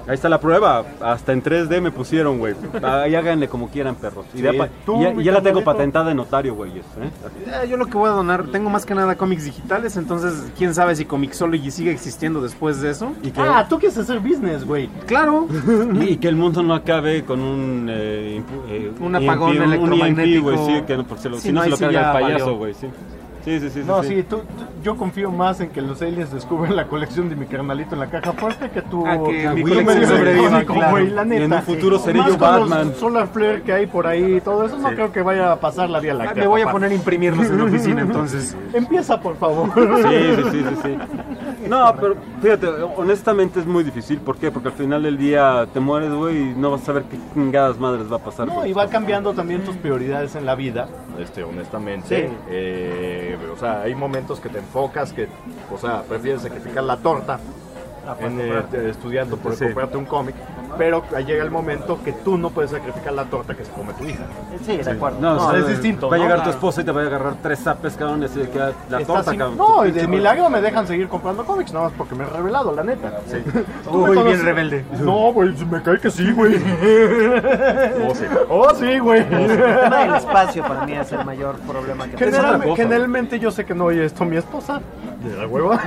Ahí está la prueba, hasta en 3D me pusieron, güey. Ahí háganle como quieran, perros. Y Sí. ya, Tú, ya mi la tengo carnalito. patentada en notario, güey. Yo lo que voy a donar, tengo más que nada cómics digitales, entonces quién sabe si Comixology sigue existiendo después de eso. Y que, tú quieres hacer business, güey. Claro. y que el mundo no acabe con un... Un apagón EMP, electromagnético. Un EMP, güey, sí, que no, porque Sí, si no se ahí lo sí carga ya el payaso, valió. güey, sí. Sí. No, sí, yo confío más en que los aliens descubren la colección de mi carnalito en la caja fuerte que tú. que mi tú colección medio sobreviva, icónico, claro. güey, la Y neta. en un futuro seré Más yo con Batman. los solar flare que hay por ahí y todo eso, no creo que vaya a pasar la Vía Láctea. Me voy a papá. poner a imprimirlos en la oficina entonces. Empieza, por favor. Sí. No, pero fíjate, honestamente es muy difícil. ¿Por qué? Porque al final del día te mueres, güey, y no vas a saber qué chingadas madres va a pasar. No, güey. y va cambiando también tus prioridades en la vida, honestamente. Sí. O sea, hay momentos que te enfocas, que, o sea, prefieres sacrificar la torta estudiando por Sí. comprarte un cómic, pero llega el momento que tú no puedes sacrificar la torta que se come tu hija. Sí, de acuerdo. No, o sea, es distinto. Va a ¿no? llegar tu Claro. esposa y te va a agarrar 3 zapes, cabrón, y así de que la Estás torta, sin- cabrón. No, y Pinche de milagro me dejan seguir comprando cómics, nada más porque me he revelado, la neta. Sí. Uy, bien rebelde. No, güey, me cae que sí, güey. Oh, sí. Oh, sí, güey. El tema del espacio para mí es el mayor problema que tengo. Generalmente yo sé que no oye esto mi esposa, de la hueva.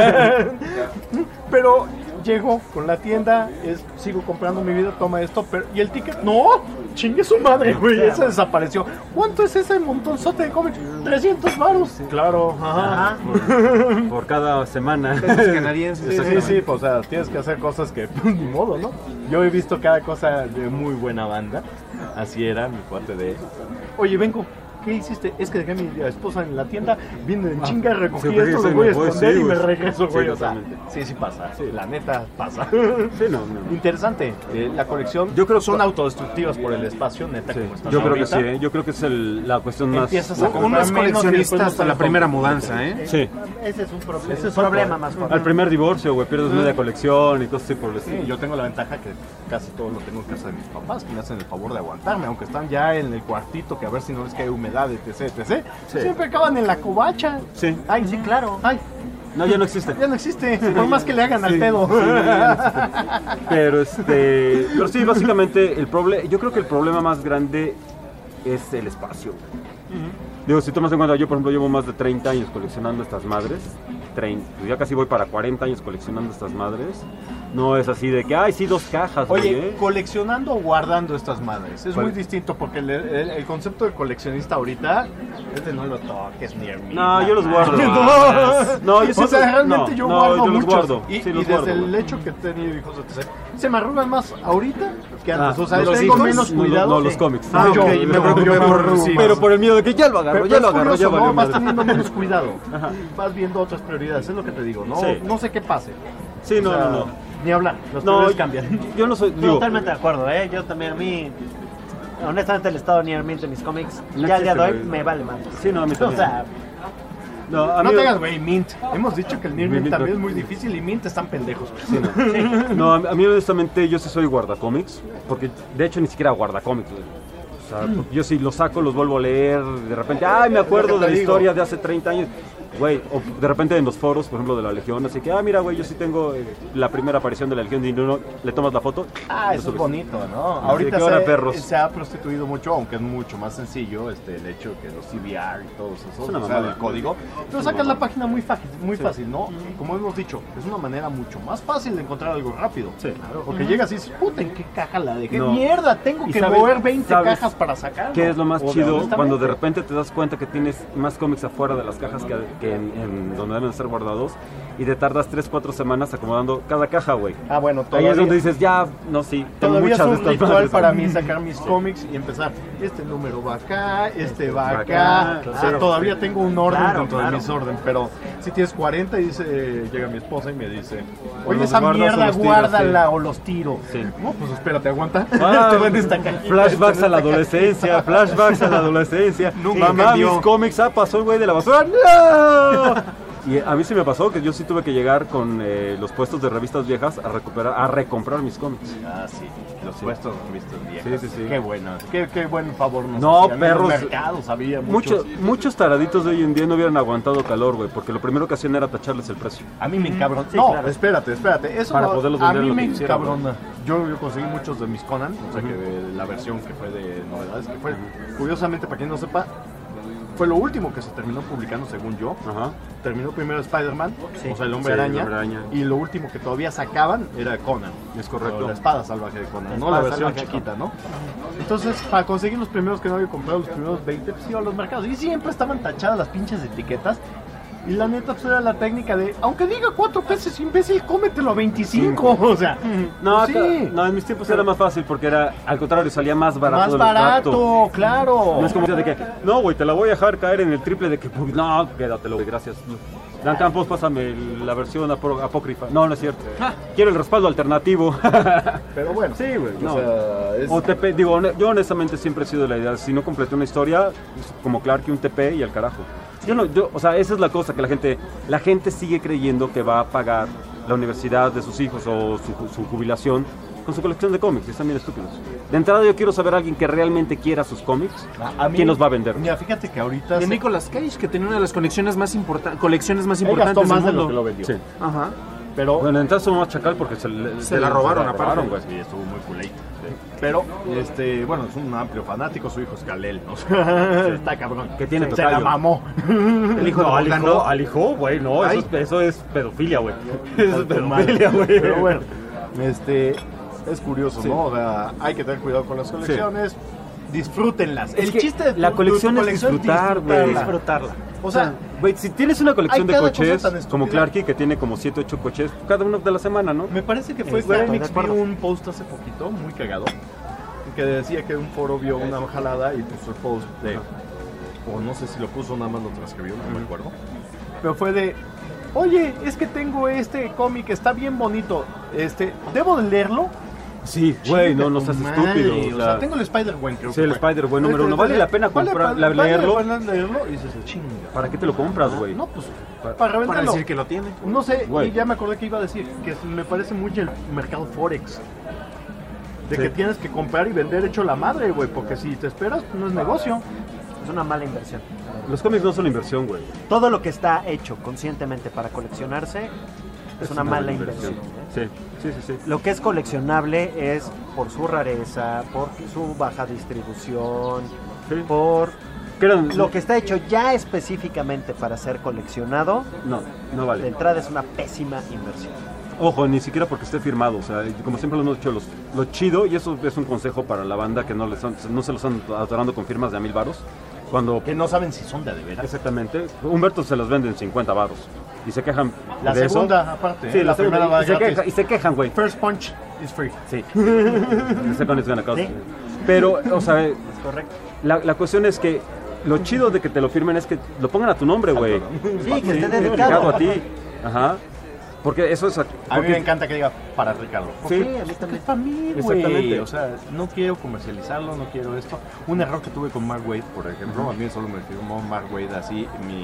Pero llego con la tienda, sigo comprando mi vida, toma esto, y el ticket, no, chingue su madre, güey, ese desapareció. ¿Cuánto es ese montonzote de cómics? 300 varos. Claro, ajá. Por cada semana. Pesos canadienses. Sí, pues, o sea, tienes que hacer cosas que, pues, ni modo, ¿no? Yo he visto cada cosa de muy buena banda. Así era mi cuate de... Oye, vengo, ¿qué hiciste? Es que dejé a mi esposa en la tienda, vine en chinga, recogí sí, esto, sí, lo voy a me voy, esconder sí, y me güey. regreso, güey. Sí, O sea, totalmente. sí pasa, la neta pasa. Sí, no. Interesante, la colección Yo creo son que- autodestructivas por el espacio, neta, como están Yo creo que ahorita. sí, yo creo que es la cuestión más... Empiezas a Uno comprar es menos y después coleccionista no hasta la sabes primera cómo. mudanza, ¿eh? Sí. Ese es un problema. Ese es problema otro. más fuerte. Al primer divorcio, güey, pierdes media colección y cosas así por el estilo. Sí, yo tengo la ventaja que casi todo lo tengo en casa de mis papás, que me hacen el favor de aguantarme, aunque están ya en el cuartito, que a ver si no les cae humedad, etc. Siempre acaban en la covacha. Sí. Ay, sí, claro. Ay, No, ya no existe. ya no existe, por más que le hagan al pedo. Pero pero sí, básicamente yo creo que el problema más grande es el espacio. Digo, si tomas en cuenta, yo por ejemplo llevo más de 30 años coleccionando estas madres. 30, ya casi voy para 40 años coleccionando estas madres. No es así de que, ay, sí, 2 cajas, güey, Oye, ¿coleccionando o guardando estas madres? Es ¿Cuál? muy distinto porque el concepto de coleccionista ahorita es de no lo toques ni a mí. No, yo los guardo. No, yo o sea, siempre- realmente no, yo no, guardo yo los muchos. guardo. Y, Sí, y los desde guardo, el güey. hecho que he tenido hijos, etc. Se me arrugan más ahorita que antes. Ah, o sea, ¿los tengo hijos? menos No, cuidado. no, los cómics. Ah, ok, me preocupé por... sí. Pero por el miedo de que ya lo agarro, Pero ya es lo agarro, curioso, ya valió ¿no? Vas madre. teniendo menos cuidado. Ajá. Vas viendo otras prioridades, es lo que te digo. No, Sí. no sé qué pase. Sí, no, O sea, no. Ni hablar, los No, prioridades cambian. Yo no soy, digo, Totalmente de acuerdo, ¿eh? Yo también, a mí, honestamente, el estado ni de mis cómics, No ya al día de hoy, existe, güey. me vale más. Sí, no, a mí O también. sea, no, a No mí- te hagas, güey, Mint. Hemos dicho que el Near Mint Mint también no. es muy difícil y Mint están pendejos. Sí, no. No, a mí honestamente yo sí soy guardacómics, porque de hecho ni siquiera guardacómics, güey. O sea, porque yo sí los saco, los vuelvo a leer, de repente, ay, me acuerdo Lo que de te la digo. historia de hace 30 años. Güey, o de repente en los foros, por ejemplo, de la Legión, así que, mira, güey, yo sí tengo la primera aparición de la Legión y no, le tomas la foto. Ah, lo eso es subes. bonito, ¿no? Así Ahorita que ahora, perros. se ha prostituido mucho, aunque es mucho más sencillo el hecho que los CBR y todos esos, Es una o sea, mamada. el código. Pero sacas la página muy fácil, ¿no? Como hemos dicho, es una manera mucho más fácil de encontrar algo rápido. Sí. Claro. Porque llegas y dices, puta, ¿en qué caja la dejé? No. Mierda, tengo ¿Y que sabes- mover 20 sabes cajas para sacarlo. ¿Qué es lo más O chido? honestamente. Cuando de repente te das cuenta que tienes más cómics afuera de las cajas que en donde deben estar guardados y te tardas 3-4 semanas acomodando cada caja, güey. Ah, bueno, Ahí todavía, es donde dices, ya, no, sí, tengo todavía es muchas de un estas ritual madres. para mí sacar mis cómics y empezar. Este número va acá, este va Va acá. acá, O sea, claro. todavía tengo un orden Claro, dentro claro. de mis orden, pero si tienes 40 y llega mi esposa y me dice, oye, los esa guardas o mierda los tiras, guárdala sí. o los tiro. Sí. No, pues espérate, aguanta. Ah, Te van esta cajita, flashbacks te a la van esta adolescencia, flashbacks a la adolescencia. Nunca Mamá, cambió. mis cómics, pasó el güey de la basura. ¡No! Y a mí sí me pasó que yo sí tuve que llegar con los puestos de revistas viejas a recomprar mis cómics. Ah, sí, los puestos de revistas viejas. Sí. Qué bueno, qué buen favor nos No, hacían. perros. En los mercados había Muchos taraditos de hoy en día no hubieran aguantado calor, güey, porque lo primero que hacían era tacharles el precio. A mí me encabrona. Sí, no, claro. espérate. Eso Para no, poderlos a vender mí lo me que quisieran, encabrona. Yo conseguí muchos de mis Conan, o sea que la versión que fue de novedades, que fue, curiosamente, para quien no sepa, fue lo último que se terminó publicando, según yo. Ajá. Terminó primero Spider-Man, Sí. o sea, el Hombre Sí, Araña, el Hombre Araña. y lo último que todavía sacaban era Conan. Es correcto. O la espada salvaje de Conan, La no la espada versión salvaje de chiquita, ¿no? Entonces, para conseguir los primeros que no había comprado, los primeros 20, pues iba a los mercados. Y siempre estaban tachadas las pinches etiquetas. Y la neta, pues era la técnica de, aunque diga 4 pesos, imbécil, cómetelo a 25. O sea, No, pues sí. no, en mis tiempos era más fácil porque era, al contrario, salía más barato. Más del barato, trato. claro. No es como de que, no, güey, te la voy a dejar caer en el triple de que, pues, no, quédatelo, güey, gracias. Dan Campos, pásame la versión apócrifa. No, no es cierto. Quiero el respaldo alternativo. Pero bueno, sí, güey. No. O sea, es... O TP, digo, yo honestamente siempre he sido de la idea, si no completé una historia, como Clark, un TP y al carajo. O sea, esa es la cosa, que la gente sigue creyendo que va a pagar la universidad de sus hijos o su jubilación con su colección de cómics, y están bien estúpidos. De entrada yo quiero saber a alguien que realmente quiera sus cómics, ¿quién los va a vender? Mira, fíjate que ahorita... De Nicolas Cage, que tenía una de las colecciones más importantes Él gastó más de lo que lo vendió. Sí. Ajá. Pero... Bueno, entonces somos más chacal porque se la robaron aparte. güey. Sí, estuvo muy culé. Pero, bueno, es un amplio fanático, su hijo es Kal-El, ¿no? Sí. Está cabrón. Que tiene Se la mamó. El hijo de Bogdan, ¿no? al hijo, güey, no, Ay. eso es pedofilia, güey. Eso es pedofilia, güey. Pero bueno, es curioso, ¿no? O sea, hay que tener cuidado con las colecciones. Disfrútenlas. Es El que chiste de la colección es disfrutar, güey. Disfrutarla. O sea, güey, si tienes una colección hay de cada coches, cosa tan como estúpida. Clarky, que tiene como 7, 8 coches, cada uno de la semana, ¿no? me parece que fue Estoy de Comics, vi acuerdo. un post hace poquito, muy cagado, que decía que un foro vio una jalada y puso el post de, o no sé si lo puso, nada más lo transcribió, no me acuerdo, pero fue de, oye, es que tengo este cómic, está bien bonito, ¿debo de leerlo? Sí, güey, no seas Madre, estúpido. o sea, tengo el Spider-Gwen, creo Sí, que el fue. Spider-Gwen número 1. ¿Vale la pena leerlo? ¿Vale la pena leerlo? Y dices, chinga. ¿Para qué te lo compras, güey? No, pues, para Para revenderlo. decir que lo tiene. No sé, Güey. y ya me acordé que iba a decir que me parece mucho el mercado Forex. De que tienes que comprar y vender hecho la madre, güey, porque si te esperas, no es negocio. Es una mala inversión. Los cómics no son inversión, güey. Todo lo que está hecho conscientemente para coleccionarse es una mala buena inversión. Sí. Lo que es coleccionable es por su rareza, por su baja distribución, Sí. por ¿Qué eran? lo que está hecho ya específicamente para ser coleccionado. No De vale. entrada es una pésima inversión. Ojo, ni siquiera porque esté firmado. O sea, como siempre lo hemos dicho, lo chido, y eso es un consejo para la banda que no se los están atorando con firmas de $1,000 varos. Cuando Que no saben si son de veras. exactamente, Humberto se los venden 50 varos y se quejan La de segunda, eso. aparte. Sí, la primera segunda, va gratis. y se quejan, güey. First punch is free. Sí. The second is gonna cost. Sí. Pero, o sea, Es correcto. la cuestión es que lo chido de que te lo firmen es que lo pongan a tu nombre, güey. Sí, que esté Dedicado a ti. Ajá. Porque eso es... A mí me encanta que diga para Ricardo. Sí. A mí también. Para mí, güey. Exactamente. O sea, no quiero comercializarlo, no quiero esto. Un error que tuve con Mark Waid, por ejemplo, a mí solo me firmó Mark Waid así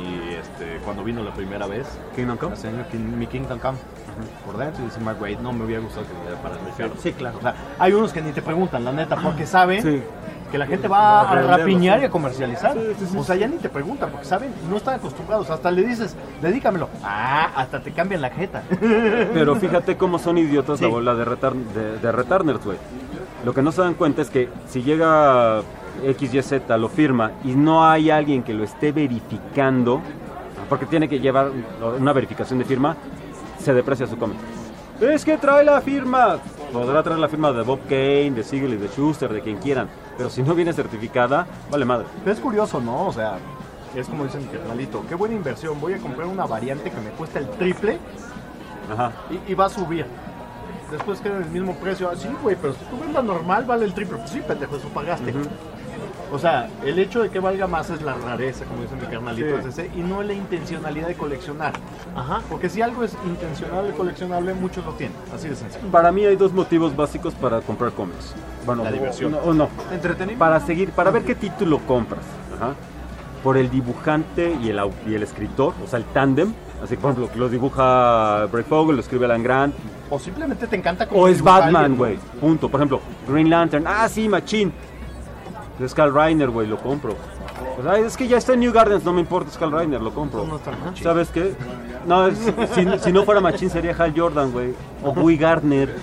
cuando vino la primera vez. Kingdom Come. Hace años, mi Kingdom Come. Por dentro y dice Mark Waid, no me hubiera gustado que diera para Ricardo. Sí, claro. O sea, hay unos que ni te preguntan, la neta, porque saben Sí. que la gente va a venderlo, rapiñar sí. y a comercializar. O sea, ya ni te preguntan, porque saben, no están acostumbrados. Hasta le dices, dedícamelo. Hasta te cambian la jeta. Pero fíjate cómo son idiotas Sí. la bola de returners, güey. Lo que no se dan cuenta es que si llega XYZ, lo firma y no hay alguien que lo esté verificando, porque tiene que llevar una verificación de firma, se deprecia su cómic. Es que trae la firma. Podrá traer la firma de Bob Kane, de Siegel y de Schuster, de quien quieran. Pero si no viene certificada, vale madre. Es curioso, ¿no? O sea, es como dicen mi carnalito, qué buena inversión, voy a comprar una variante que me cuesta el triple Ajá. y va a subir. Después queda en el mismo precio. Ah, sí, güey, pero si tú ves la normal, vale el triple. Pues sí, pendejo, eso pagaste. O sea, el hecho de que valga más es la rareza, como dice mi carnalito, Sí. es ese, y no la intencionalidad de coleccionar. Ajá. Porque si algo es intencional y coleccionable, muchos lo tienen. Así de sencillo. Para mí hay dos motivos básicos para comprar cómics. Bueno, La diversión. O no. Entretenimiento. Para ver qué título compras. Ajá. Por el dibujante y el escritor, o sea, el tándem. Así, por ejemplo, lo dibuja Brave Fogel, lo escribe Alan Grant. O simplemente te encanta como O es dibuja Batman, alguien, güey. Punto. Por ejemplo, Green Lantern. Ah, sí, machín. De Skull Reiner, güey, lo compro. Pues, ay, es que ya está en New Gardens, no me importa Skull Reiner, lo compro. ¿Sabes qué? No, si no fuera machín sería Hal Jordan, güey. O Guy Gardner.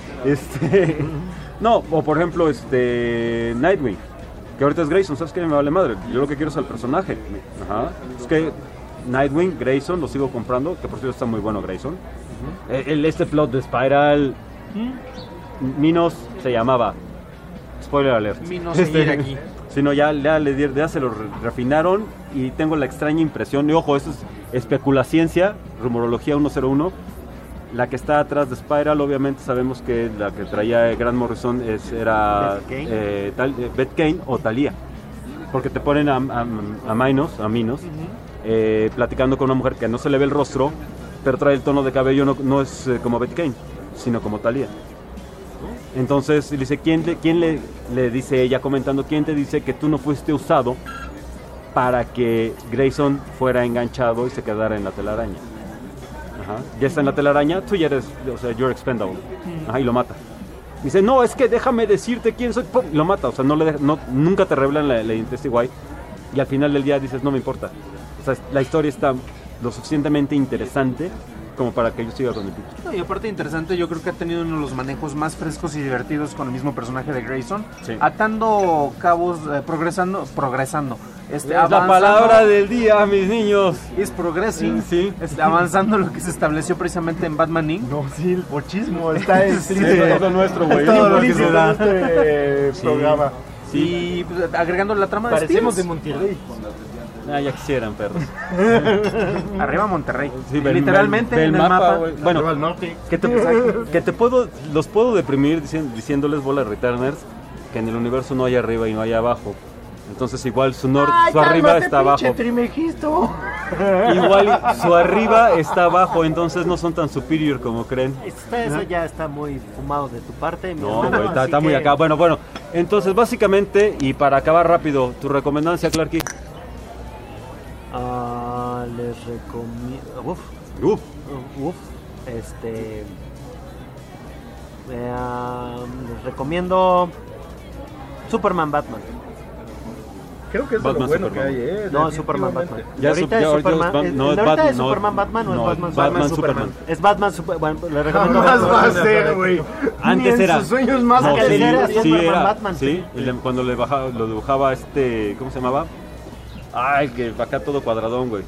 No, o por ejemplo, Nightwing. Que ahorita es Grayson, ¿sabes qué? Me vale madre. Yo lo que quiero es al personaje. Ajá. Es que Nightwing, Grayson, lo sigo comprando. Que por cierto está muy bueno Grayson. Este plot de Spiral. Minos se llamaba. Spoiler alert. Minos seguir aquí. Sino ya se lo refinaron. Y tengo la extraña impresión. Y ojo, esto es especulación, rumorología 101. La que está atrás de Spiral, obviamente sabemos que la que traía Grant Morrison era Beth Kane o Thalia. Porque te ponen a Minos, platicando con una mujer que no se le ve el rostro, pero trae el tono de cabello, no es como Beth Kane, sino como Thalia. Entonces dice, ¿quién le dice ella comentando, quién te dice que tú no fuiste usado para que Grayson fuera enganchado y se quedara en la telaraña? Ajá. Ya está en la telaraña, tú ya eres, o sea, you're expendable. Ajá, y lo mata. Dice, no, es que déjame decirte quién soy. ¡Pum! Lo mata, o sea, nunca te revelan la identidad de White. Y al final del día dices, no me importa. O sea, la historia está lo suficientemente interesante como para que yo siga con el pitch. No, y aparte interesante, yo creo que ha tenido uno de los manejos más frescos y divertidos con el mismo personaje de Grayson, sí. Atando cabos, progresando. Es la palabra del día, mis niños. Es progressing, sí. Avanzando lo que se estableció precisamente en Batman Inc. No, sí, el pochismo está en todo nuestro, güey. Todo lo que se da este programa. Sí. Y pues, agregando la trama de Parecemos Spears. de Monterrey. Ya quisieran, perros. Arriba Monterrey. Sí, literalmente ve en el mapa. Bueno, los puedo deprimir diciéndoles, bola de returners, que en el universo no hay arriba y no hay abajo. Entonces igual su arriba está abajo. Igual su arriba está abajo, entonces no son tan superior como creen. Eso ya está muy fumado de tu parte. No, güey, está muy acá. Bueno, entonces básicamente, y para acabar rápido, tu recomendancia, Clarky. Les recomiendo. Les recomiendo Superman Batman. Creo que es Batman, lo bueno Superman. que hay, No, Superman Batman. Ahorita es Superman Batman o es Batman Superman. Es Batman Superman. Bueno, le recomiendo Jamás va a ser, güey. Antes Ni en era. sus sueños más No, que era sí, Superman era. Batman. Sí, cuando lo dibujaba ¿cómo se llamaba? Ay, que acá todo cuadradón, güey.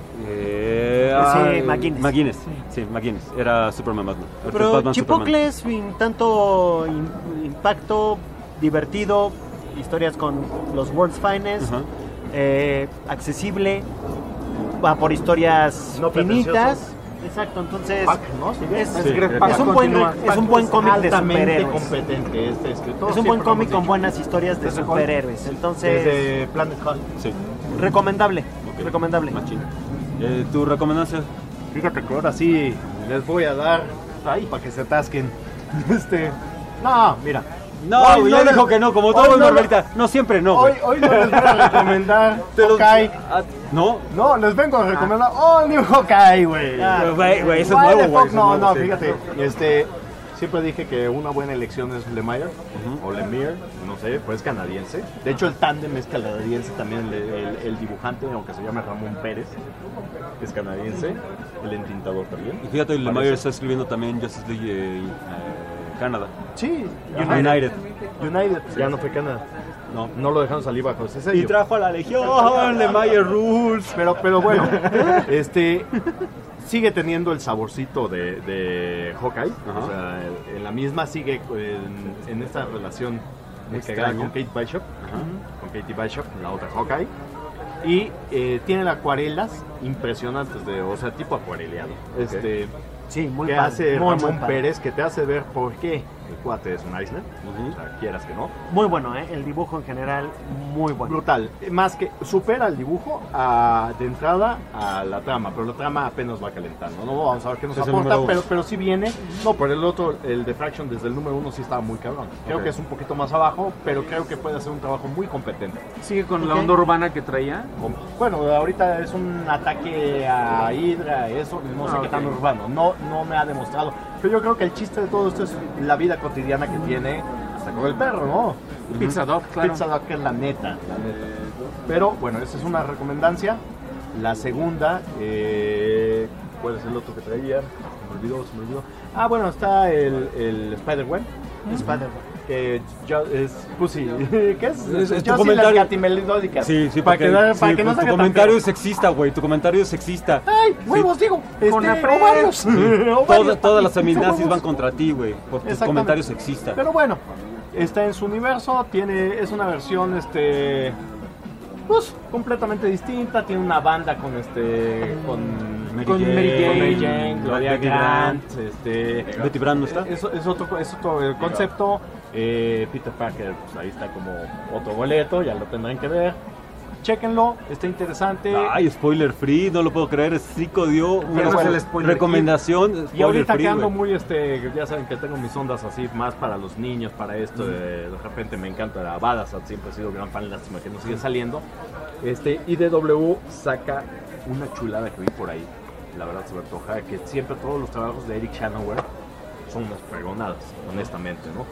McGuinness. Sí, McGuinness. Era Superman Batman. Pero Batman, Chipotle es tanto impacto, divertido, historias con los World's Finest, accesible, va por historias no finitas. Exacto, entonces es un buen cómic de superhéroes. Competente este escritor. Es un buen cómic con buenas historias de superhéroes. Entonces, desde Planet Hulk. Sí. Recomendable. Machín. ¿Tu recomendación? Fíjate que ahora sí les voy a dar ahí para que se atasquen. No, mira. No, ya dijo que no, como todo Marvelita. No, siempre no. Hoy no les voy a recomendar Hawkeye. ¿No? No, les vengo a recomendar All New Hawkeye, güey. Güey, eso es nuevo, güey. No, fíjate. Siempre dije que una buena elección es Lemire o Lemire, no sé, pues es canadiense. De hecho, el tándem es canadiense también, el dibujante, aunque se llama Ramón Pérez, es canadiense, el entintador también. Y fíjate, Lemire está escribiendo también Justice League Canadá. Sí, United. Ya no fue Canadá. No lo dejaron salir bajo ese sello. Y trajo a la Legión, Lemire Rules. Pero bueno, sigue teniendo el saborcito de Hawkeye. O sea, en la misma sigue en esta relación cagada con Kate Bishop. Con Katie Bishop, la otra Hawkeye. Y tiene acuarelas impresionantes, o sea, tipo acuareleado. Sí, muy que padre, hace muy Ramón padre. Pérez, que te hace ver por qué El cuate es un Eisner, o sea, quieras que no. Muy bueno, el dibujo en general, muy bueno. Brutal. Más que supera el dibujo de entrada a la trama, pero la trama apenas va calentando. No vamos a ver qué nos Es el aporta, número pero sí viene. No, pero el otro, el de Fraction desde el número 1 sí estaba muy cabrón. Creo que es un poquito más abajo, pero creo que puede hacer un trabajo muy competente. Sigue con la onda urbana que traía. Bueno, ahorita es un ataque a Hydra, eso, no sé qué tan urbano. No me ha demostrado. Pero yo creo que el chiste de todo esto es la vida cotidiana que tiene hasta con el perro, ¿no? Pizza Dog, claro. Pizza Dog, que es la neta. Pero bueno, esa es una recomendancia. La segunda, ¿cuál es el otro que traía? Se me olvidó. Ah, bueno, está el Spider-Man. Spider-Man. Que es Pussy. ¿Qué es? Es tu Yo comentario. las gatimelódicas. Sí, para que no tu salga tan comentario feo. es sexista, güey. Tu comentario es sexista. ¡Ay, huevos, digo! Con ovarios. Todas las feminazis van contra ti, güey, por tus Exactamente. comentarios sexistas. Pero bueno, está en su universo, es una versión pues completamente distinta, tiene una banda con Mary Jane, Gloria Betty Grant, Betty Brant no está. Es otro concepto. Peter Parker, pues ahí está como otro boleto, ya lo tendrán que ver. Chéquenlo, está interesante. Ay, spoiler free, no lo puedo creer. Zico dio una recomendación. Y ahorita free, que ando güey. muy, ya saben que tengo mis ondas así, más para los niños, para esto. De repente me encanta la Badass, siempre he sido gran fan, lástima que no sigue saliendo. IDW saca una chulada que vi por ahí, la verdad se me antoja, que siempre todos los trabajos de Eric Shanower son unas pregonadas, honestamente, ¿no?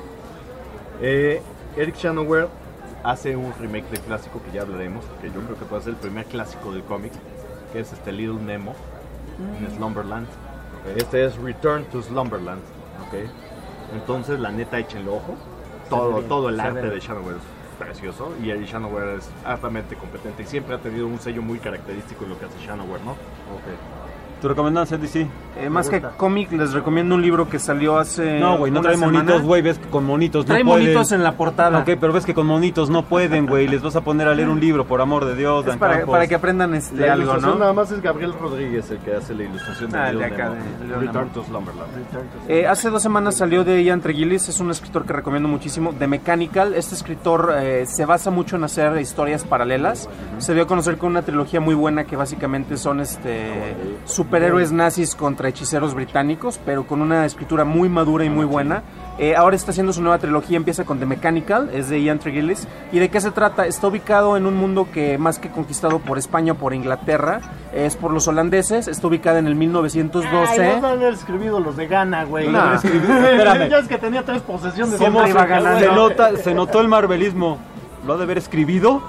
Eric Shanower hace un remake del clásico que ya hablaremos, que yo creo que puede ser el primer clásico del cómic, que es Little Nemo en Slumberland. Este es Return to Slumberland, ¿ok? Entonces, la neta, échenle ojo. Todo el arte de Shanower es precioso y Eric Shanower es altamente competente y siempre ha tenido un sello muy característico en lo que hace Shanower, ¿no? Okay. ¿Tu recomendancia, DC? Más que cómic, les recomiendo un libro que salió hace. No, güey, no trae monitos, güey. Ves que con monitos no trae pueden. monitos en la portada. Ok, pero ves que con monitos no pueden, güey. Les vas a poner a leer un libro, por amor de Dios. Es para que aprendan la algo, ilustración ¿no? nada más es Gabriel Rodríguez el que hace la ilustración de de acá, de Return to Slumberland. Hace 2 semanas salió de Ian Treguilis, es un escritor que recomiendo muchísimo, de Mechanical. Este escritor se basa mucho en hacer historias paralelas. Se dio a conocer con una trilogía muy buena que básicamente son superhéroes nazis contra hechiceros británicos, pero con una escritura muy madura y muy buena. Ahora está haciendo su nueva trilogía, empieza con The Mechanical, es de Ian Treguilis. ¿Y de qué se trata? Está ubicado en un mundo que más que conquistado por España o por Inglaterra, es por los holandeses. Está ubicada en el 1912. Ay, no han escribido los de Ghana, güey. Nah. Espérame. Ya es que tenía 3 posesiones. ¿Cómo se notó el marvelismo? ¿Lo ha de haber escribido?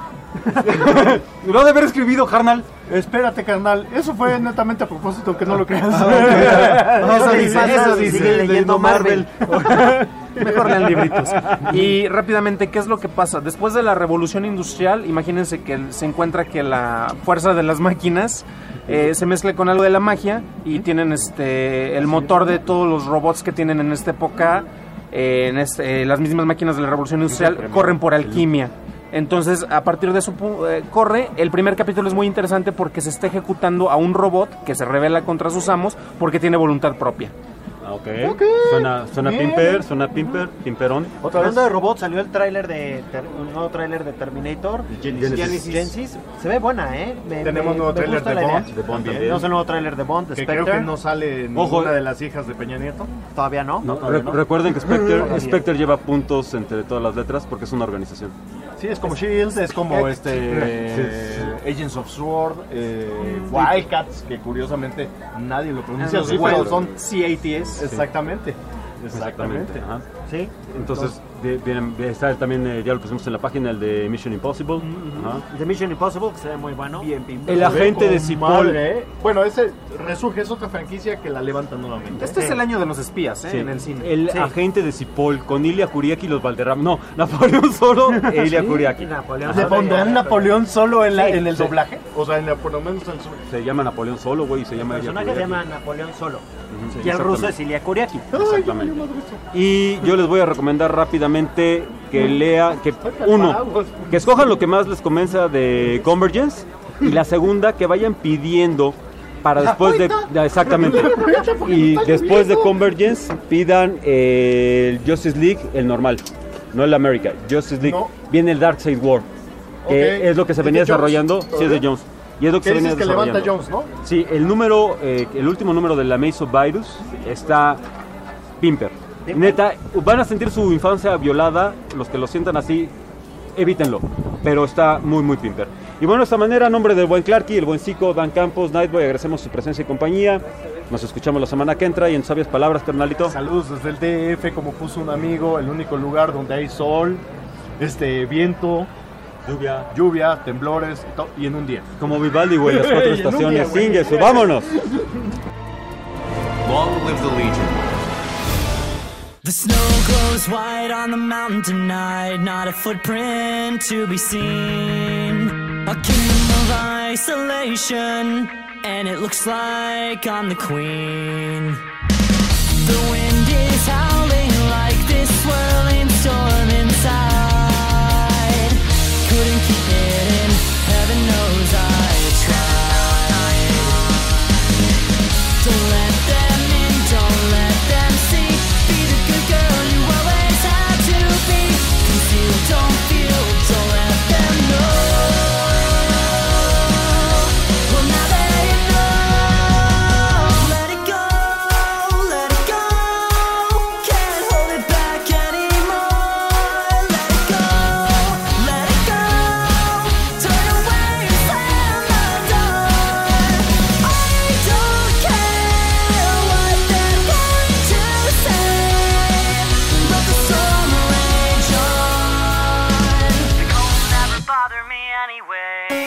¿Lo ha de haber escribido, carnal? Espérate, carnal. Eso fue netamente a propósito, aunque no lo creas. Eso dice. Sigue leyendo Marvel. Mejor lean libritos. Y rápidamente, ¿qué es lo que pasa? Después de la revolución industrial, imagínense que se encuentra que la fuerza de las máquinas se mezcla con algo de la magia y tienen el motor de todos los robots que tienen en esta época, las mismas máquinas de la revolución industrial, corren por alquimia. Entonces, a partir de eso corre. El primer capítulo es muy interesante porque se está ejecutando a un robot que se rebela contra sus amos porque tiene voluntad propia. Okay. Suena pimperón. Hablando de robots, salió el tráiler un nuevo tráiler de Terminator, Genesis. Se ve buena, Tenemos nuevo tráiler de Bond. Tenemos el nuevo tráiler de Bond, de Spectre. Creo que no sale ninguna de las hijas de Peña Nieto. Todavía no. Recuerden que Spectre lleva puntos entre todas las letras porque es una organización. Sí, es como Shield, es como Agents of Sword, Wildcats, que curiosamente nadie lo pronuncia, pero son CATS. Exactamente. Ajá. Sí. Entonces, está también, ya lo pusimos en la página, el de Mission Impossible. Ajá. De Mission Impossible, que se ve muy bueno. El agente de Cipoll. Bueno, ese resurge, es otra franquicia que la levanta nuevamente. Este es el año de los espías, en el cine. El agente de Cipoll, con Ilia Kuriaki y los Valderrama. No, Napoleón solo e Ilia Kuriaki. ¿Le pondrán Napoleón solo en el doblaje? O sea, por lo menos en su... Se llama Napoleón solo, güey, y se llama El personaje se llama Napoleón solo. Sí, y el ruso es Ilia Kuriaki. Exactamente. Y yo les voy a recomendar rápidamente que que escojan lo que más les convenza de Convergence, y la segunda, que vayan pidiendo para después exactamente. Y después de Convergence pidan el Justice League, el normal, no el America, Justice League. Viene el Darkseid War, que es lo que se venía desarrollando, sí, es de Jones. Y es lo que se venía desarrollando. Levanta Jones, ¿no? Sí, el último número de la Maze of Virus está pimper. Neta, van a sentir su infancia violada, los que lo sientan así, evítenlo, pero está muy, muy pimper. Y bueno, de esta manera, a nombre del buen Clarky, el buen Zico, Dan Campos, Nightboy, agradecemos su presencia y compañía. Nos escuchamos la semana que entra y en sabias palabras, carnalito. Saludos desde el DF, como puso un amigo, el único lugar donde hay sol, viento, lluvia, temblores y en un día. Como Vivaldi, güey, las 4 estaciones. Singue, vámonos. Long live the Legion. The snow glows white on the mountain tonight, not a footprint to be seen. A kingdom of isolation, and it looks like I'm the queen. The wind is howling like this swirling storm inside. Couldn't keep it in, heaven knows I tried. Don't let them in, don't let them see. Be the good girl you always had to be. Conceal, don't feel, don't let them know. Well, now they know. Let it go, let it go. Can't hold it back anymore. Let it go, let it go. Turn away and slam the door. I don't care what they're going to say. Let the storm rage on. The cold never bother me anyway.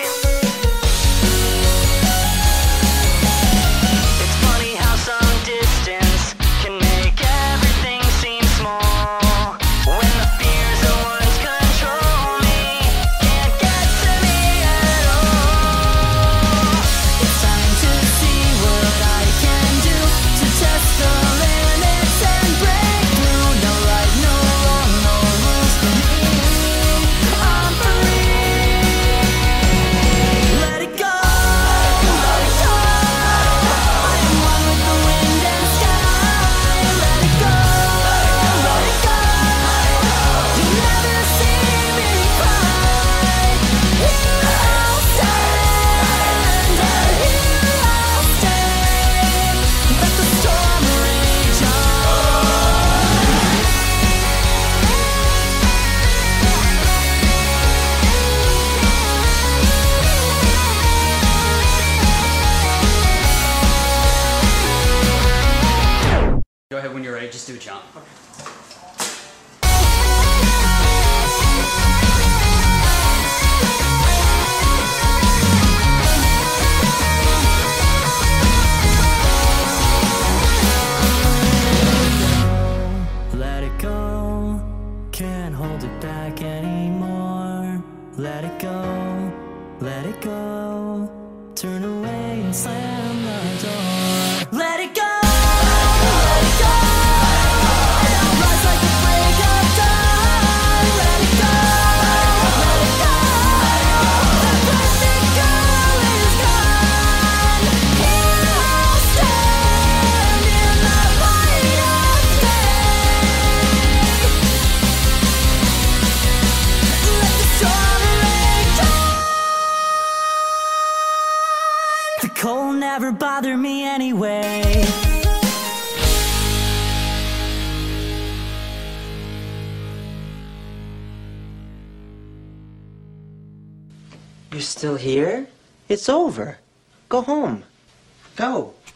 It's funny how some distance can make everything seem small. When the fears that once control me can't get to me at all. It's time to see what I can do to test the limits and break through. No right, no wrong, no rules for me. I'm free. Let it go, let it go. I am one with the wind and sky. Let it go, let it go. You never see me cry. Here I'll stand, and here I'll stay. Let the storm rage on. Go ahead when you're ready, just do a jump. Let it go, can't hold it back anymore. Let it go, let it go. Turn away and slam the door. Let it go, let it go. And I'll rise like the break of dawn. Let it go, let it go. That perfect girl is gone. Here I'll stand in the light of day. Let the storm rage on. The cold never bothered me anyway. You're still here? It's over. Go home. Go.